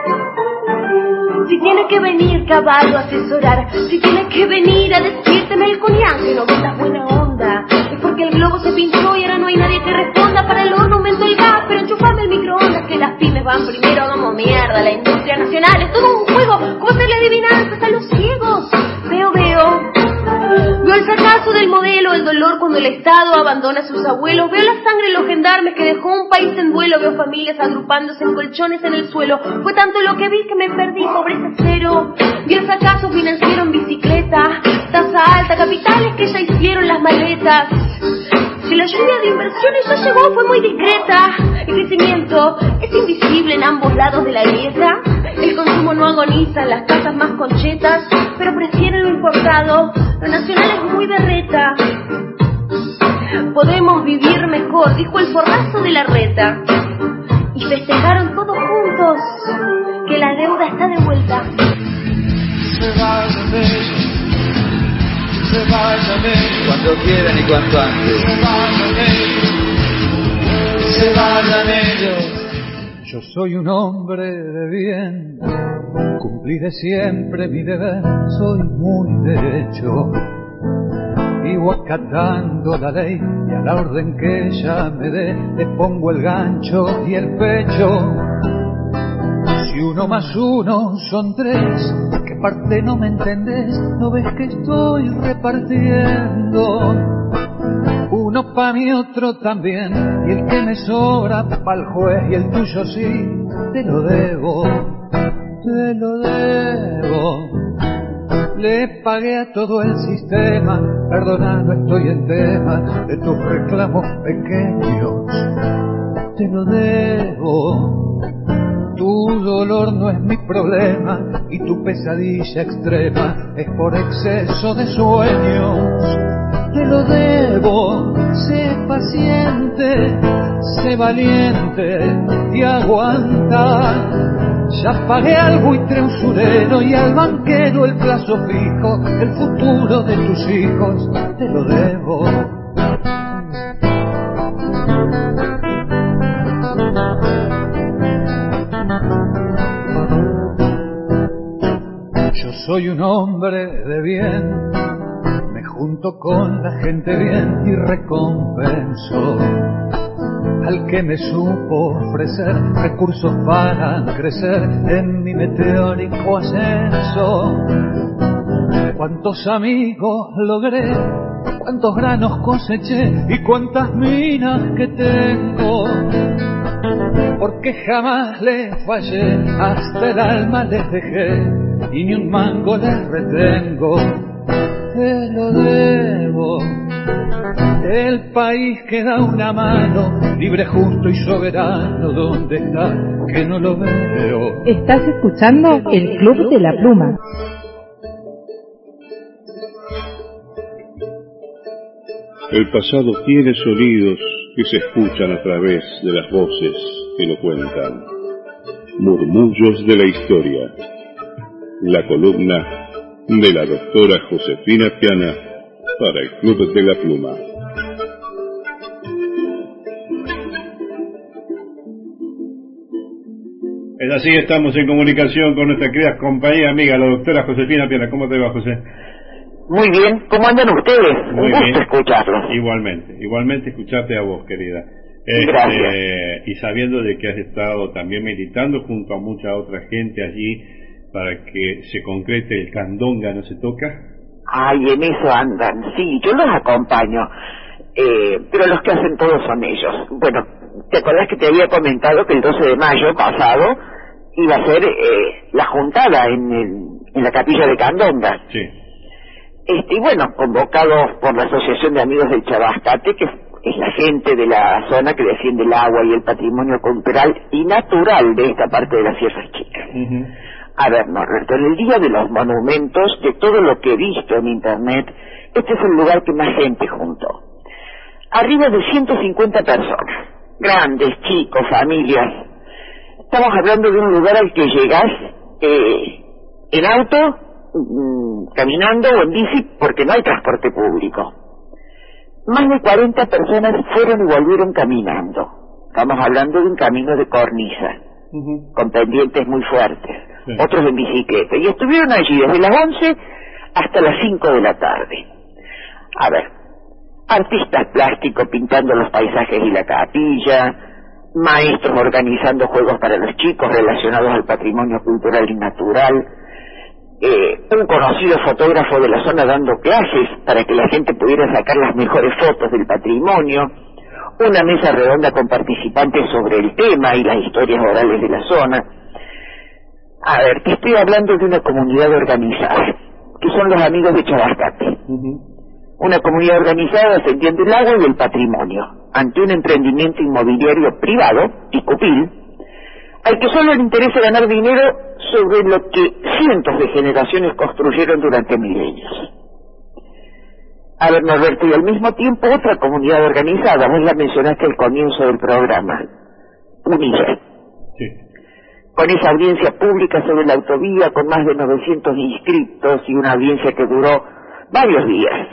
Si tiene que venir caballo a asesorar, si tiene que venir a decirte melconian que no ves buena onda, es porque el globo se pinchó y ahora no hay nadie que responda. Para el horno aumentó el gas, pero enchufame el microondas, que las pymes van primero, vamos mierda. La industria nacional es todo un juego, ¿cómo hacerle adivinanzas a los ciegos? Veo, veo Veo el fracaso del modelo, el dolor cuando el Estado abandona a sus abuelos. Veo la sangre en los gendarmes que dejó un país en duelo. Veo familias agrupándose en colchones en el suelo. Fue tanto lo que vi que me perdí, pobreza cero. Vi el fracaso financiero en bicicleta, tasa alta, capitales que ya hicieron las maletas. Si la lluvia de inversiones ya llegó, fue muy discreta. El crecimiento es invisible en ambos lados de la grieta. El consumo no agoniza en las casas más conchetas, pero prefieren lo importado. Lo nacional es muy berreta. Podemos vivir mejor, dijo el forrazo de la reta. Y festejaron todos juntos que la deuda está de vuelta. Se vayan de ellos, se vayan de ellos, cuando quieran y cuanto antes. Se vayan de ellos, se vayan ellos. Yo soy un hombre de bien, cumpliré siempre mi deber, soy muy derecho. Vivo acatando la ley y a la orden que ella me dé le pongo el gancho y el pecho. Si uno más uno son tres, ¿qué parte no me entendés? ¿No ves que estoy repartiendo? Uno pa' mí, otro también, y el que me sobra pa'l juez, y el tuyo sí, te lo debo, te lo debo. Le pagué a todo el sistema, perdona, no estoy en tema de tus reclamos pequeños, te lo debo. Tu dolor no es mi problema y tu pesadilla extrema es por exceso de sueños. Te lo debo, sé paciente, sé valiente y aguanta. Ya pagué al buitre usurero y al banquero el plazo fijo, el futuro de tus hijos te lo debo. Yo soy un hombre de bien, me junto con la gente bien y recompenso al que me supo ofrecer recursos para crecer en mi meteórico ascenso. Cuántos amigos logré, cuántos granos coseché y cuántas minas que tengo, porque jamás les fallé, hasta el alma les dejé y ni un mango les retengo. Te lo debo, el país que da una mano, libre, justo y soberano, ¿dónde está? Que no lo veo. Estás escuchando el Club de la Pluma. El pasado tiene sonidos que se escuchan a través de las voces que lo cuentan. Murmullos de la historia. La columna de la doctora Josefina Piana para el Club de la Pluma. Es así, estamos en comunicación con nuestra querida compañera amiga, la doctora Josefina Piana. ¿Cómo te va, José? Muy bien, ¿cómo andan ustedes? Muy Un gusto bien. escucharlos. Igualmente, igualmente escucharte a vos, querida. Gracias. Este, y sabiendo de que has estado también meditando junto a mucha otra gente allí para que se concrete el candonga, ¿no se toca? Ay, en eso andan. Sí, yo los acompaño. Eh, pero los que hacen todos son ellos. Bueno, ¿te acordás que te había comentado que el doce de mayo pasado iba a ser eh, la juntada en, el, en la capilla de Candonga? Sí. Este, y bueno, convocados por la Asociación de Amigos del Chabascate, que es la gente de la zona que defiende el agua y el patrimonio cultural y natural de esta parte de las Sierras Chicas. Uh-huh. A ver, Norberto, en el Día de los Monumentos, de todo lo que he visto en internet, este es el lugar que más gente juntó. Arriba de ciento cincuenta personas, grandes, chicos, familias. Estamos hablando de un lugar al que llegás eh, en auto, caminando o en bici, porque no hay transporte público. Más de cuarenta personas fueron y volvieron caminando. Estamos hablando de un camino de cornisa, uh-huh, con pendientes muy fuertes, sí, otros en bicicleta, y estuvieron allí desde las once hasta las cinco de la tarde. A ver, artistas plásticos pintando los paisajes y la capilla, maestros organizando juegos para los chicos relacionados al patrimonio cultural y natural, Eh, un conocido fotógrafo de la zona dando clases para que la gente pudiera sacar las mejores fotos del patrimonio, una mesa redonda con participantes sobre el tema y las historias orales de la zona. A ver, te estoy hablando de una comunidad organizada, que son los amigos de Chabascate. Uh-huh. Una comunidad organizada defendiendo el agua y el patrimonio, ante un emprendimiento inmobiliario privado, Ticupil, al que solo le interesa ganar dinero sobre lo que cientos de generaciones construyeron durante milenios. A ver, Norberto, y al mismo tiempo otra comunidad organizada, vos la mencionaste al comienzo del programa, Unilla. Sí. Con esa audiencia pública sobre la autovía, con más de novecientos inscriptos y una audiencia que duró varios días.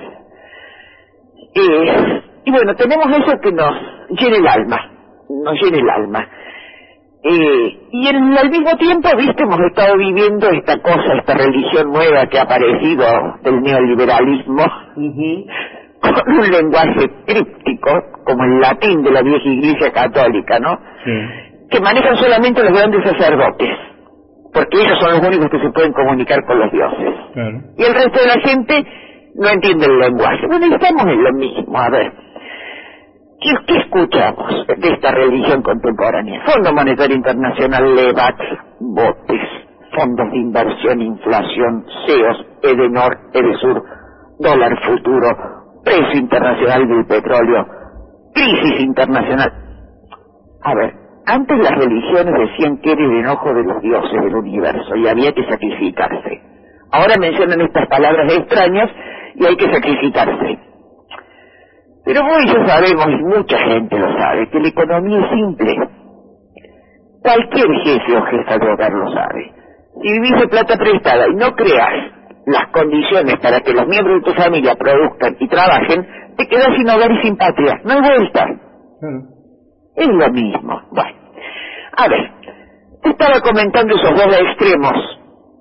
Eh, y bueno, tenemos eso que nos llena el alma, nos llena el alma. Eh, y en, al mismo tiempo, viste, hemos estado viviendo esta cosa, esta religión nueva que ha aparecido del neoliberalismo, uh-huh, con un lenguaje críptico, como el latín de la vieja Iglesia Católica, ¿no? Sí. Que manejan solamente los grandes sacerdotes, porque ellos son los únicos que se pueden comunicar con los dioses. Claro. Y el resto de la gente no entiende el lenguaje. Bueno, estamos en lo mismo, a ver. ¿Qué, ¿Qué escuchamos de esta religión contemporánea? Fondo Monetario Internacional, LEVAT, botes, fondos de inversión, inflación, C E Os, Edenor, Edesur, dólar futuro, precio internacional del petróleo, crisis internacional. A ver, antes las religiones decían que era el enojo de los dioses del universo y había que sacrificarse. Ahora mencionan estas palabras extrañas y hay que sacrificarse. Pero vos y yo sabemos, y mucha gente lo sabe, que la economía es simple. Cualquier jefe o jefa de hogar lo sabe. Si vivís de plata prestada y no creas las condiciones para que los miembros de tu familia produzcan y trabajen, te quedas sin hogar y sin patria. No hay vuelta. Claro. Es lo mismo. Bueno, a ver, te estaba comentando esos dos extremos,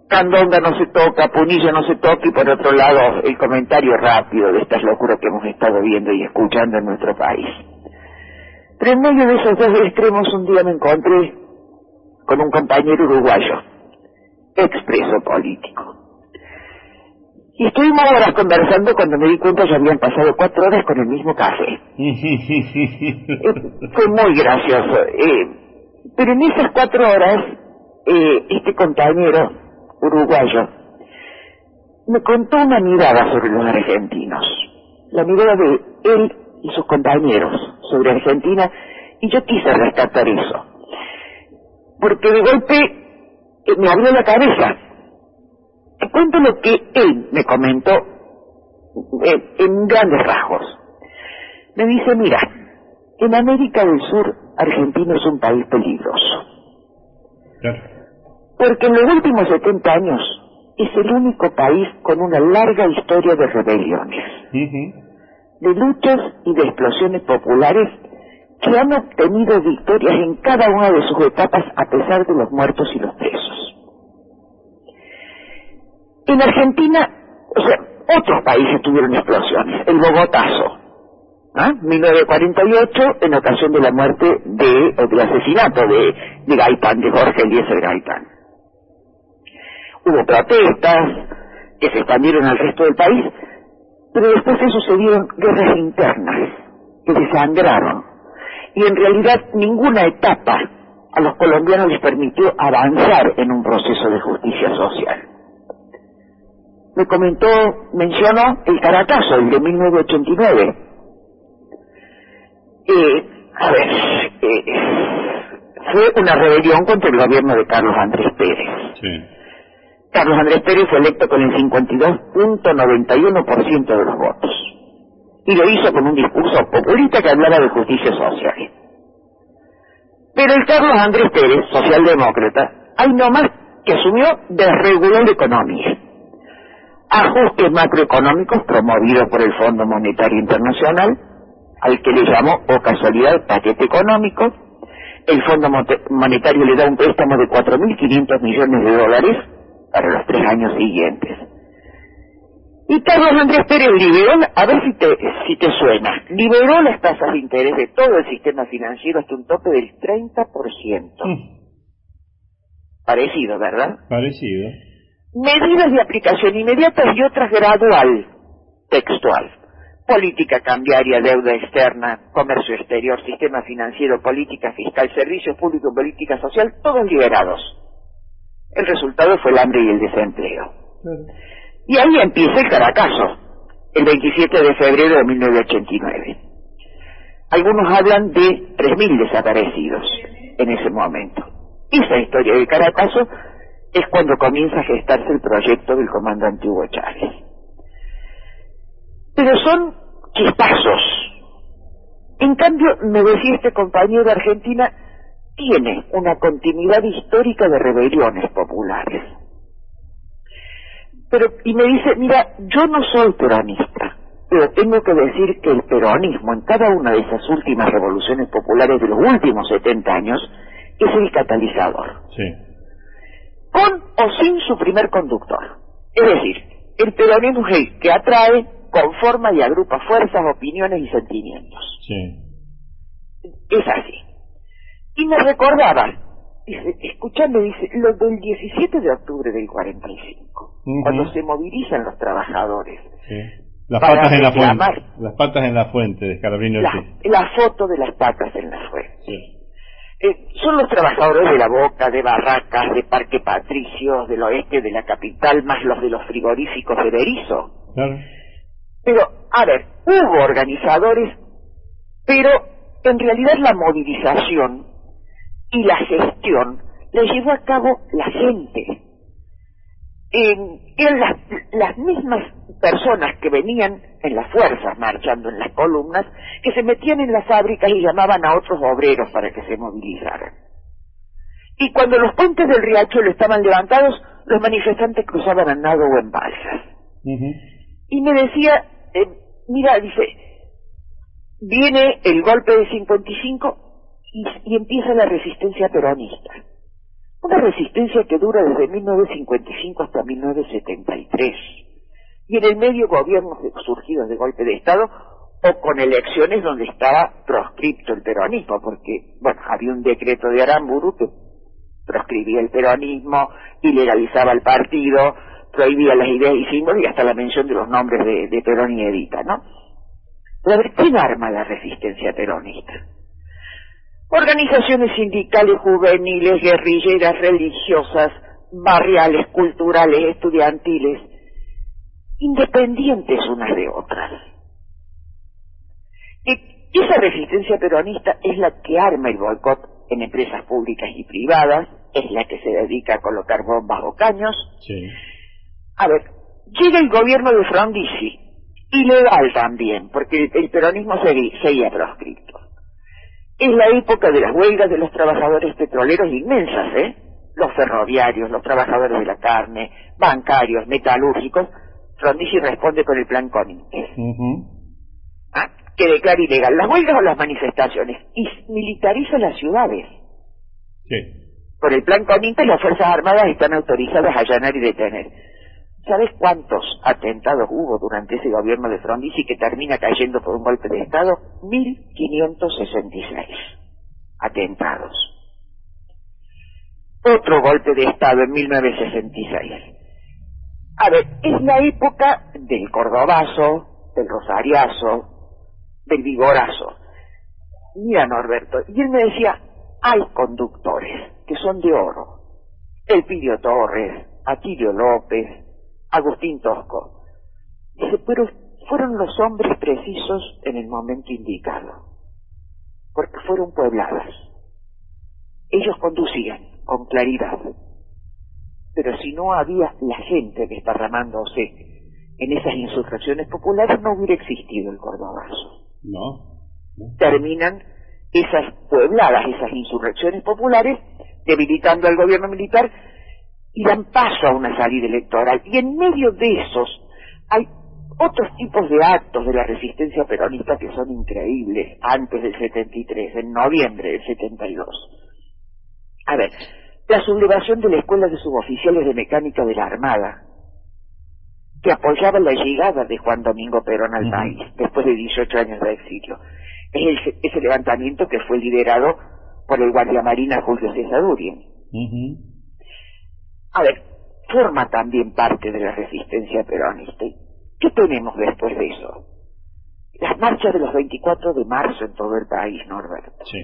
Candonga no se toca, Punilla no se toca, y por otro lado el comentario rápido de estas locuras que hemos estado viendo y escuchando en nuestro país. Pero en medio de esos dos extremos un día me encontré con un compañero uruguayo, expreso político. Y estuvimos horas conversando cuando me di cuenta ya habían pasado cuatro horas con el mismo café. eh, fue muy gracioso. Eh, pero en esas cuatro horas, eh, este compañero uruguayo me contó una mirada sobre los argentinos. La mirada de él y sus compañeros sobre Argentina, y yo quise rescatar eso. Porque de golpe eh, me abrió la cabeza. Te cuento lo que él me comentó eh, en grandes rasgos. Me dice, mira, en América del Sur, Argentina es un país peligroso. Claro. Porque en los últimos setenta años es el único país con una larga historia de rebeliones, uh-huh. de luchas y de explosiones populares que han obtenido victorias en cada una de sus etapas a pesar de los muertos y los presos. En Argentina, o sea, otros países tuvieron explosiones. El Bogotazo, ¿ah? mil novecientos cuarenta y ocho, en ocasión de la muerte de, o del asesinato de, de Gaitán, de Jorge Eliezer Gaitán. Hubo protestas que se expandieron al resto del país, pero después se sucedieron guerras internas que desangraron, y en realidad ninguna etapa a los colombianos les permitió avanzar en un proceso de justicia social. Me comentó, mencionó el Caracazo, el de mil novecientos ochenta y nueve. Eh, a ver, eh, fue una rebelión contra el gobierno de Carlos Andrés Pérez. Sí. Carlos Andrés Pérez fue electo con el cincuenta y dos punto noventa y uno por ciento de los votos. Y lo hizo con un discurso populista que hablaba de justicia social. Pero el Carlos Andrés Pérez, socialdemócrata, ahí nomás que asumió, desreguló la economía. Ajustes macroeconómicos promovidos por el Fondo Monetario Internacional, al que le llamó, o casualidad, paquete económico. El Fondo Monetario le da un préstamo de cuatro mil quinientos millones de dólares para los tres años siguientes. Y Carlos Andrés Pérez liberó, a ver si te, si te suena, liberó las tasas de interés de todo el sistema financiero hasta un tope del treinta por ciento. Mm. Parecido, ¿verdad? Parecido. Medidas de aplicación inmediata y otras gradual, textual. Política cambiaria, deuda externa, comercio exterior, sistema financiero, política fiscal, servicios públicos, política social, todos liberados. El resultado fue el hambre y el desempleo. Claro. Y ahí empieza el Caracazo, el veintisiete de febrero de mil novecientos ochenta y nueve. Algunos hablan de tres mil desaparecidos en ese momento. Esa historia del Caracazo es cuando comienza a gestarse el proyecto del comandante Hugo Chávez. Pero son chispazos. En cambio, me decía este compañero de Argentina, tiene una continuidad histórica de rebeliones populares. Pero, y me dice, mira, yo no soy peronista, pero tengo que decir que el peronismo en cada una de esas últimas revoluciones populares de los últimos setenta años es el catalizador. Sí. Con o sin su primer conductor. Es decir, el peronismo es el que atrae, conforma y agrupa fuerzas, opiniones y sentimientos. Sí. Es así. Y me recordaba, dice, escuchando, dice, lo del diecisiete de octubre del cuarenta y cinco, uh-huh. cuando se movilizan los trabajadores. Sí. Las patas en la fuente. Las patas en la fuente de Scalabrini la, la foto de las patas en la fuente. Sí. Eh, son los trabajadores de La Boca, de Barracas, de Parque Patricios, del oeste de la capital, más los de los frigoríficos de Berizo. Claro. Pero, a ver, hubo organizadores, pero en realidad la movilización y la gestión la llevó a cabo la gente. Eh, eran las, las mismas personas que venían en las fuerzas marchando en las columnas, que se metían en las fábricas y llamaban a otros obreros para que se movilizaran. Y cuando los puentes del Riachuelo estaban levantados, los manifestantes cruzaban a nado o en balsas. Uh-huh. Y me decía, eh, mira, dice, viene el golpe de cincuenta y cinco y, y empieza la resistencia peronista. Una resistencia que dura desde mil novecientos cincuenta y cinco hasta mil novecientos setenta y tres. Y en el medio gobiernos surgidos de golpe de Estado o con elecciones donde estaba proscripto el peronismo, porque, bueno, había un decreto de Aramburu que proscribía el peronismo, ilegalizaba el partido, prohibía las ideas y símbolos y hasta la mención de los nombres de, de Perón y Evita, ¿no? Pero a ver, ¿quién arma la resistencia peronista? Organizaciones sindicales, juveniles, guerrilleras, religiosas, barriales, culturales, estudiantiles, independientes unas de otras. Y esa resistencia peronista es la que arma el boicot en empresas públicas y privadas, es la que se dedica a colocar bombas o caños. Sí. A ver, llega el gobierno de Frondizi, ilegal también, porque el, el peronismo seguía, seguía proscripto. Es la época de las huelgas de los trabajadores petroleros inmensas, ¿eh? Los ferroviarios, los trabajadores de la carne, bancarios, metalúrgicos. Frondizi responde con el plan Conin, Uh-huh. ¿ah? que declara ilegal las huelgas o las manifestaciones y militariza las ciudades. Sí. Por el plan Conintes las Fuerzas Armadas están autorizadas a allanar y detener. ¿Sabes cuántos atentados hubo durante ese gobierno de Frondizi que termina cayendo por un golpe de Estado? mil quinientos sesenta y seis atentados. Otro golpe de Estado en mil novecientos sesenta y seis. A ver, es la época del cordobazo, del rosariazo, del vigorazo. Mira, Norberto, y él me decía, hay conductores que son de oro. Elpidio Torres, Atilio López, Agustín Tosco. Dice, pero fueron los hombres precisos en el momento indicado, porque fueron puebladas. Ellos conducían con claridad, pero si no había la gente desparramándose en esas insurrecciones populares, no hubiera existido el cordobazo. No, no. Terminan esas puebladas, esas insurrecciones populares, debilitando al gobierno militar y dan paso a una salida electoral. Y en medio de esos hay otros tipos de actos de la resistencia peronista que son increíbles, antes del setenta y tres, en noviembre del setenta y dos. A ver, la sublevación de la Escuela de Suboficiales de Mecánica de la Armada, que apoyaba la llegada de Juan Domingo Perón al uh-huh. país, después de dieciocho años de exilio. Es el, ese levantamiento que fue liderado por el guardiamarina Julio César Urien. Uh-huh. A ver, forma también parte de la resistencia peronista. ¿Qué tenemos después de eso? Las marchas de los veinticuatro de marzo en todo el país, Norberto. Sí.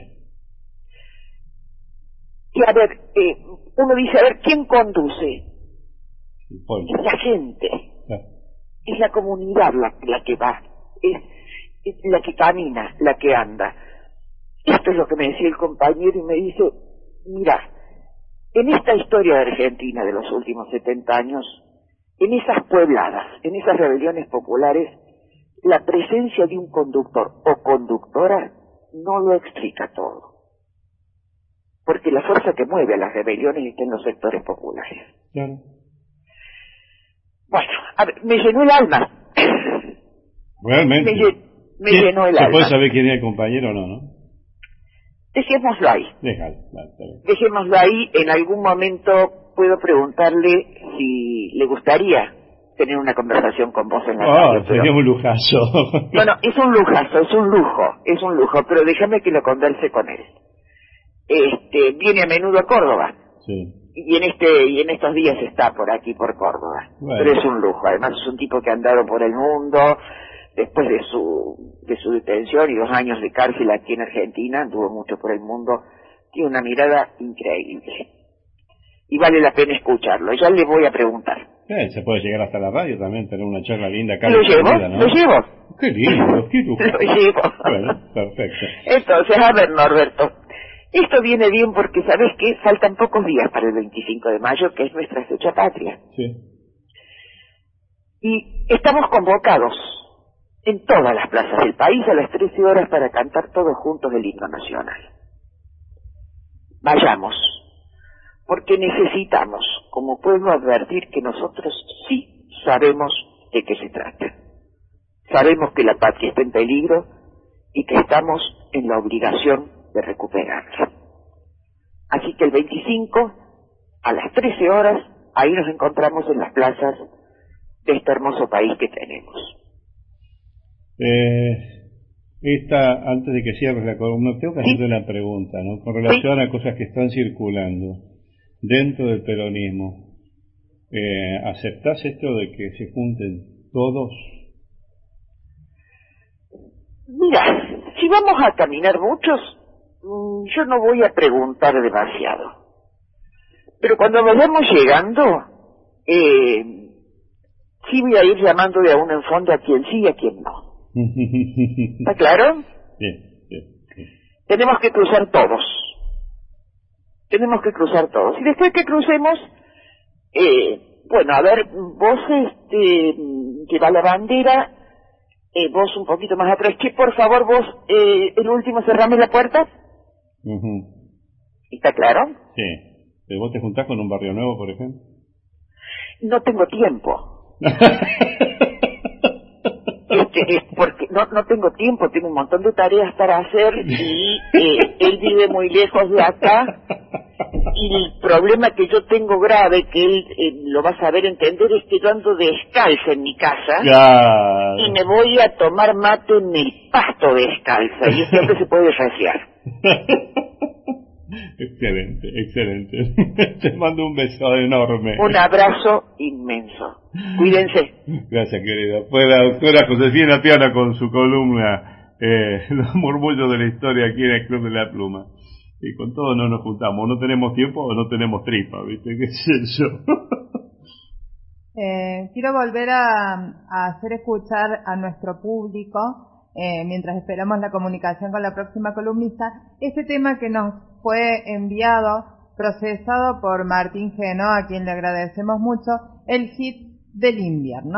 Y a ver, eh, uno dice, a ver, ¿quién conduce? Es la gente. Sí. Es la comunidad la, la que va. Es, es la que camina, la que anda. Esto es lo que me decía el compañero y me dice, mira, en esta historia de Argentina de los últimos setenta años, en esas puebladas, en esas rebeliones populares, la presencia de un conductor o conductora no lo explica todo. Porque la fuerza que mueve a las rebeliones está en los sectores populares. Claro. Bueno, a ver, me llenó el alma. Realmente. Me, llen, me llenó el ¿Se alma. puede saber quién es el compañero o no, no? Dejémoslo ahí. Déjalo, claro, está bien. Dejémoslo ahí. En algún momento puedo preguntarle si le gustaría tener una conversación con vos en la Oh, radio. sería pero... un lujazo. Bueno, es un lujazo, es un lujo, es un lujo, pero déjame que lo converse con él. Este, viene a menudo a Córdoba. Sí. Y en este y en estos días está por aquí, por Córdoba. Bueno. Pero es un lujo. Además es un tipo que ha andado por el mundo. Después de su de su detención y dos años de cárcel aquí en Argentina, anduvo mucho por el mundo. Tiene una mirada increíble. Y vale la pena escucharlo. Ya le voy a preguntar. Eh, se puede llegar hasta la radio también, tener una charla linda acá. ¿Lo llevo? Vida, ¿no? ¿Lo llevo? Qué lindo, qué lujo. Lo llevo. Bueno, perfecto. Entonces, a ver, Norberto. Esto viene bien porque, ¿sabes qué? Faltan pocos días para el veinticinco de mayo, que es nuestra fecha patria. Sí. Y estamos convocados en todas las plazas del país a las trece horas para cantar todos juntos el himno nacional. Vayamos, porque necesitamos, como pueblo, advertir que nosotros sí sabemos de qué se trata. Sabemos que la patria está en peligro y que estamos en la obligación de recuperarla. Así que el veinticinco a las trece horas, ahí nos encontramos en las plazas de este hermoso país que tenemos. Eh, esta, antes de que cierres la columna, tengo que ¿Sí? hacerte una pregunta, ¿no? Con relación ¿Sí? a cosas que están circulando dentro del peronismo. Eh, ¿Aceptás esto de que se junten todos? Mira, si vamos a caminar muchos, yo no voy a preguntar demasiado. Pero cuando vayamos llegando, eh, sí voy a ir llamando de a uno en fondo a quien sí y a quien no. ¿Está claro? Sí, sí, sí. Tenemos que cruzar todos. Tenemos que cruzar todos. Y después que crucemos, eh, bueno, a ver, vos, este, que va la bandera, eh, vos un poquito más atrás, que por favor vos, eh, el último cerrame la puerta. Uh-huh. ¿Está claro? Sí. ¿Vos te juntás con un Barrio Nuevo, por ejemplo? No tengo tiempo. Este, es porque no, no tengo tiempo, tengo un montón de tareas para hacer y eh, él vive muy lejos de acá y el problema que yo tengo grave, que él eh, lo va a saber entender, es que yo ando descalza en mi casa. Claro. Y me voy a tomar mate en el pasto descalza y eso que se puede rociar. Excelente, excelente. Te mando un beso enorme. Un abrazo inmenso. Cuídense. Gracias, querida. Fue la doctora Josefina Piana con su columna eh, Los murmullos de la historia aquí en el Club de la Pluma. Y con todo no nos juntamos. No tenemos tiempo o no tenemos tripa, ¿viste? ¿Qué sé yo? eh, quiero volver a, a hacer escuchar a nuestro público, eh, mientras esperamos la comunicación con la próxima columnista, este tema que nos fue enviado, procesado por Martín Geno, a quien le agradecemos mucho, el hit del invierno.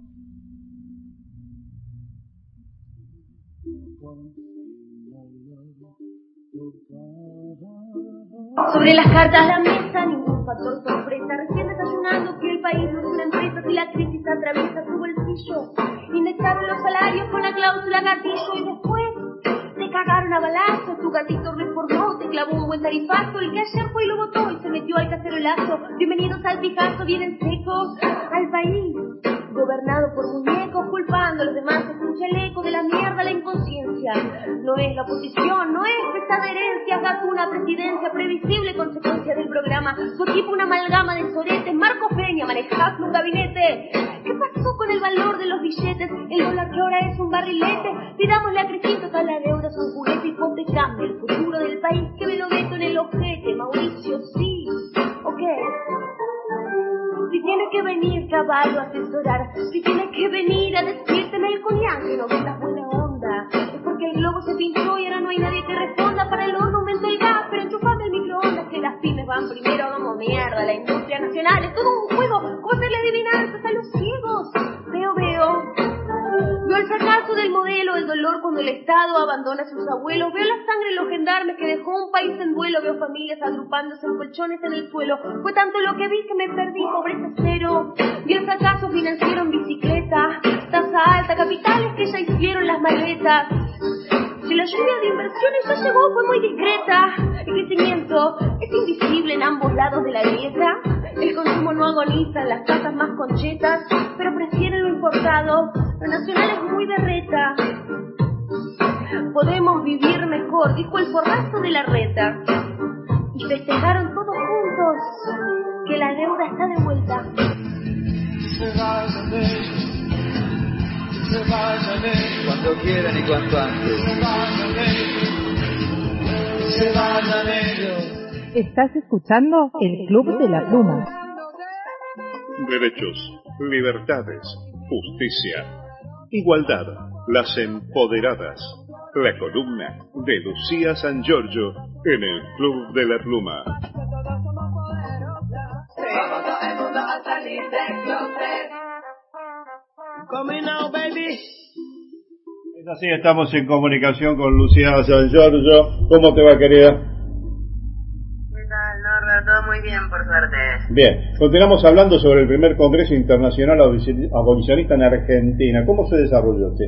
Sobre las cartas de la mesa, ningún factor sorpresa. Recién desayunando que el país no es una empresa, que la crisis atraviesa su bolsillo. Indexaron los salarios con la cláusula gatillo y después te cagaron a balazo. Tu gatito reformó, te clavó un buen tarifazo. El que ayer fue y lo votó y se metió al cacerolazo. Bienvenidos al pijazo, vienen secos al país gobernado por muñecos, culpando a los demás. Escucha el eco de la mierda, la inconsciencia. No es la oposición, no es pesada herencia. Gato una presidencia previsible, consecuencia del programa. Su equipo una amalgama de soretes. Marco Peña, manejás un gabinete. ¿Qué pasó con el valor de los billetes? El dólar que ahora es un barrilete. Pidámosle a Cristina toda la deuda, es un juguete hipotecable. El futuro del país que me lo meto en el ojete. Mauricio, sí, ok. Si tiene que venir caballo a asesorar, si tiene que venir a decirte Melconian que no vendas buena onda, es porque el globo se pinchó y ahora no hay nadie que responda. Para el horno aumentó el gas, pero enchufame el microondas, que las pymes van primero, hagamos mierda. La industria nacional es todo un juego, ¿cómo hacerle adivinanzas a los ciegos? Veo, veo. Veo el fracaso del modelo, el dolor cuando el Estado abandona a sus abuelos. Veo la sangre en los gendarmes que dejó un país en duelo. Veo familias agrupándose en colchones en el suelo. Fue tanto lo que vi que me perdí, pobreza cero. Vi el fracaso financiero en bicicleta, tasa alta, capitales que ya hicieron las maletas. Si la lluvia de inversiones ya llegó, fue muy discreta. El crecimiento es invisible en ambos lados de la grieta. El consumo no agoniza en las casas más conchetas, pero prefieren lo importado. Lo nacional es muy berreta. Podemos vivir mejor, dijo el forrazo de la reta. Y festejaron todos juntos que la deuda está de vuelta. Se vayan ellos, se vayan ellos, cuando quieran y cuanto antes. Se vayan ellos, se vayan ellos. Estás escuchando el Club de la Pluma. Derechos, libertades, justicia, igualdad, las empoderadas. La columna de Lucía San Giorgio en el Club de la Pluma. Es así, estamos en comunicación con Lucía San Giorgio. ¿Cómo te va, querida? ¿Qué tal, Norberto? Todo muy bien, por suerte. Bien, continuamos hablando sobre el primer Congreso Internacional Abolicionista en Argentina. ¿Cómo se desarrolló usted?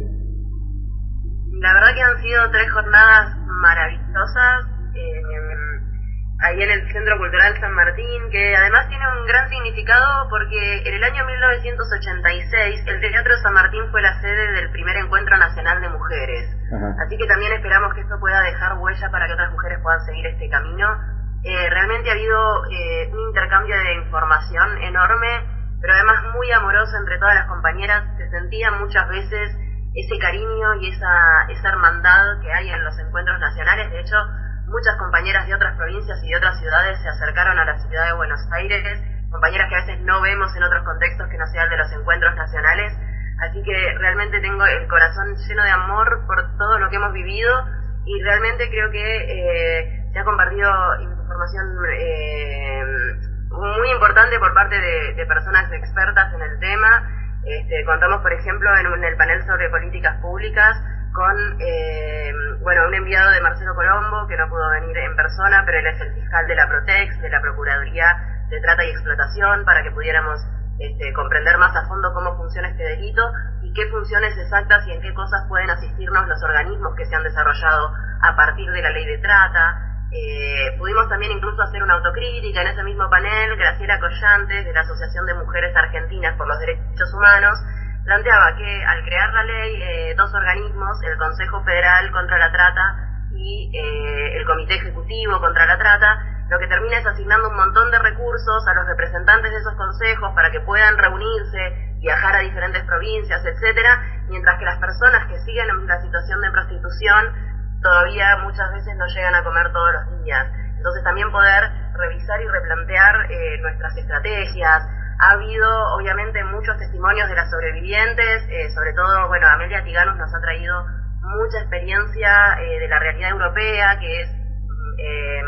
La verdad que han sido tres jornadas maravillosas. Eh, ahí en el Centro Cultural San Martín, que además tiene un gran significado porque en el año mil novecientos ochenta y seis el Teatro San Martín fue la sede del primer Encuentro Nacional de Mujeres. Ajá. Así que también esperamos que esto pueda dejar huella para que otras mujeres puedan seguir este camino. Eh, realmente ha habido eh, un intercambio de información enorme, pero además muy amoroso entre todas las compañeras. Se sentía muchas veces ese cariño y esa, esa hermandad que hay en los encuentros nacionales. De hecho, muchas compañeras de otras provincias y de otras ciudades se acercaron a la ciudad de Buenos Aires, compañeras que a veces no vemos en otros contextos que no sea el de los encuentros nacionales. Así que realmente tengo el corazón lleno de amor por todo lo que hemos vivido y realmente creo que eh, se ha compartido información eh, muy importante por parte de, de personas expertas en el tema. Este, contamos, por ejemplo, en, un, en el panel sobre políticas públicas con eh, bueno un enviado de Marcelo Colombo, que no pudo venir en persona, pero él es el fiscal de la Protex, de la Procuraduría de Trata y Explotación, para que pudiéramos este, comprender más a fondo cómo funciona este delito y qué funciones exactas y en qué cosas pueden asistirnos los organismos que se han desarrollado a partir de la ley de trata. Eh, pudimos también incluso hacer una autocrítica en ese mismo panel. Graciela Collantes, de la Asociación de Mujeres Argentinas por los Derechos Humanos, planteaba que al crear la ley, eh, dos organismos, el Consejo Federal contra la Trata y eh, el Comité Ejecutivo contra la Trata, lo que termina es asignando un montón de recursos a los representantes de esos consejos para que puedan reunirse, viajar a diferentes provincias, etcétera, mientras que las personas que siguen en la situación de prostitución todavía muchas veces no llegan a comer todos los días. Entonces también poder revisar y replantear eh, nuestras estrategias. Ha habido obviamente muchos testimonios de las sobrevivientes, eh, sobre todo, bueno, Amelia Tiganus nos ha traído mucha experiencia eh, de la realidad europea, que es eh,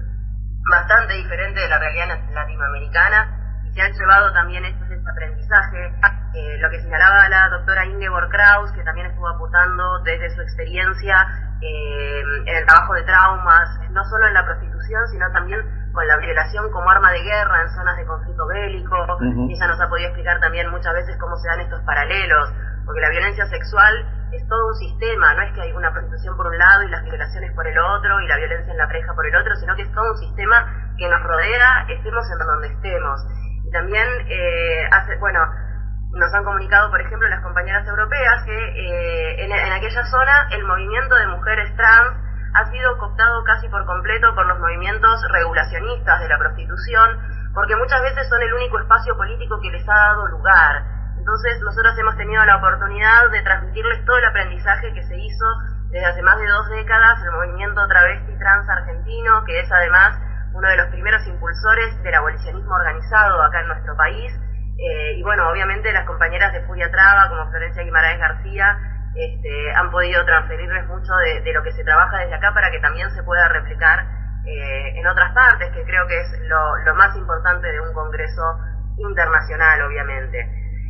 bastante diferente de la realidad latinoamericana, y se han llevado también este, este aprendizaje. Eh, lo que señalaba la doctora Ingeborg Kraus, que también estuvo apuntando desde su experiencia eh, en el trabajo de traumas, no solo en la prostitución, sino también con la violación como arma de guerra en zonas de conflicto bélico. Uh-huh. Y ella nos ha podido explicar también muchas veces cómo se dan estos paralelos, porque la violencia sexual es todo un sistema, no es que hay una prostitución por un lado y las violaciones por el otro y la violencia en la pareja por el otro, sino que es todo un sistema que nos rodea, estemos en donde estemos. Y también eh, hace, bueno, nos han comunicado, por ejemplo, las compañeras europeas que eh, en, en aquella zona el movimiento de mujeres trans ha sido cooptado casi por completo por los movimientos regulacionistas de la prostitución, porque muchas veces son el único espacio político que les ha dado lugar. Entonces nosotros hemos tenido la oportunidad de transmitirles todo el aprendizaje que se hizo desde hace más de dos décadas, el movimiento travesti trans argentino, que es además uno de los primeros impulsores del abolicionismo organizado acá en nuestro país. Eh, y bueno, obviamente las compañeras de Furia Traba, como Florencia Guimaraes García, este, han podido transferirles mucho de, de lo que se trabaja desde acá para que también se pueda replicar eh, en otras partes, que creo que es lo, lo más importante de un congreso internacional, obviamente.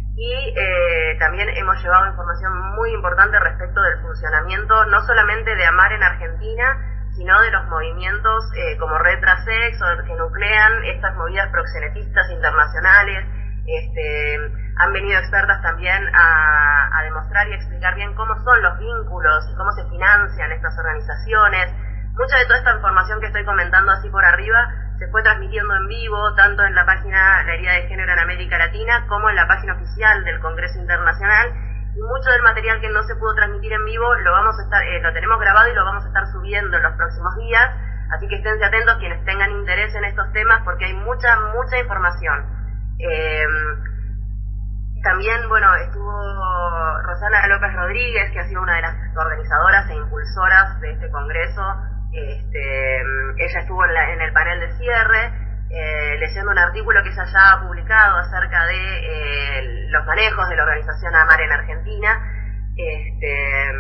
Y eh, también hemos llevado información muy importante respecto del funcionamiento, no solamente de AMAR en Argentina, sino de los movimientos eh, como Retrasex, o que nuclean estas movidas proxenetistas internacionales. Este, han venido expertas también a, a demostrar y explicar bien cómo son los vínculos y cómo se financian estas organizaciones. Mucha de toda esta información que estoy comentando así por arriba se fue transmitiendo en vivo, tanto en la página La Herida de Género en América Latina como en la página oficial del Congreso Internacional, y mucho del material que no se pudo transmitir en vivo lo vamos a estar, eh, lo tenemos grabado y lo vamos a estar subiendo en los próximos días, así que esténse atentos quienes tengan interés en estos temas, porque hay mucha, mucha información. Eh, también, bueno, estuvo Rosana López Rodríguez, que ha sido una de las organizadoras e impulsoras de este congreso. Este, ella estuvo en, la, en el panel de cierre, eh, leyendo un artículo que ella ya ha publicado acerca de eh, los manejos de la organización AMAR en Argentina, este,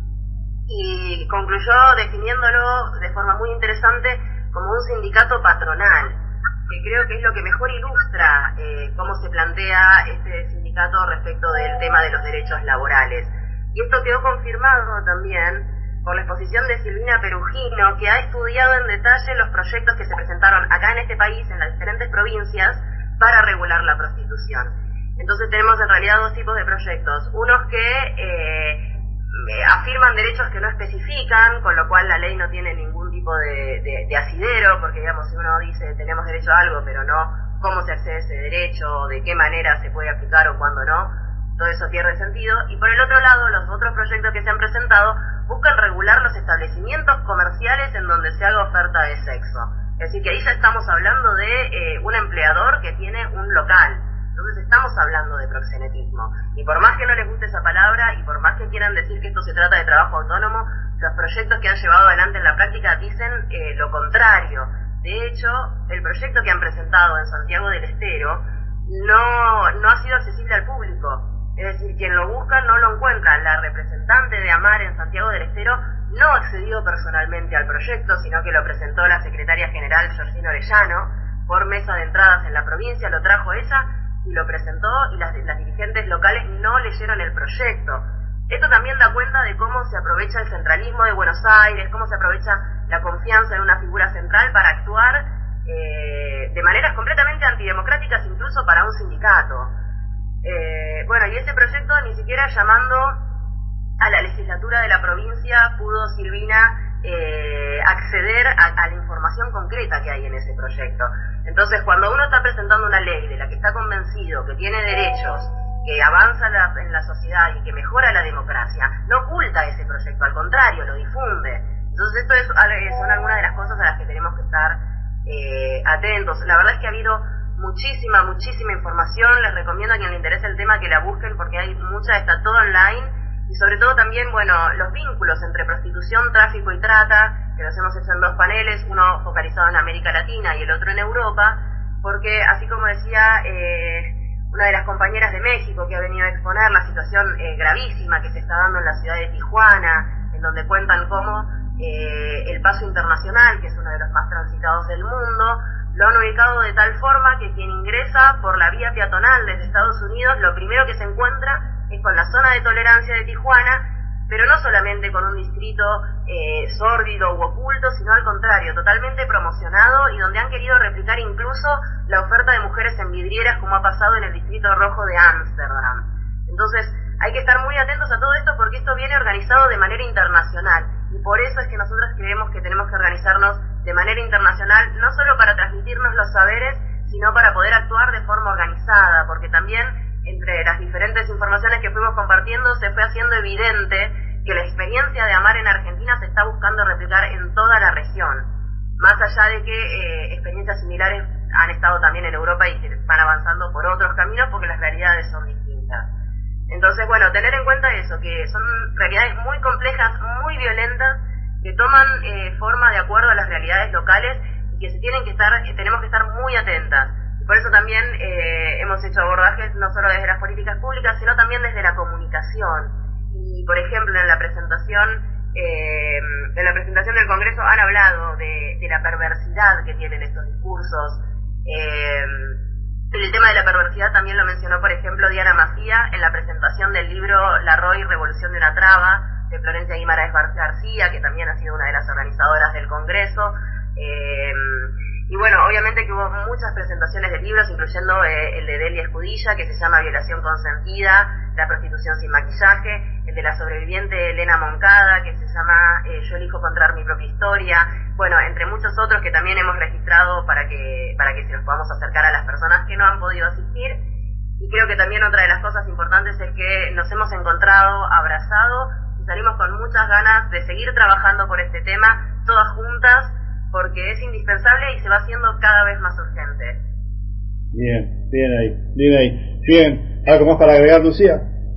y concluyó definiéndolo de forma muy interesante como un sindicato patronal, que creo que es lo que mejor ilustra eh, cómo se plantea este sindicato respecto del tema de los derechos laborales. Y esto quedó confirmado también por la exposición de Silvina Perugino, que ha estudiado en detalle los proyectos que se presentaron acá en este país, en las diferentes provincias, para regular la prostitución. Entonces tenemos en realidad dos tipos de proyectos. Unos que eh, afirman derechos que no especifican, con lo cual la ley no tiene ningún tipo de, de, de asidero, porque digamos, si uno dice tenemos derecho a algo, pero no cómo se accede a ese derecho, de qué manera se puede aplicar o cuándo no, todo eso pierde sentido. Y por el otro lado, los otros proyectos que se han presentado buscan regular los establecimientos comerciales en donde se haga oferta de sexo. Es decir, que ahí ya estamos hablando de eh, un empleador que tiene un local. Entonces estamos hablando de proxenetismo. Y por más que no les guste esa palabra, y por más que quieran decir que esto se trata de trabajo autónomo, los proyectos que han llevado adelante en la práctica dicen eh, lo contrario. De hecho, el proyecto que han presentado en Santiago del Estero no, no ha sido accesible al público. Es decir, quien lo busca no lo encuentra. La representante de AMAR en Santiago del Estero no accedió personalmente al proyecto, sino que lo presentó la secretaria general Georgina Orellano por mesa de entradas en la provincia, lo trajo ella y lo presentó, y las, las dirigentes locales no leyeron el proyecto. Esto también da cuenta de cómo se aprovecha el centralismo de Buenos Aires, cómo se aprovecha la confianza en una figura central para actuar eh, de maneras completamente antidemocráticas, incluso para un sindicato. Eh, bueno, y ese proyecto, ni siquiera llamando a la legislatura de la provincia, pudo Silvina eh, acceder a, a la información concreta que hay en ese proyecto. Entonces, cuando uno está presentando una ley de la que está convencido que tiene derechos, que avanza la, en la sociedad y que mejora la democracia, no oculta ese proyecto, al contrario, lo difunde. Entonces, esto es, son algunas de las cosas a las que tenemos que estar eh, atentos. La verdad es que ha habido muchísima, muchísima información. Les recomiendo a quien le interese el tema que la busquen, porque hay mucha, está todo online. Y sobre todo también, bueno, los vínculos entre prostitución, tráfico y trata, que los hemos hecho en dos paneles, uno focalizado en América Latina y el otro en Europa, porque así como decía eh, una de las compañeras de México que ha venido a exponer la situación eh, gravísima que se está dando en la ciudad de Tijuana, en donde cuentan cómo eh, el paso internacional, que es uno de los más transitados del mundo, lo han ubicado de tal forma que quien ingresa por la vía peatonal desde Estados Unidos, lo primero que se encuentra es con la zona de tolerancia de Tijuana, pero no solamente con un distrito eh, sórdido u oculto, sino al contrario, totalmente promocionado, y donde han querido replicar incluso la oferta de mujeres en vidrieras, como ha pasado en el distrito rojo de Ámsterdam. Entonces, hay que estar muy atentos a todo esto, porque esto viene organizado de manera internacional, y por eso es que nosotros creemos que tenemos que organizarnos de manera internacional, no solo para transmitirnos los saberes, sino para poder actuar de forma organizada, porque también entre las diferentes informaciones que fuimos compartiendo se fue haciendo evidente que la experiencia de AMAR en Argentina se está buscando replicar en toda la región, más allá de que eh, experiencias similares han estado también en Europa y se van avanzando por otros caminos, porque las realidades son distintas. Entonces, bueno, tener en cuenta eso, que son realidades muy complejas, muy violentas, que toman eh, forma de acuerdo a las realidades locales, y que se tienen que estar, eh, tenemos que estar muy atentas. Por eso también eh, hemos hecho abordajes no solo desde las políticas públicas, sino también desde la comunicación. Y, por ejemplo, en la presentación eh, en la presentación del Congreso han hablado de, de la perversidad que tienen estos discursos. Eh, el tema de la perversidad también lo mencionó, por ejemplo, Diana Macía en la presentación del libro La Roy, Revolución de una Traba, de Florencia Guimaraes García, que también ha sido una de las organizadoras del Congreso. Eh, Y bueno, obviamente que hubo muchas presentaciones de libros, incluyendo eh, el de Delia Escudilla, que se llama Violación consentida, La prostitución sin maquillaje, el de la sobreviviente Elena Moncada, que se llama eh, Yo elijo contar mi propia historia, bueno, entre muchos otros que también hemos registrado para que para que se los podamos acercar a las personas que no han podido asistir. Y creo que también otra de las cosas importantes es que nos hemos encontrado abrazados y salimos con muchas ganas de seguir trabajando por este tema, todas juntas, porque es indispensable y se va haciendo cada vez más urgente. Bien, bien ahí, bien ahí. Bien, ¿algo más para agregar, Lucía?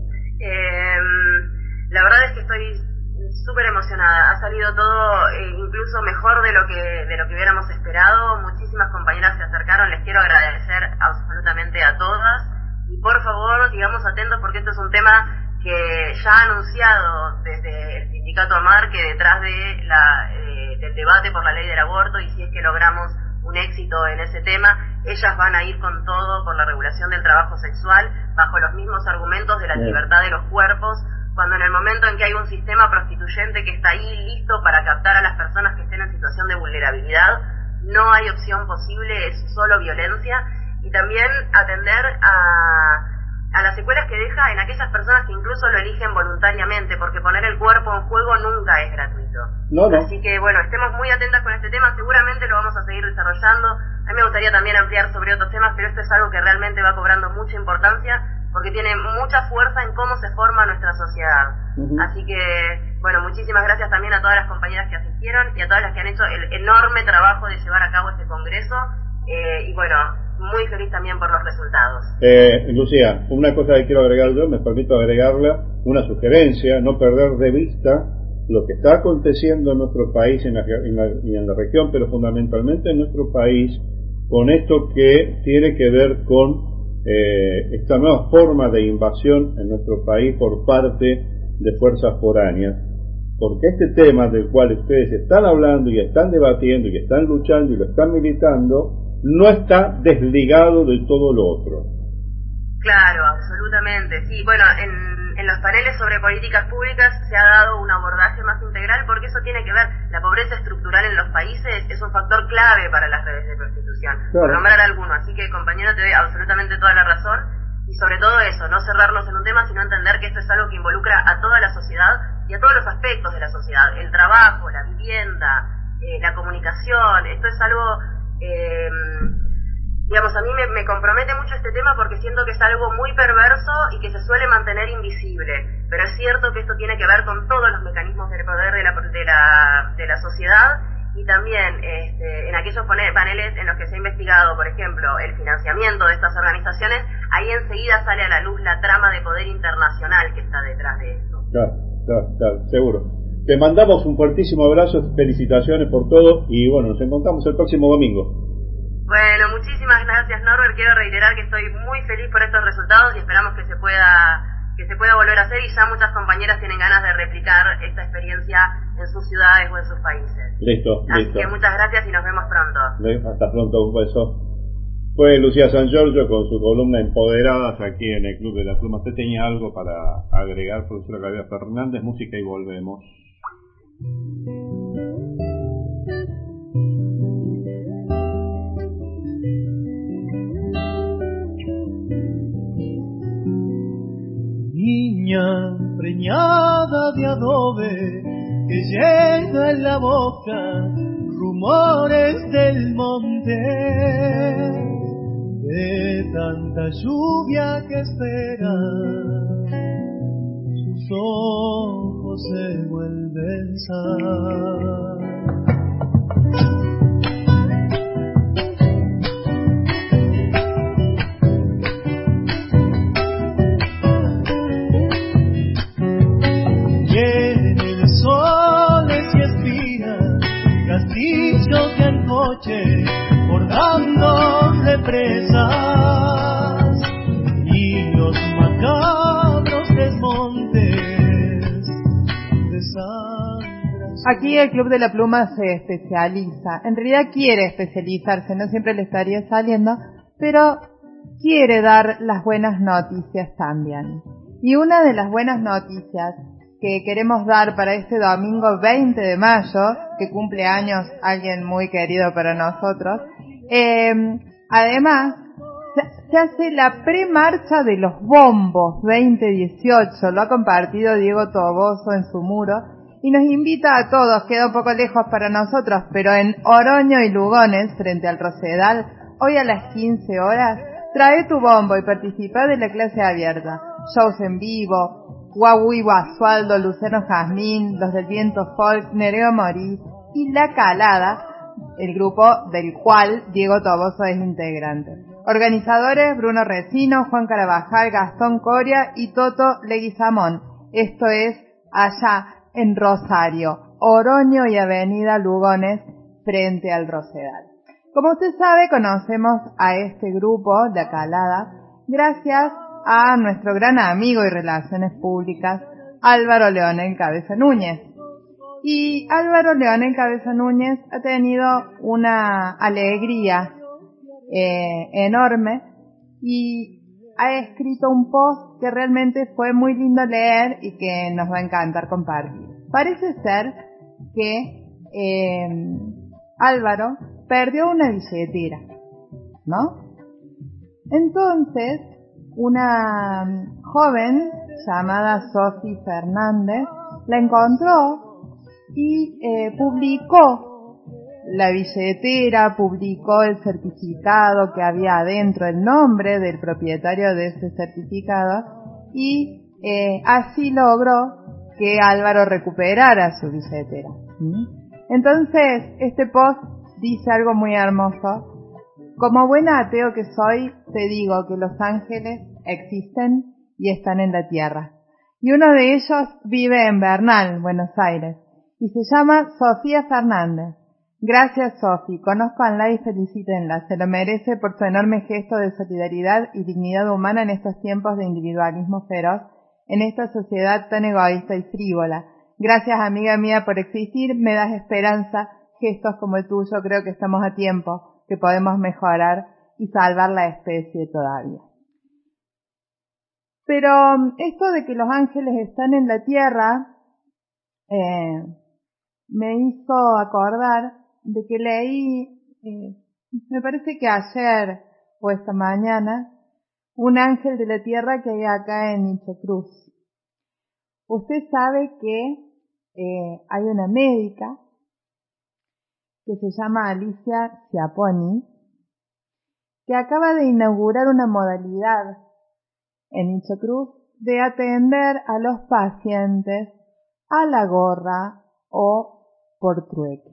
Eh, la verdad es que estoy súper emocionada. Ha salido todo eh, incluso mejor de lo que de lo que hubiéramos esperado. Muchísimas compañeras se acercaron. Les quiero agradecer absolutamente a todas. Y por favor, sigamos atentos, porque esto es un tema que ya ha anunciado desde el sindicato AMAR que detrás de la, eh, del debate por la ley del aborto, y si es que logramos un éxito en ese tema, ellas van a ir con todo por la regulación del trabajo sexual, bajo los mismos argumentos de la libertad de los cuerpos, cuando en el momento en que hay un sistema prostituyente que está ahí listo para captar a las personas que estén en situación de vulnerabilidad, no hay opción posible, es solo violencia. Y también atender a a las secuelas que deja en aquellas personas que incluso lo eligen voluntariamente, porque poner el cuerpo en juego nunca es gratuito. No, no. Así que bueno, estemos muy atentas con este tema, seguramente lo vamos a seguir desarrollando. A mí me gustaría también ampliar sobre otros temas, pero esto es algo que realmente va cobrando mucha importancia, porque tiene mucha fuerza en cómo se forma nuestra sociedad. Uh-huh. Así que, bueno, muchísimas gracias también a todas las compañeras que asistieron y a todas las que han hecho el enorme trabajo de llevar a cabo este congreso. Eh, y bueno, muy feliz también por los resultados. Eh, Lucía, una cosa que quiero agregar yo, me permito agregarla, una sugerencia, no perder de vista lo que está aconteciendo en nuestro país en la, en la, y en la región, pero fundamentalmente en nuestro país, con esto que tiene que ver con eh, esta nueva forma de invasión en nuestro país por parte de fuerzas foráneas, porque este tema del cual ustedes están hablando y están debatiendo y están luchando y lo están militando no está desligado de todo lo otro. Claro, absolutamente, sí. Bueno, en, en los paneles sobre políticas públicas se ha dado un abordaje más integral, porque eso tiene que ver, la pobreza estructural en los países es un factor clave para las redes de prostitución, claro, por nombrar alguno. Así que, compañero, te doy absolutamente toda la razón, y sobre todo eso, no cerrarnos en un tema, sino entender que esto es algo que involucra a toda la sociedad y a todos los aspectos de la sociedad, el trabajo, la vivienda, eh, la comunicación. Esto es algo, eh, digamos, a mí me, me compromete mucho este tema, porque siento que es algo muy perverso y que se suele mantener invisible, pero es cierto que esto tiene que ver con todos los mecanismos del poder de la, de la, de la sociedad, y también este, en aquellos paneles en los que se ha investigado, por ejemplo, el financiamiento de estas organizaciones, ahí enseguida sale a la luz la trama de poder internacional que está detrás de esto. Claro, claro, claro, seguro. Te mandamos un fuertísimo abrazo, felicitaciones por todo, y bueno, nos encontramos el próximo domingo. Bueno, muchísimas gracias, Norbert. Quiero reiterar que estoy muy feliz por estos resultados y esperamos que se pueda que se pueda volver a hacer, y ya muchas compañeras tienen ganas de replicar esta experiencia en sus ciudades o en sus países. Listo, Así listo. que muchas gracias y nos vemos pronto. Hasta pronto, un beso. Fue Lucía San Giorgio con su columna Empoderadas aquí en el Club de la Pluma. ¿Usted tenía algo para agregar, profesora Gabriela Fernández? Música y volvemos. Niña preñada de adobe que lleva en la boca rumores del monte, de tanta lluvia que espera, sus ojos se vuelven sal. Castillos y en coche bordando represas y los macabros desmontes de sangre. Aquí el Club de la Pluma se especializa, en realidad quiere especializarse, no siempre le estaría saliendo, pero quiere dar las buenas noticias también. Y una de las buenas noticias que queremos dar para este domingo veinte de mayo, que cumple años alguien muy querido para nosotros, eh, además se, se hace la premarcha de los bombos veinte dieciocho, lo ha compartido Diego Toboso en su muro, y nos invita a todos, queda un poco lejos para nosotros, pero en Oroño y Lugones, frente al Rosedal, hoy a las quince horas, trae tu bombo y participa de la clase abierta, shows en vivo, Guagui Basualdo, Luceno Jazmín, Los del Viento Folk, Nereo Morí y La Calada, el grupo del cual Diego Toboso es integrante. Organizadores: Bruno Resino, Juan Carabajal, Gastón Coria y Toto Leguizamón. Esto es allá en Rosario, Oroño y Avenida Lugones, frente al Rosedal. Como usted sabe, conocemos a este grupo, La Calada, gracias a nuestro gran amigo y relaciones públicas, Álvaro Leonel Cabeza Núñez. Y Álvaro Leonel Cabeza Núñez ha tenido una alegría eh, enorme y ha escrito un post que realmente fue muy lindo leer y que nos va a encantar compartir. Parece ser que eh, Álvaro perdió una billetera, ¿no? Entonces una joven llamada Sophie Fernández la encontró y eh, publicó la billetera, publicó el certificado que había adentro, el nombre del propietario de ese certificado, y eh, así logró que Álvaro recuperara su billetera. ¿Mm? Entonces, este post dice algo muy hermoso. Como buena ateo que soy, te digo que los ángeles existen y están en la tierra. Y uno de ellos vive en Bernal, Buenos Aires, y se llama Sofía Fernández. Gracias, Sofi. Conózcanla y felicítenla. Se lo merece por su enorme gesto de solidaridad y dignidad humana en estos tiempos de individualismo feroz, en esta sociedad tan egoísta y frívola. Gracias, amiga mía, por existir. Me das esperanza. Gestos como el tuyo, creo que estamos a tiempo, que podemos mejorar y salvar la especie todavía. Pero esto de que los ángeles están en la tierra eh, me hizo acordar de que leí, eh, me parece que ayer o esta mañana, un ángel de la tierra que hay acá en Inchocruz. Usted sabe que eh, hay una médica que se llama Alicia Chiapponi, que acaba de inaugurar una modalidad en Inchocruz de atender a los pacientes a la gorra o por trueque.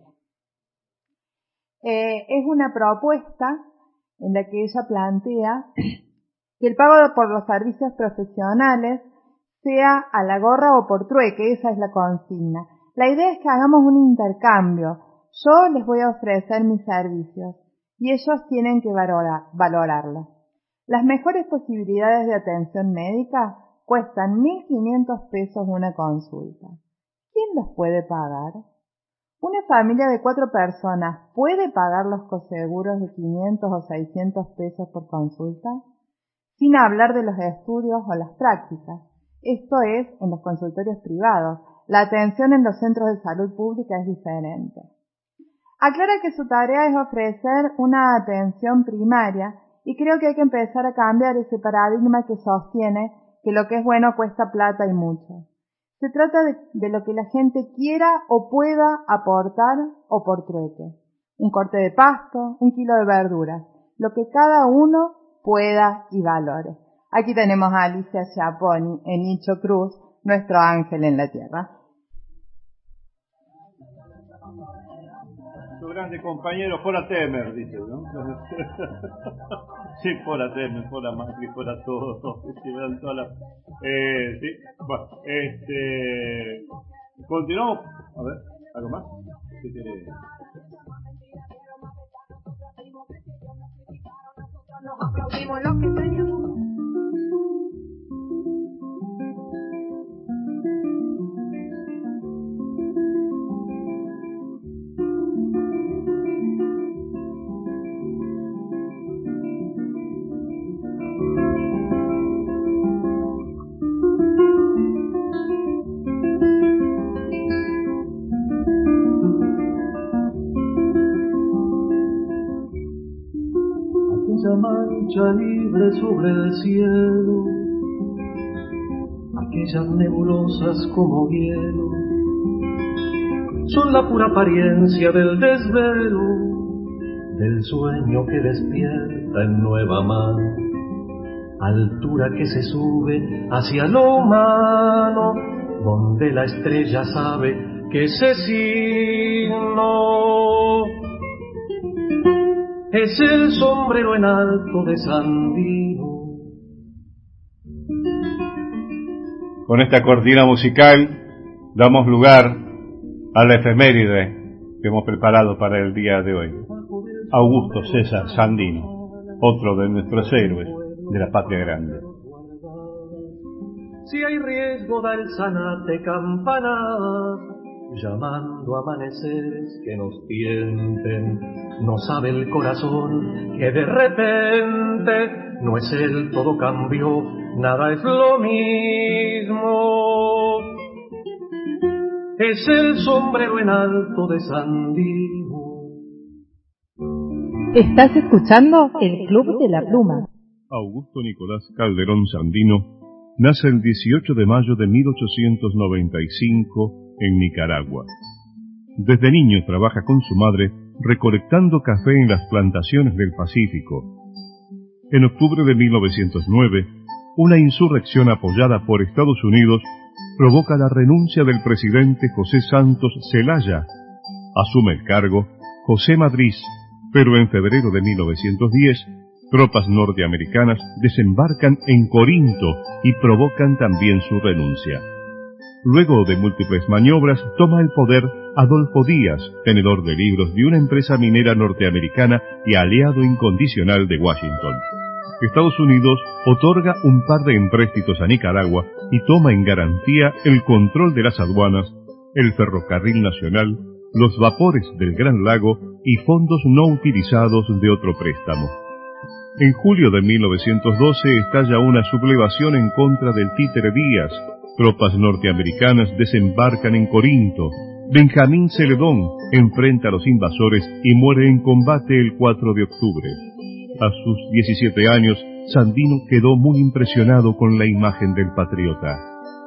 Eh, es una propuesta en la que ella plantea que el pago por los servicios profesionales sea a la gorra o por trueque. Esa es la consigna. La idea es que hagamos un intercambio. Yo les voy a ofrecer mis servicios y ellos tienen que valorar, valorarlo. Las mejores posibilidades de atención médica cuestan mil quinientos pesos una consulta. ¿Quién los puede pagar? ¿Una familia de cuatro personas puede pagar los coseguros de quinientos o seiscientos pesos por consulta? Sin hablar de los estudios o las prácticas. Esto es en los consultorios privados. La atención en los centros de salud pública es diferente. Aclara que su tarea es ofrecer una atención primaria y creo que hay que empezar a cambiar ese paradigma que sostiene que lo que es bueno cuesta plata y mucho. Se trata de, de lo que la gente quiera o pueda aportar o por trueque. Un corte de pasto, un kilo de verduras, lo que cada uno pueda y valore. Aquí tenemos a Alicia Chiapponi en Inchocruz, nuestro ángel en la tierra. Su grande compañero, fuera Temer, dice, ¿no? Sí, fuera Temer, fuera Macri, fuera todo. Toda la... eh, sí, bueno, este... Continuamos. A ver, ¿algo más? ¿Qué quiere? Nos aplaudimos los que teníamos. Mancha libre sobre el cielo, aquellas nebulosas como hielo, son la pura apariencia del desvelo, del sueño que despierta en nueva mar, altura que se sube hacia lo humano, donde la estrella sabe que ese signo es el sombrero en alto de Sandino. Con esta cortina musical damos lugar a la efeméride que hemos preparado para el día de hoy. Augusto César Sandino, otro de nuestros héroes de la patria grande. Si hay riesgo da el zanate campanadas, llamando amaneceres que nos tienten. No sabe el corazón que de repente no es el todo cambió, nada es lo mismo. Es el sombrero en alto de Sandino. Estás escuchando el Club de la Pluma. Augusto Nicolás Calderón Sandino nace el dieciocho de mayo de mil ochocientos noventa y cinco en Nicaragua. Desde niño trabaja con su madre recolectando café en las plantaciones del Pacífico. En octubre de mil novecientos nueve, una insurrección apoyada por Estados Unidos provoca la renuncia del presidente José Santos Zelaya. Asume el cargo José Madriz, pero en febrero de mil novecientos diez, tropas norteamericanas desembarcan en Corinto y provocan también su renuncia. Luego de múltiples maniobras, toma el poder Adolfo Díaz, tenedor de libros de una empresa minera norteamericana y aliado incondicional de Washington. Estados Unidos otorga un par de empréstitos a Nicaragua y toma en garantía el control de las aduanas, el ferrocarril nacional, los vapores del Gran Lago y fondos no utilizados de otro préstamo. En julio de mil novecientos doce estalla una sublevación en contra del títere Díaz. Tropas norteamericanas desembarcan en Corinto. Benjamín Celedón enfrenta a los invasores y muere en combate el cuatro de octubre. A sus diecisiete años, Sandino quedó muy impresionado con la imagen del patriota.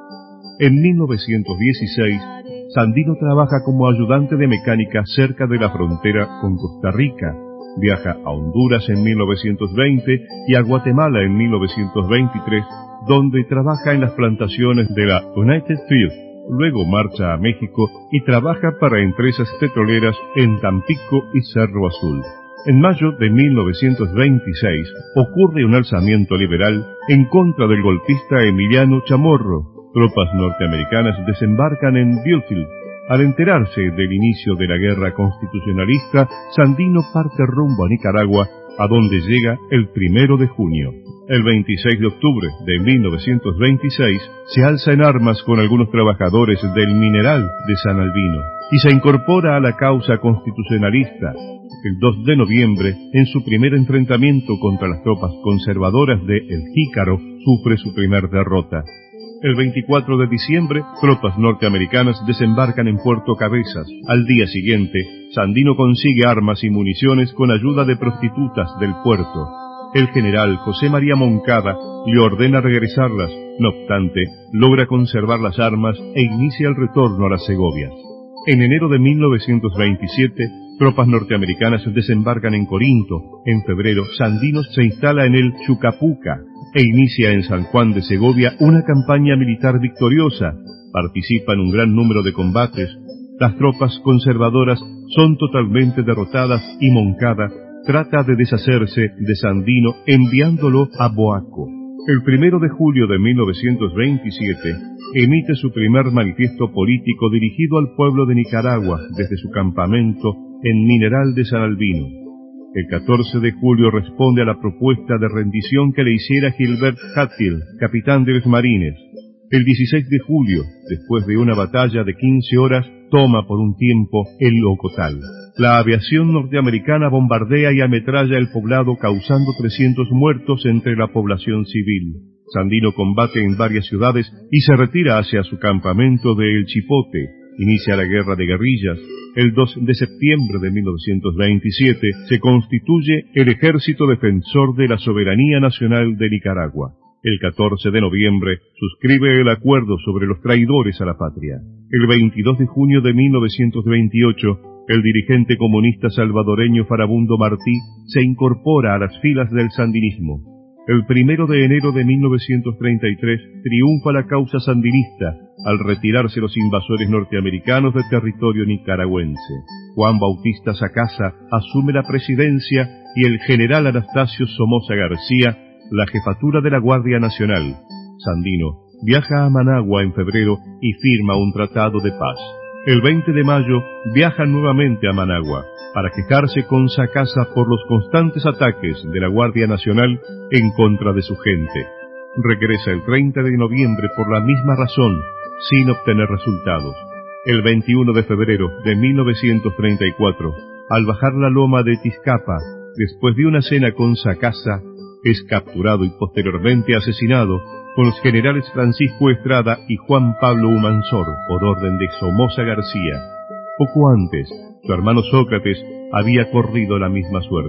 En mil novecientos dieciséis, Sandino trabaja como ayudante de mecánica cerca de la frontera con Costa Rica. Viaja a Honduras en mil novecientos veinte y a Guatemala en mil novecientos veintitrés, donde trabaja en las plantaciones de la United Fruit. Luego marcha a México y trabaja para empresas petroleras en Tampico y Cerro Azul. En mayo de mil novecientos veintiséis ocurre un alzamiento liberal en contra del golpista Emiliano Chamorro. Tropas norteamericanas desembarcan en Billfield. Al enterarse del inicio de la guerra constitucionalista, Sandino parte rumbo a Nicaragua, a donde llega el primero de junio. El veintiséis de octubre de mil novecientos veintiséis se alza en armas con algunos trabajadores del mineral de San Albino y se incorpora a la causa constitucionalista. El dos de noviembre, en su primer enfrentamiento contra las tropas conservadoras de El Jícaro, sufre su primer derrota. El veinticuatro de diciembre, tropas norteamericanas desembarcan en Puerto Cabezas. Al día siguiente, Sandino consigue armas y municiones con ayuda de prostitutas del puerto. El general José María Moncada le ordena regresarlas, no obstante, logra conservar las armas e inicia el retorno a las Segovias. En enero de mil novecientos veintisiete, tropas norteamericanas desembarcan en Corinto. En febrero, Sandino se instala en el Chucapuca e inicia en San Juan de Segovia una campaña militar victoriosa. Participa en un gran número de combates. Las tropas conservadoras son totalmente derrotadas y Moncada trata de deshacerse de Sandino enviándolo a Boaco. El primero de julio de mil novecientos veintisiete emite su primer manifiesto político dirigido al pueblo de Nicaragua desde su campamento en Mineral de San Albino. El catorce de julio responde a la propuesta de rendición que le hiciera Gilbert Hatfield, capitán de los marines. El dieciséis de julio, después de una batalla de quince horas, toma por un tiempo el Ocotal. La aviación norteamericana bombardea y ametralla el poblado causando trescientos muertos entre la población civil. Sandino combate en varias ciudades y se retira hacia su campamento de El Chipote. Inicia la guerra de guerrillas. El dos de septiembre de mil novecientos veintisiete se constituye el Ejército Defensor de la Soberanía Nacional de Nicaragua. El catorce de noviembre suscribe el acuerdo sobre los traidores a la patria. El veintidós de junio de mil novecientos veintiocho, el dirigente comunista salvadoreño Farabundo Martí se incorpora a las filas del sandinismo. El primero de enero de mil novecientos treinta y tres triunfa la causa sandinista al retirarse los invasores norteamericanos del territorio nicaragüense. Juan Bautista Sacasa asume la presidencia y el general Anastasio Somoza García la jefatura de la Guardia Nacional. Sandino viaja a Managua en febrero y firma un tratado de paz. El veinte de mayo viaja nuevamente a Managua para quejarse con Sacasa por los constantes ataques de la Guardia Nacional en contra de su gente. Regresa el treinta de noviembre por la misma razón, sin obtener resultados. El veintiuno de febrero de mil novecientos treinta y cuatro, al bajar la loma de Tizcapa, después de una cena con Sacasa, es capturado y posteriormente asesinado con los generales Francisco Estrada y Juan Pablo Humansor por orden de Somoza García. Poco antes, su hermano Sócrates había corrido la misma suerte.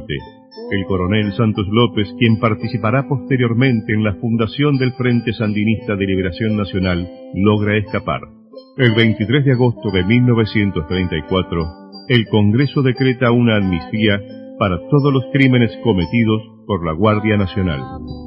El coronel Santos López, quien participará posteriormente en la fundación del Frente Sandinista de Liberación Nacional, logra escapar. El veintitrés de agosto de mil novecientos treinta y cuatro, el Congreso decreta una amnistía para todos los crímenes cometidos por la Guardia Nacional.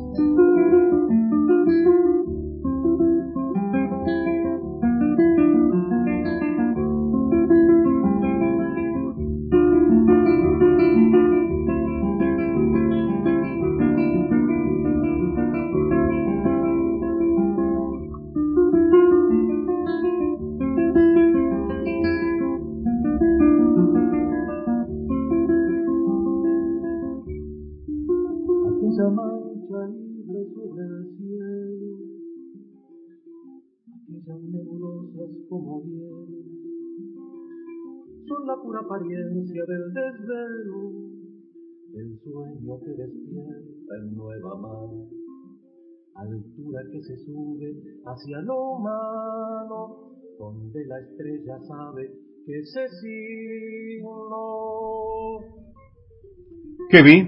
Apariencia del desvelo, el sueño que despierta en nueva mar, altura que se sube hacia lo humano, donde la estrella sabe que se signo. ¿Qué vi?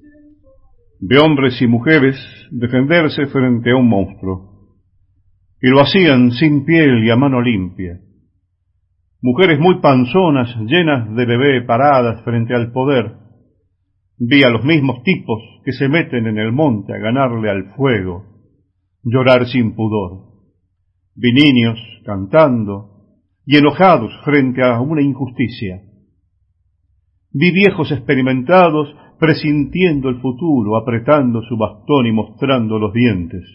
Vi hombres y mujeres defenderse frente a un monstruo, y lo hacían sin piel y a mano limpia. Mujeres muy panzonas, llenas de bebé, paradas frente al poder. Vi a los mismos tipos que se meten en el monte a ganarle al fuego, llorar sin pudor. Vi niños cantando y enojados frente a una injusticia. Vi viejos experimentados presintiendo el futuro, apretando su bastón y mostrando los dientes.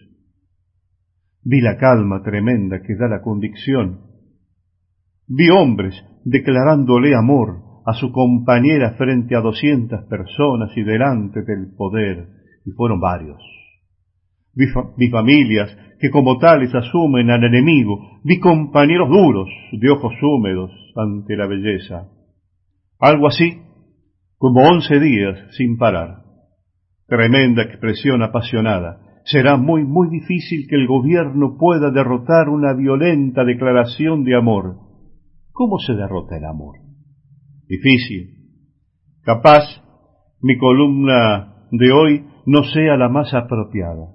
Vi la calma tremenda que da la convicción. Vi hombres declarándole amor a su compañera frente a doscientas personas y delante del poder, y fueron varios. Vi, fa- vi familias que como tales asumen al enemigo, vi compañeros duros, de ojos húmedos ante la belleza. Algo así como once días sin parar. Tremenda expresión apasionada. Será muy, muy difícil que el gobierno pueda derrotar una violenta declaración de amor. ¿Cómo se derrota el amor? Difícil. Capaz mi columna de hoy no sea la más apropiada.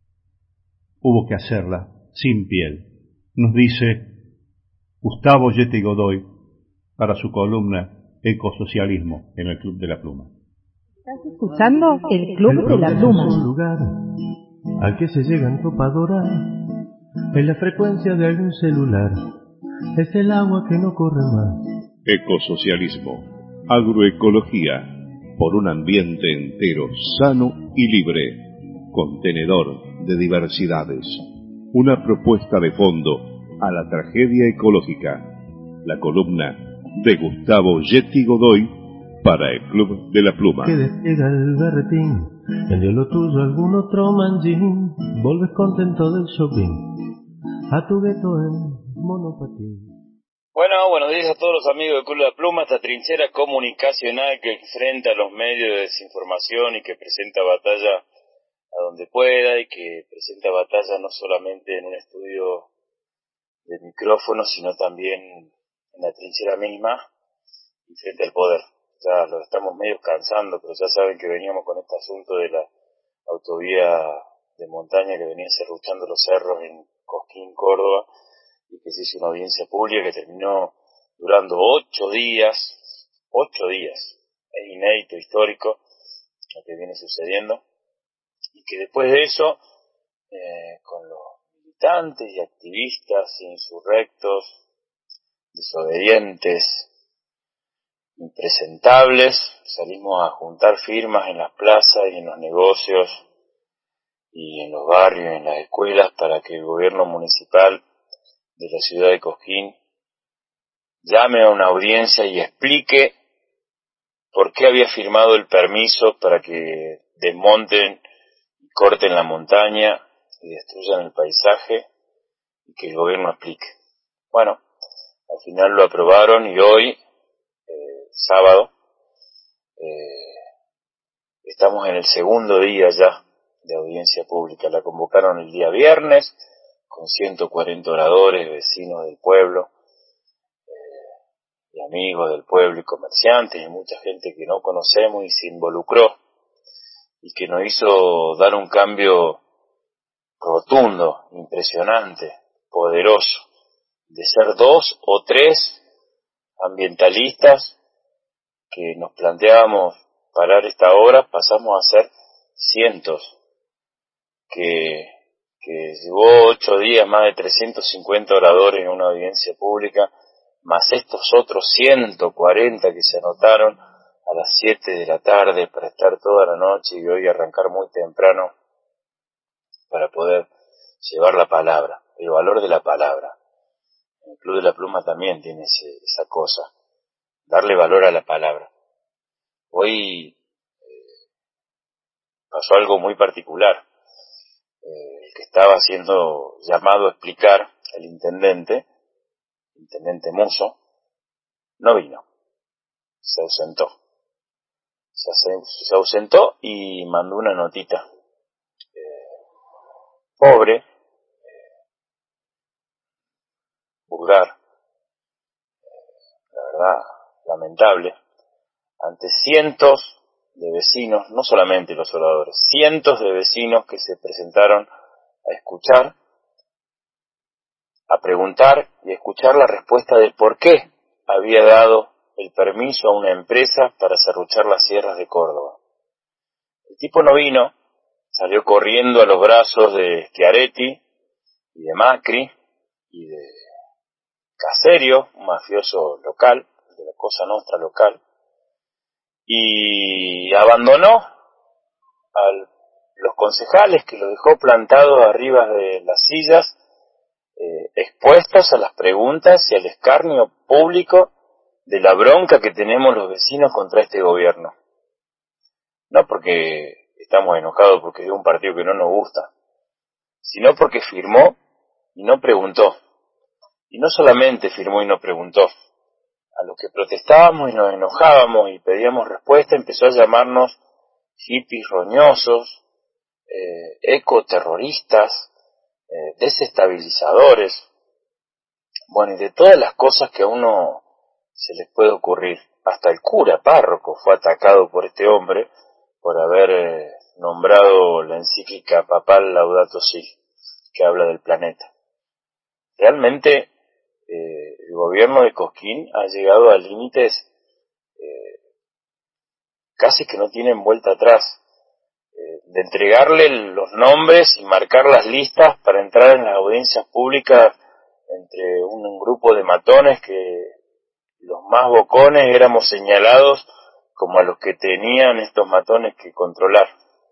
Hubo que hacerla sin piel, nos dice Gustavo Yeti Godoy para su columna Ecosocialismo en el Club de la Pluma. ¿Estás escuchando el Club de la Pluma? Es un lugar al que se llega en topadora en la frecuencia de algún celular. Es el agua que no corre más. Ecosocialismo, agroecología, por un ambiente entero, sano y libre, contenedor de diversidades. Una propuesta de fondo a la tragedia ecológica. La columna de Gustavo Yeti Godoy para el Club de la Pluma. Que despliega el berretín, vendió lo tuyo algún otro manjín, volves contento del shopping, a tu gueto en monopatín. Bueno, buenos días a todos los amigos del Club de la Pluma, esta trinchera comunicacional que enfrenta a los medios de desinformación y que presenta batalla a donde pueda y que presenta batalla no solamente en un estudio de micrófono, sino también en la trinchera misma y frente al poder. Ya lo estamos medio cansando, pero ya saben que veníamos con este asunto de la autovía de montaña que venía serruchando los cerros en Cosquín, Córdoba, y que se hizo una audiencia pública que terminó durando ocho días, ocho días, es inédito, histórico, lo que viene sucediendo, y que después de eso, eh, con los militantes y activistas insurrectos, desobedientes, impresentables, salimos a juntar firmas en las plazas y en los negocios y en los barrios y en las escuelas para que el gobierno municipal de la ciudad de Cosquín llame a una audiencia y explique por qué había firmado el permiso para que desmonten y corten la montaña y destruyan el paisaje, y que el gobierno explique. Bueno, al final lo aprobaron y hoy, eh, sábado, eh, estamos en el segundo día ya de audiencia pública. La convocaron el día viernes con ciento cuarenta oradores, vecinos del pueblo, eh, y amigos del pueblo y comerciantes y mucha gente que no conocemos y se involucró y que nos hizo dar un cambio rotundo, impresionante, poderoso, de ser dos o tres ambientalistas que nos planteábamos parar esta obra, pasamos a ser cientos, que, que llevó ocho días, más de trescientos cincuenta oradores en una audiencia pública, más estos otros ciento cuarenta que se anotaron a las siete de la tarde para estar toda la noche y hoy arrancar muy temprano para poder llevar la palabra, el valor de la palabra. El Club de la Pluma también tiene ese, esa cosa, darle valor a la palabra. Hoy eh, pasó algo muy particular. Eh, el que estaba siendo llamado a explicar, el intendente, el intendente Muso, no vino, se ausentó. Se, se ausentó y mandó una notita. Eh, pobre, eh, vulgar, eh, la verdad, lamentable, ante cientos de vecinos, no solamente los oradores, cientos de vecinos que se presentaron a escuchar, a preguntar y a escuchar la respuesta de por qué había dado el permiso a una empresa para serruchar las sierras de Córdoba. El tipo no vino, salió corriendo a los brazos de Schiaretti y de Macri y de Caserio, un mafioso local, de la Cosa Nostra local, y abandonó a los concejales que lo dejó plantado arriba de las sillas, eh, expuestos a las preguntas y al escarnio público de la bronca que tenemos los vecinos contra este gobierno. No porque estamos enojados porque es de un partido que no nos gusta, sino porque firmó y no preguntó. Y no solamente firmó y no preguntó. A los que protestábamos y nos enojábamos y pedíamos respuesta, empezó a llamarnos hippies roñosos, eh, ecoterroristas, eh, desestabilizadores, bueno, y de todas las cosas que a uno se les puede ocurrir. Hasta el cura párroco fue atacado por este hombre por haber eh, nombrado la encíclica papal Laudato Si, que habla del planeta. Realmente eh, el gobierno de Cosquín ha llegado a límites eh, casi que no tienen vuelta atrás, eh, de entregarle los nombres y marcar las listas para entrar en las audiencias públicas entre un, un grupo de matones que los más bocones éramos señalados como a los que tenían estos matones que controlar,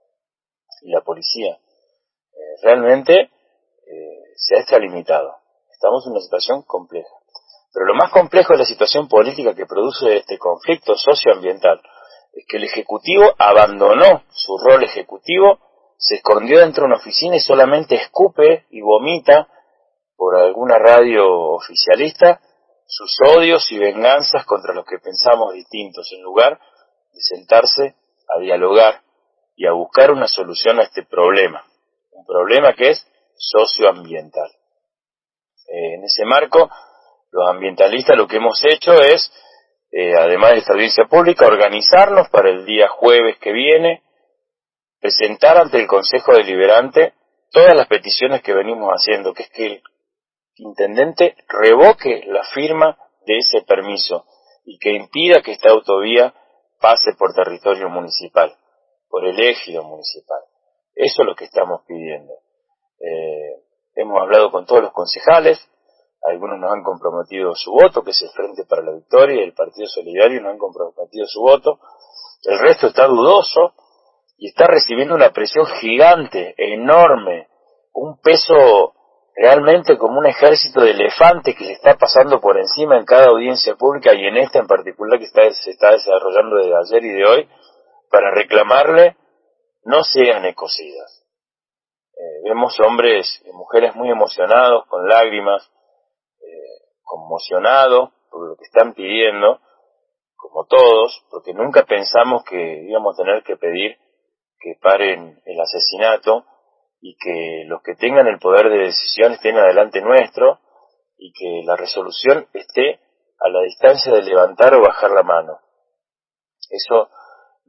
y la policía. Eh, realmente eh, se ha extralimitado. Estamos en una situación compleja. Pero lo más complejo de la situación política que produce este conflicto socioambiental es que el Ejecutivo abandonó su rol ejecutivo, se escondió dentro de una oficina y solamente escupe y vomita por alguna radio oficialista sus odios y venganzas contra los que pensamos distintos, en lugar de sentarse a dialogar y a buscar una solución a este problema, un problema que es socioambiental. Eh, en ese marco, los ambientalistas lo que hemos hecho es, eh, además de esta audiencia pública, organizarnos para el día jueves que viene, presentar ante el Consejo Deliberante todas las peticiones que venimos haciendo, que es que el intendente revoque la firma de ese permiso y que impida que esta autovía pase por territorio municipal, por el ejido municipal. Eso es lo que estamos pidiendo. Eh, hemos hablado con todos los concejales, algunos nos han comprometido su voto, que es el Frente para la Victoria, y el Partido Solidario nos han comprometido su voto. El resto está dudoso y está recibiendo una presión gigante, enorme, un peso realmente como un ejército de elefantes que le está pasando por encima en cada audiencia pública y en esta en particular que está, se está desarrollando desde ayer y de hoy, para reclamarle no sean ecocidas. Eh, vemos hombres y mujeres muy emocionados, con lágrimas, eh, conmocionados por lo que están pidiendo, como todos, porque nunca pensamos que íbamos a tener que pedir que paren el asesinato y que los que tengan el poder de decisión estén adelante nuestro y que la resolución esté a la distancia de levantar o bajar la mano. Eso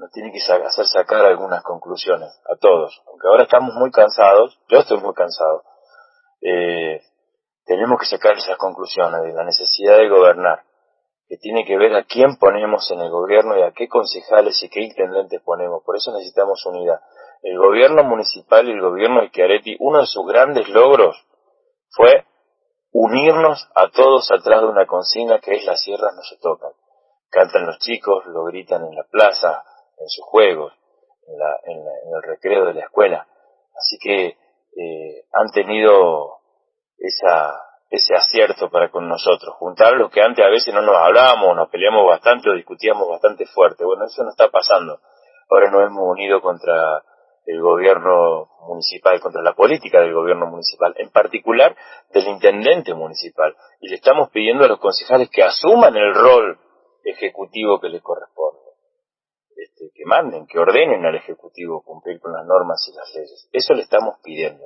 nos tiene que hacer sacar algunas conclusiones a todos. Aunque ahora estamos muy cansados, yo estoy muy cansado, eh, tenemos que sacar esas conclusiones de la necesidad de gobernar, que tiene que ver a quién ponemos en el gobierno y a qué concejales y qué intendentes ponemos. Por eso necesitamos unidad. El gobierno municipal y el gobierno de Schiaretti, uno de sus grandes logros fue unirnos a todos atrás de una consigna que es: las sierras no se tocan. Cantan los chicos, lo gritan en la plaza, en sus juegos, en, la, en, la, en el recreo de la escuela. Así que eh, han tenido esa, ese acierto para con nosotros, juntar lo que antes a veces no nos hablábamos, nos peleamos bastante o discutíamos bastante fuerte. Bueno, eso no está pasando. Ahora nos hemos unido contra el gobierno municipal, contra la política del gobierno municipal, en particular del intendente municipal, y le estamos pidiendo a los concejales que asuman el rol ejecutivo que les corresponde, este, que manden, que ordenen al ejecutivo cumplir con las normas y las leyes. Eso le estamos pidiendo.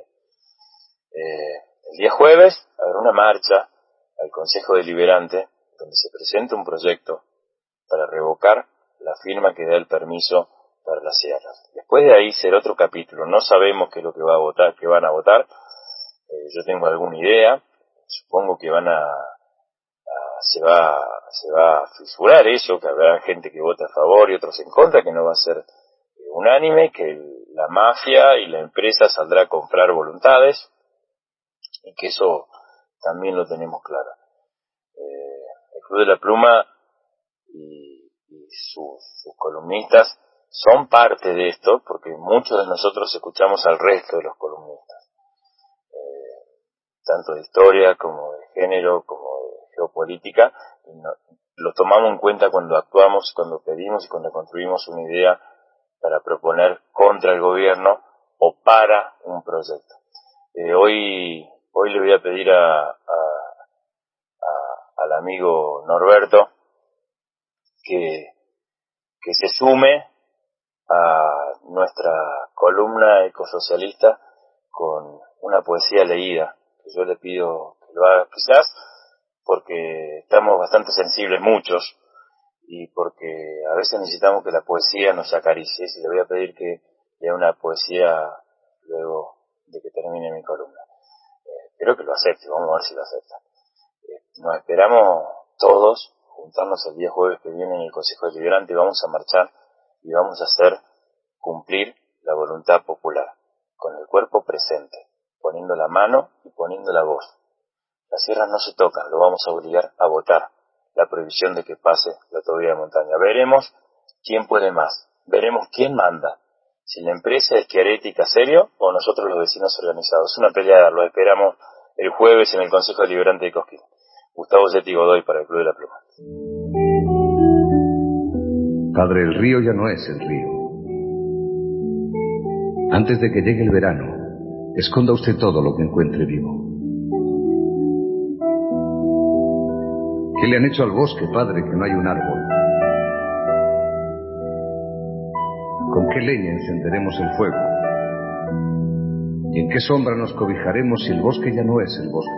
Eh, el día jueves habrá una marcha al Consejo Deliberante donde se presenta un proyecto para revocar la firma que da el permiso para las sierras. Después de ahí será otro capítulo. No sabemos qué es lo que va a votar, qué van a votar. Eh, yo tengo alguna idea. Supongo que van a, a se va se va a fisurar eso, que habrá gente que vote a favor y otros en contra, que no va a ser eh, unánime, que el, la mafia y la empresa saldrá a comprar voluntades, y que eso también lo tenemos claro. Eh, el Club de la Pluma y, y sus, sus columnistas son parte de esto, porque muchos de nosotros escuchamos al resto de los columnistas, eh, tanto de historia como de género, como de geopolítica, y no, lo tomamos en cuenta cuando actuamos, cuando pedimos y cuando construimos una idea para proponer contra el gobierno o para un proyecto. Eh, hoy, hoy le voy a pedir a, a, a, al amigo Norberto que, que se sume a nuestra columna ecosocialista con una poesía leída, que yo le pido que lo haga, quizás porque estamos bastante sensibles muchos y porque a veces necesitamos que la poesía nos acaricie. Y le voy a pedir que lea una poesía luego de que termine mi columna. Eh, espero que lo acepte, vamos a ver si lo acepta. Eh, nos esperamos todos juntarnos el día jueves que viene en el Consejo Deliberante y vamos a marchar y vamos a hacer cumplir la voluntad popular, con el cuerpo presente, poniendo la mano y poniendo la voz. Las sierras no se tocan, lo vamos a obligar a votar la prohibición de que pase la autovía de montaña. Veremos quién puede más, veremos quién manda, si la empresa es Schiaretti y Caserio o nosotros los vecinos organizados. Es una pelea, lo esperamos el jueves en el Consejo Deliberante de Cosquín. Gustavo Zeti Godoy para el Club de la Pluma. Padre, el río ya no es el río. Antes de que llegue el verano, esconda usted todo lo que encuentre vivo. ¿Qué le han hecho al bosque, padre, que no hay un árbol? ¿Con qué leña encenderemos el fuego? ¿Y en qué sombra nos cobijaremos si el bosque ya no es el bosque?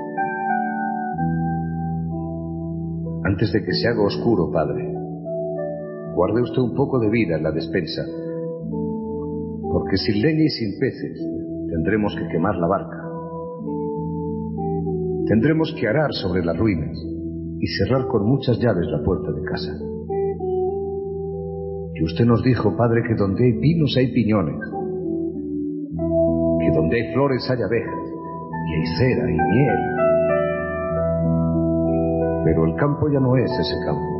Antes de que se haga oscuro, padre, guarde usted un poco de vida en la despensa, porque sin leña y sin peces tendremos que quemar la barca. Tendremos que arar sobre las ruinas y cerrar con muchas llaves la puerta de casa. Y usted nos dijo, padre, que donde hay pinos hay piñones, que donde hay flores hay abejas, y hay cera y miel. Pero el campo ya no es ese campo.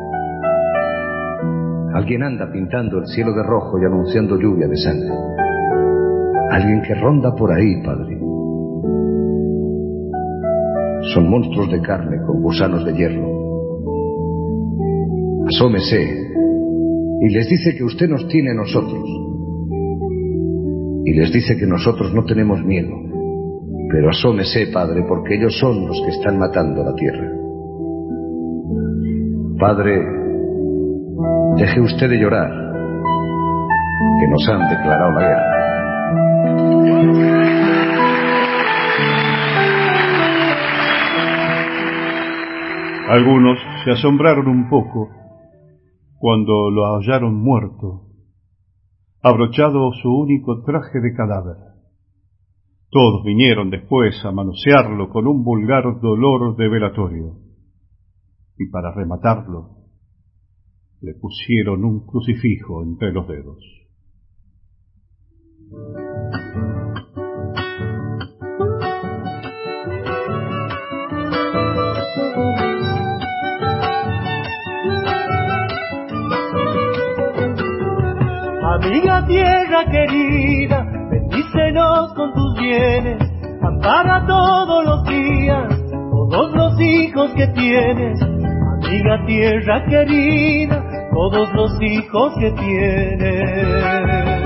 Alguien anda pintando el cielo de rojo y anunciando lluvia de sangre. Alguien que ronda por ahí, padre. Son monstruos de carne con gusanos de hierro. Asómese y les dice que usted nos tiene a nosotros. Y les dice que nosotros no tenemos miedo. Pero asómese, padre, porque ellos son los que están matando la tierra. Padre, deje usted de llorar, que nos han declarado la guerra. Algunos se asombraron un poco cuando lo hallaron muerto abrochado su único traje de cadáver. Todos vinieron después a manosearlo con un vulgar dolor de velatorio. Y para rematarlo, le pusieron un crucifijo entre los dedos. Amiga tierra querida, bendícenos con tus bienes, ampara todos los días, todos los hijos que tienes. Amiga tierra querida, todos los hijos que tienes.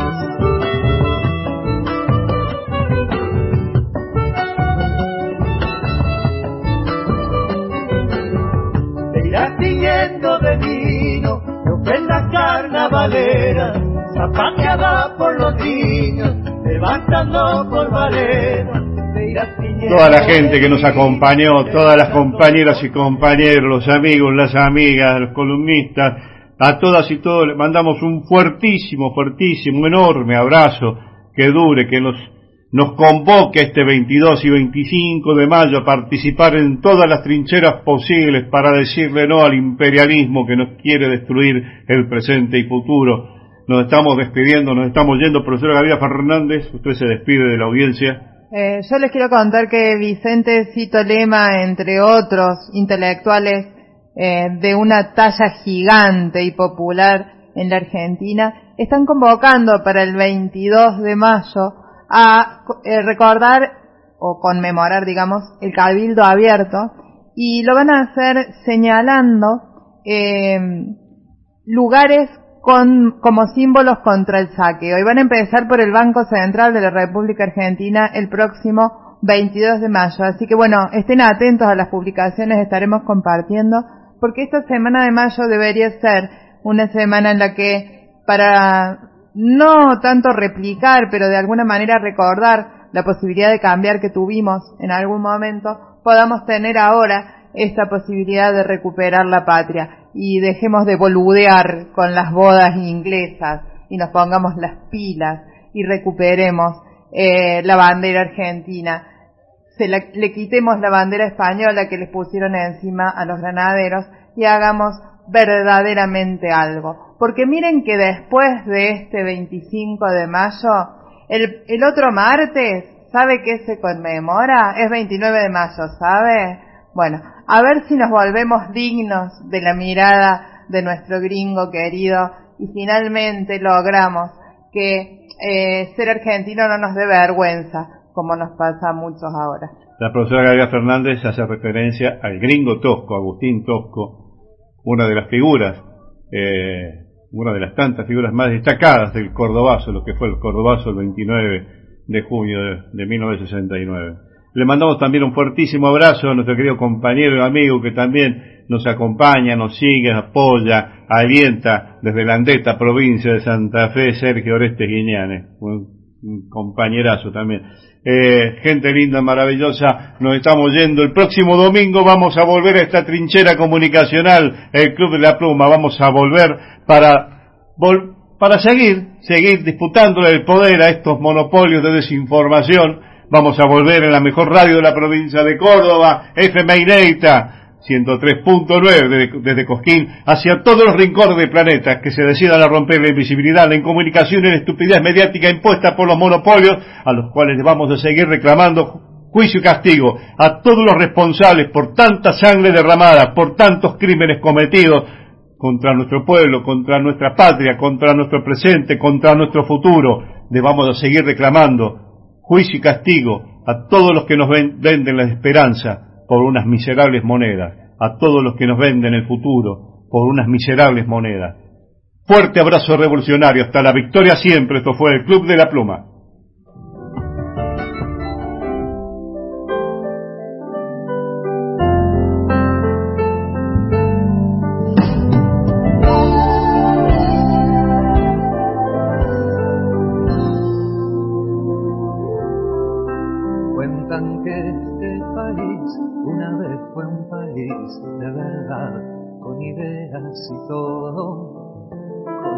Te irás tiñendo de vino, de ofrendas carnavaleras, zapateada por los niños, levantando por valera. Toda la gente que nos acompañó, todas las compañeras y compañeros, los amigos, las amigas, los columnistas, a todas y todos les mandamos un fuertísimo, fuertísimo, enorme abrazo que dure, que nos, nos convoque este veintidós y veinticinco de mayo a participar en todas las trincheras posibles para decirle no al imperialismo que nos quiere destruir el presente y futuro. Nos estamos despidiendo, nos estamos yendo. Profesora Gabriela Fernández, usted se despide de la audiencia. Eh, yo les quiero contar que Vicente Cito Lema, entre otros intelectuales eh, de una talla gigante y popular en la Argentina, están convocando para el veintidós de mayo a eh, recordar o conmemorar, digamos, el Cabildo Abierto, y lo van a hacer señalando eh, lugares con como símbolos contra el saqueo. Y van a empezar por el Banco Central de la República Argentina el próximo veintidós de mayo. Así que bueno, estén atentos a las publicaciones, estaremos compartiendo, porque esta semana de mayo debería ser una semana en la que, para no tanto replicar, pero de alguna manera recordar la posibilidad de cambiar que tuvimos en algún momento, podamos tener ahora esta posibilidad de recuperar la patria. Y dejemos de boludear con las bodas inglesas y nos pongamos las pilas y recuperemos eh, la bandera argentina. Se la, le quitemos la bandera española que les pusieron encima a los granaderos y hagamos verdaderamente algo. Porque miren que después de este veinticinco de mayo, el, el otro martes, ¿sabe qué se conmemora? Es veintinueve de mayo, ¿sabe? Bueno, a ver si nos volvemos dignos de la mirada de nuestro gringo querido y finalmente logramos que eh, ser argentino no nos dé vergüenza, como nos pasa a muchos ahora. La profesora Gabriela Fernández hace referencia al gringo Tosco, Agustín Tosco, una de las figuras, eh, una de las tantas figuras más destacadas del Cordobazo, lo que fue el Cordobazo el veintinueve de junio de, de mil novecientos sesenta y nueve. Le mandamos también un fuertísimo abrazo a nuestro querido compañero y amigo que también nos acompaña, nos sigue, apoya, alienta desde la Andeta, provincia de Santa Fe, Sergio Orestes Guiñanes, un, un compañerazo también. Eh, gente linda, maravillosa, nos estamos yendo. El próximo domingo vamos a volver a esta trinchera comunicacional, el Club de la Pluma. Vamos a volver para, vol, para seguir, seguir disputándole el poder a estos monopolios de desinformación. Vamos a volver en la mejor radio de la provincia de Córdoba, F M Inédita, ciento tres punto nueve desde, desde Cosquín, hacia todos los rincones del planeta que se decidan a romper la invisibilidad, la incomunicación y la estupidez mediática impuesta por los monopolios, a los cuales vamos a seguir reclamando juicio y castigo a todos los responsables por tanta sangre derramada, por tantos crímenes cometidos contra nuestro pueblo, contra nuestra patria, contra nuestro presente, contra nuestro futuro. Debamos a seguir reclamando juicio y castigo a todos los que nos ven, venden la esperanza por unas miserables monedas, a todos los que nos venden el futuro por unas miserables monedas. Fuerte abrazo revolucionario, hasta la victoria siempre. Esto fue el Club de la Pluma.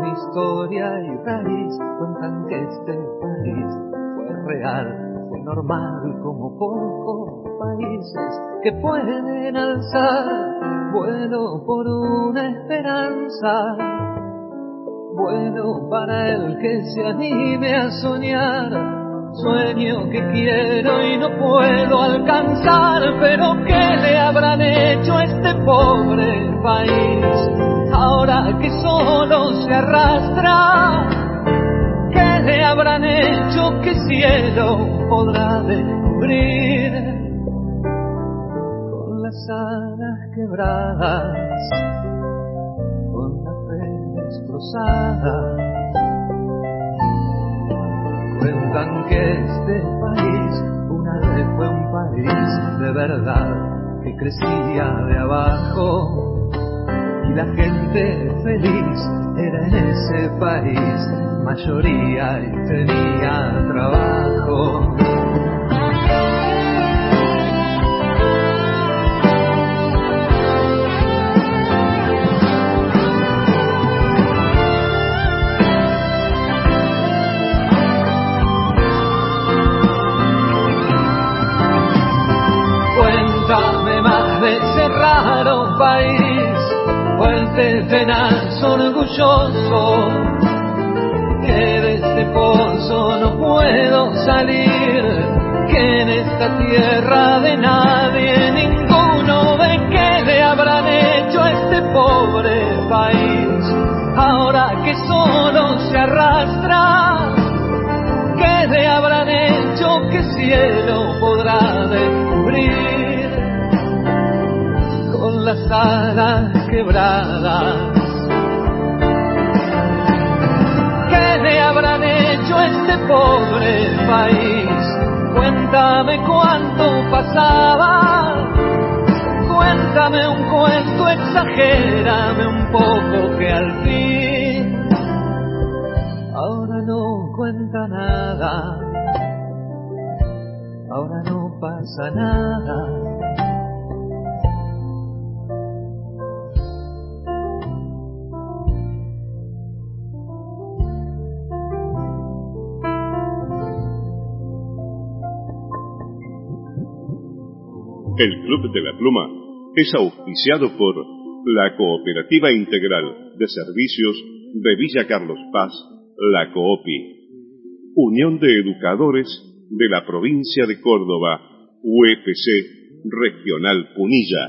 tiene historia y raíz. Cuentan que este país fue real, fue normal como pocos países que pueden alzar vuelo por una esperanza. Vuelo para el que se anime a soñar. Sueño que quiero y no puedo alcanzar, pero ¿qué le habrán hecho a este pobre país? Ahora que solo se arrastra, ¿qué le habrán hecho que cielo podrá descubrir? Con las alas quebradas, con la fe destrozada. Cuentan que este país una vez fue un país de verdad, que crecía de abajo y la gente feliz era en ese país mayoría y tenía trabajo. Cuéntame más de ese raro país, fuerte, tenaz, orgulloso, que de este pozo no puedo salir, que en esta tierra de nadie ninguno ve. ¿Qué le habrán hecho a este pobre país? Ahora que solo se arrastra, ¿qué le habrán hecho que cielo podrá descubrir? Con las alas quebradas, ¿qué le habrán hecho a este pobre país? Cuéntame cuánto pasaba, cuéntame un cuento, exagérame un poco que al fin ahora no cuenta nada, ahora no pasa nada. El Club de la Pluma es auspiciado por la Cooperativa Integral de Servicios de Villa Carlos Paz, la COOPI, Unión de Educadores de la Provincia de Córdoba, U E P C Regional Punilla.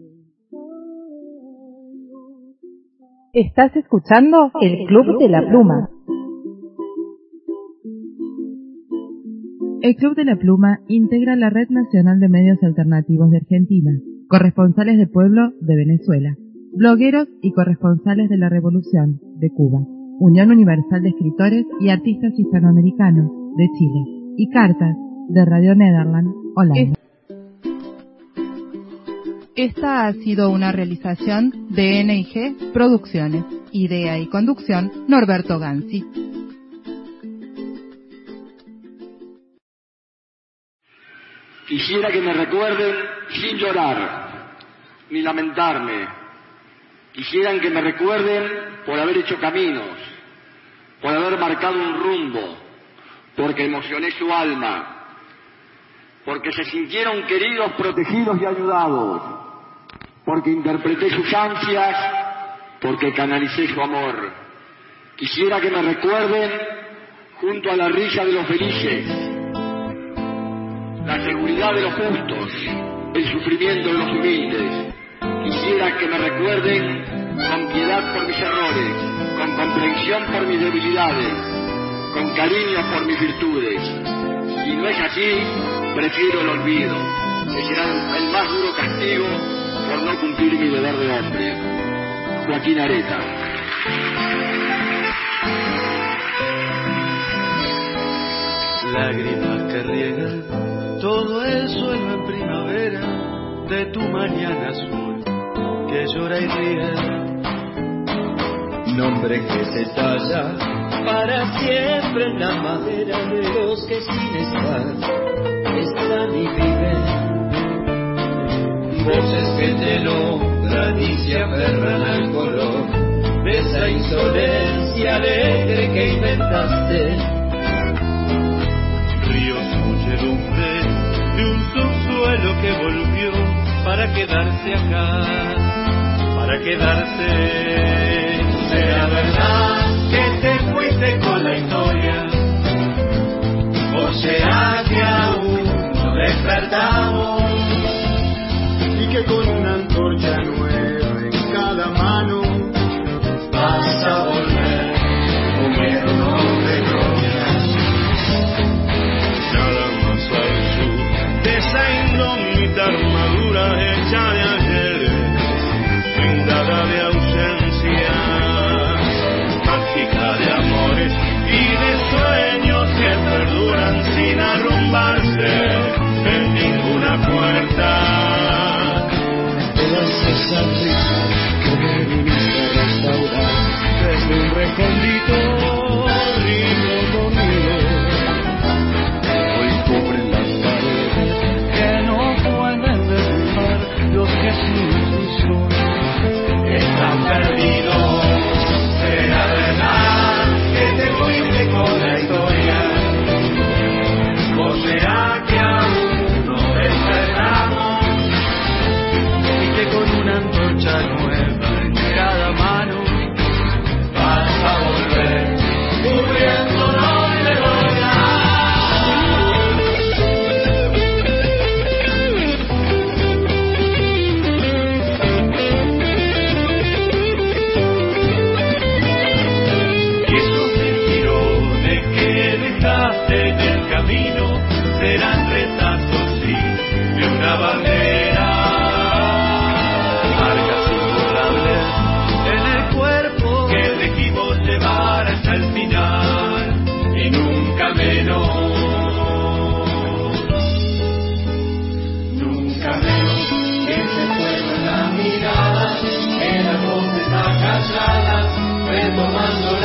Estás escuchando el Club de la Pluma. El Club de la Pluma integra la Red Nacional de Medios Alternativos de Argentina, corresponsales de pueblo de Venezuela, blogueros y corresponsales de la Revolución de Cuba, Unión Universal de Escritores y Artistas Hispanoamericanos de Chile, y Cartas de Radio Nederland, Holanda. Esta ha sido una realización de N I G Producciones. Idea y conducción, Norberto Ganzi. Quisiera que me recuerden sin llorar, ni lamentarme. Quisieran que me recuerden por haber hecho caminos, por haber marcado un rumbo, porque emocioné su alma, porque se sintieron queridos, protegidos y ayudados, porque interpreté sus ansias, porque canalicé su amor. Quisiera que me recuerden junto a la risa de los felices, la seguridad de los justos, el sufrimiento de los humildes. Quisiera que me recuerden con piedad por mis errores, con comprensión por mis debilidades, con cariño por mis virtudes. Si no es así, prefiero el olvido, que será el más duro castigo por no cumplir mi deber de hombre. Joaquín Areta. Lágrimas que riegan todo el suelo en primavera de tu mañana azul que llora y ríe. Nombre que se talla para siempre en la madera de los que sin estar están y viven. Voces que te nombran y se aferran al color de esa insolencia alegre que inventaste. Ríos, muchedumbre de un subsuelo que volvió para quedarse acá, para quedarse. ¿Será verdad que te fuiste con la historia? ¿O será que aún no despertamos? Y que con una antorcha nueva en cada mano vas a volver comiendo de gloria. Nada más al sur de esa indómita armadura hecha de ayer, blindada de ausencia, mágica de amores y de sueños que perduran sin arrumbarse en ninguna puerta. Todas esas risas que me viniste a restaurar desde un recóndito río dormido, hoy cubren las paredes que no pueden derribar los que sin sus sueños están perdidos. ¿Será verdad que te fuiste con la historia? ¿O será que aún no despertamos? Y que con una antorcha nueva en cada mano vas a volver cubriéndonos de gloria. Y esos mentirones que dejaste en el camino serán retazos, sí, de una bandera, marcas imborrables en el cuerpo que elegimos llevar hasta el final y nunca menos, nunca menos que ese fuego en la mirada, que las voces acalladas retomando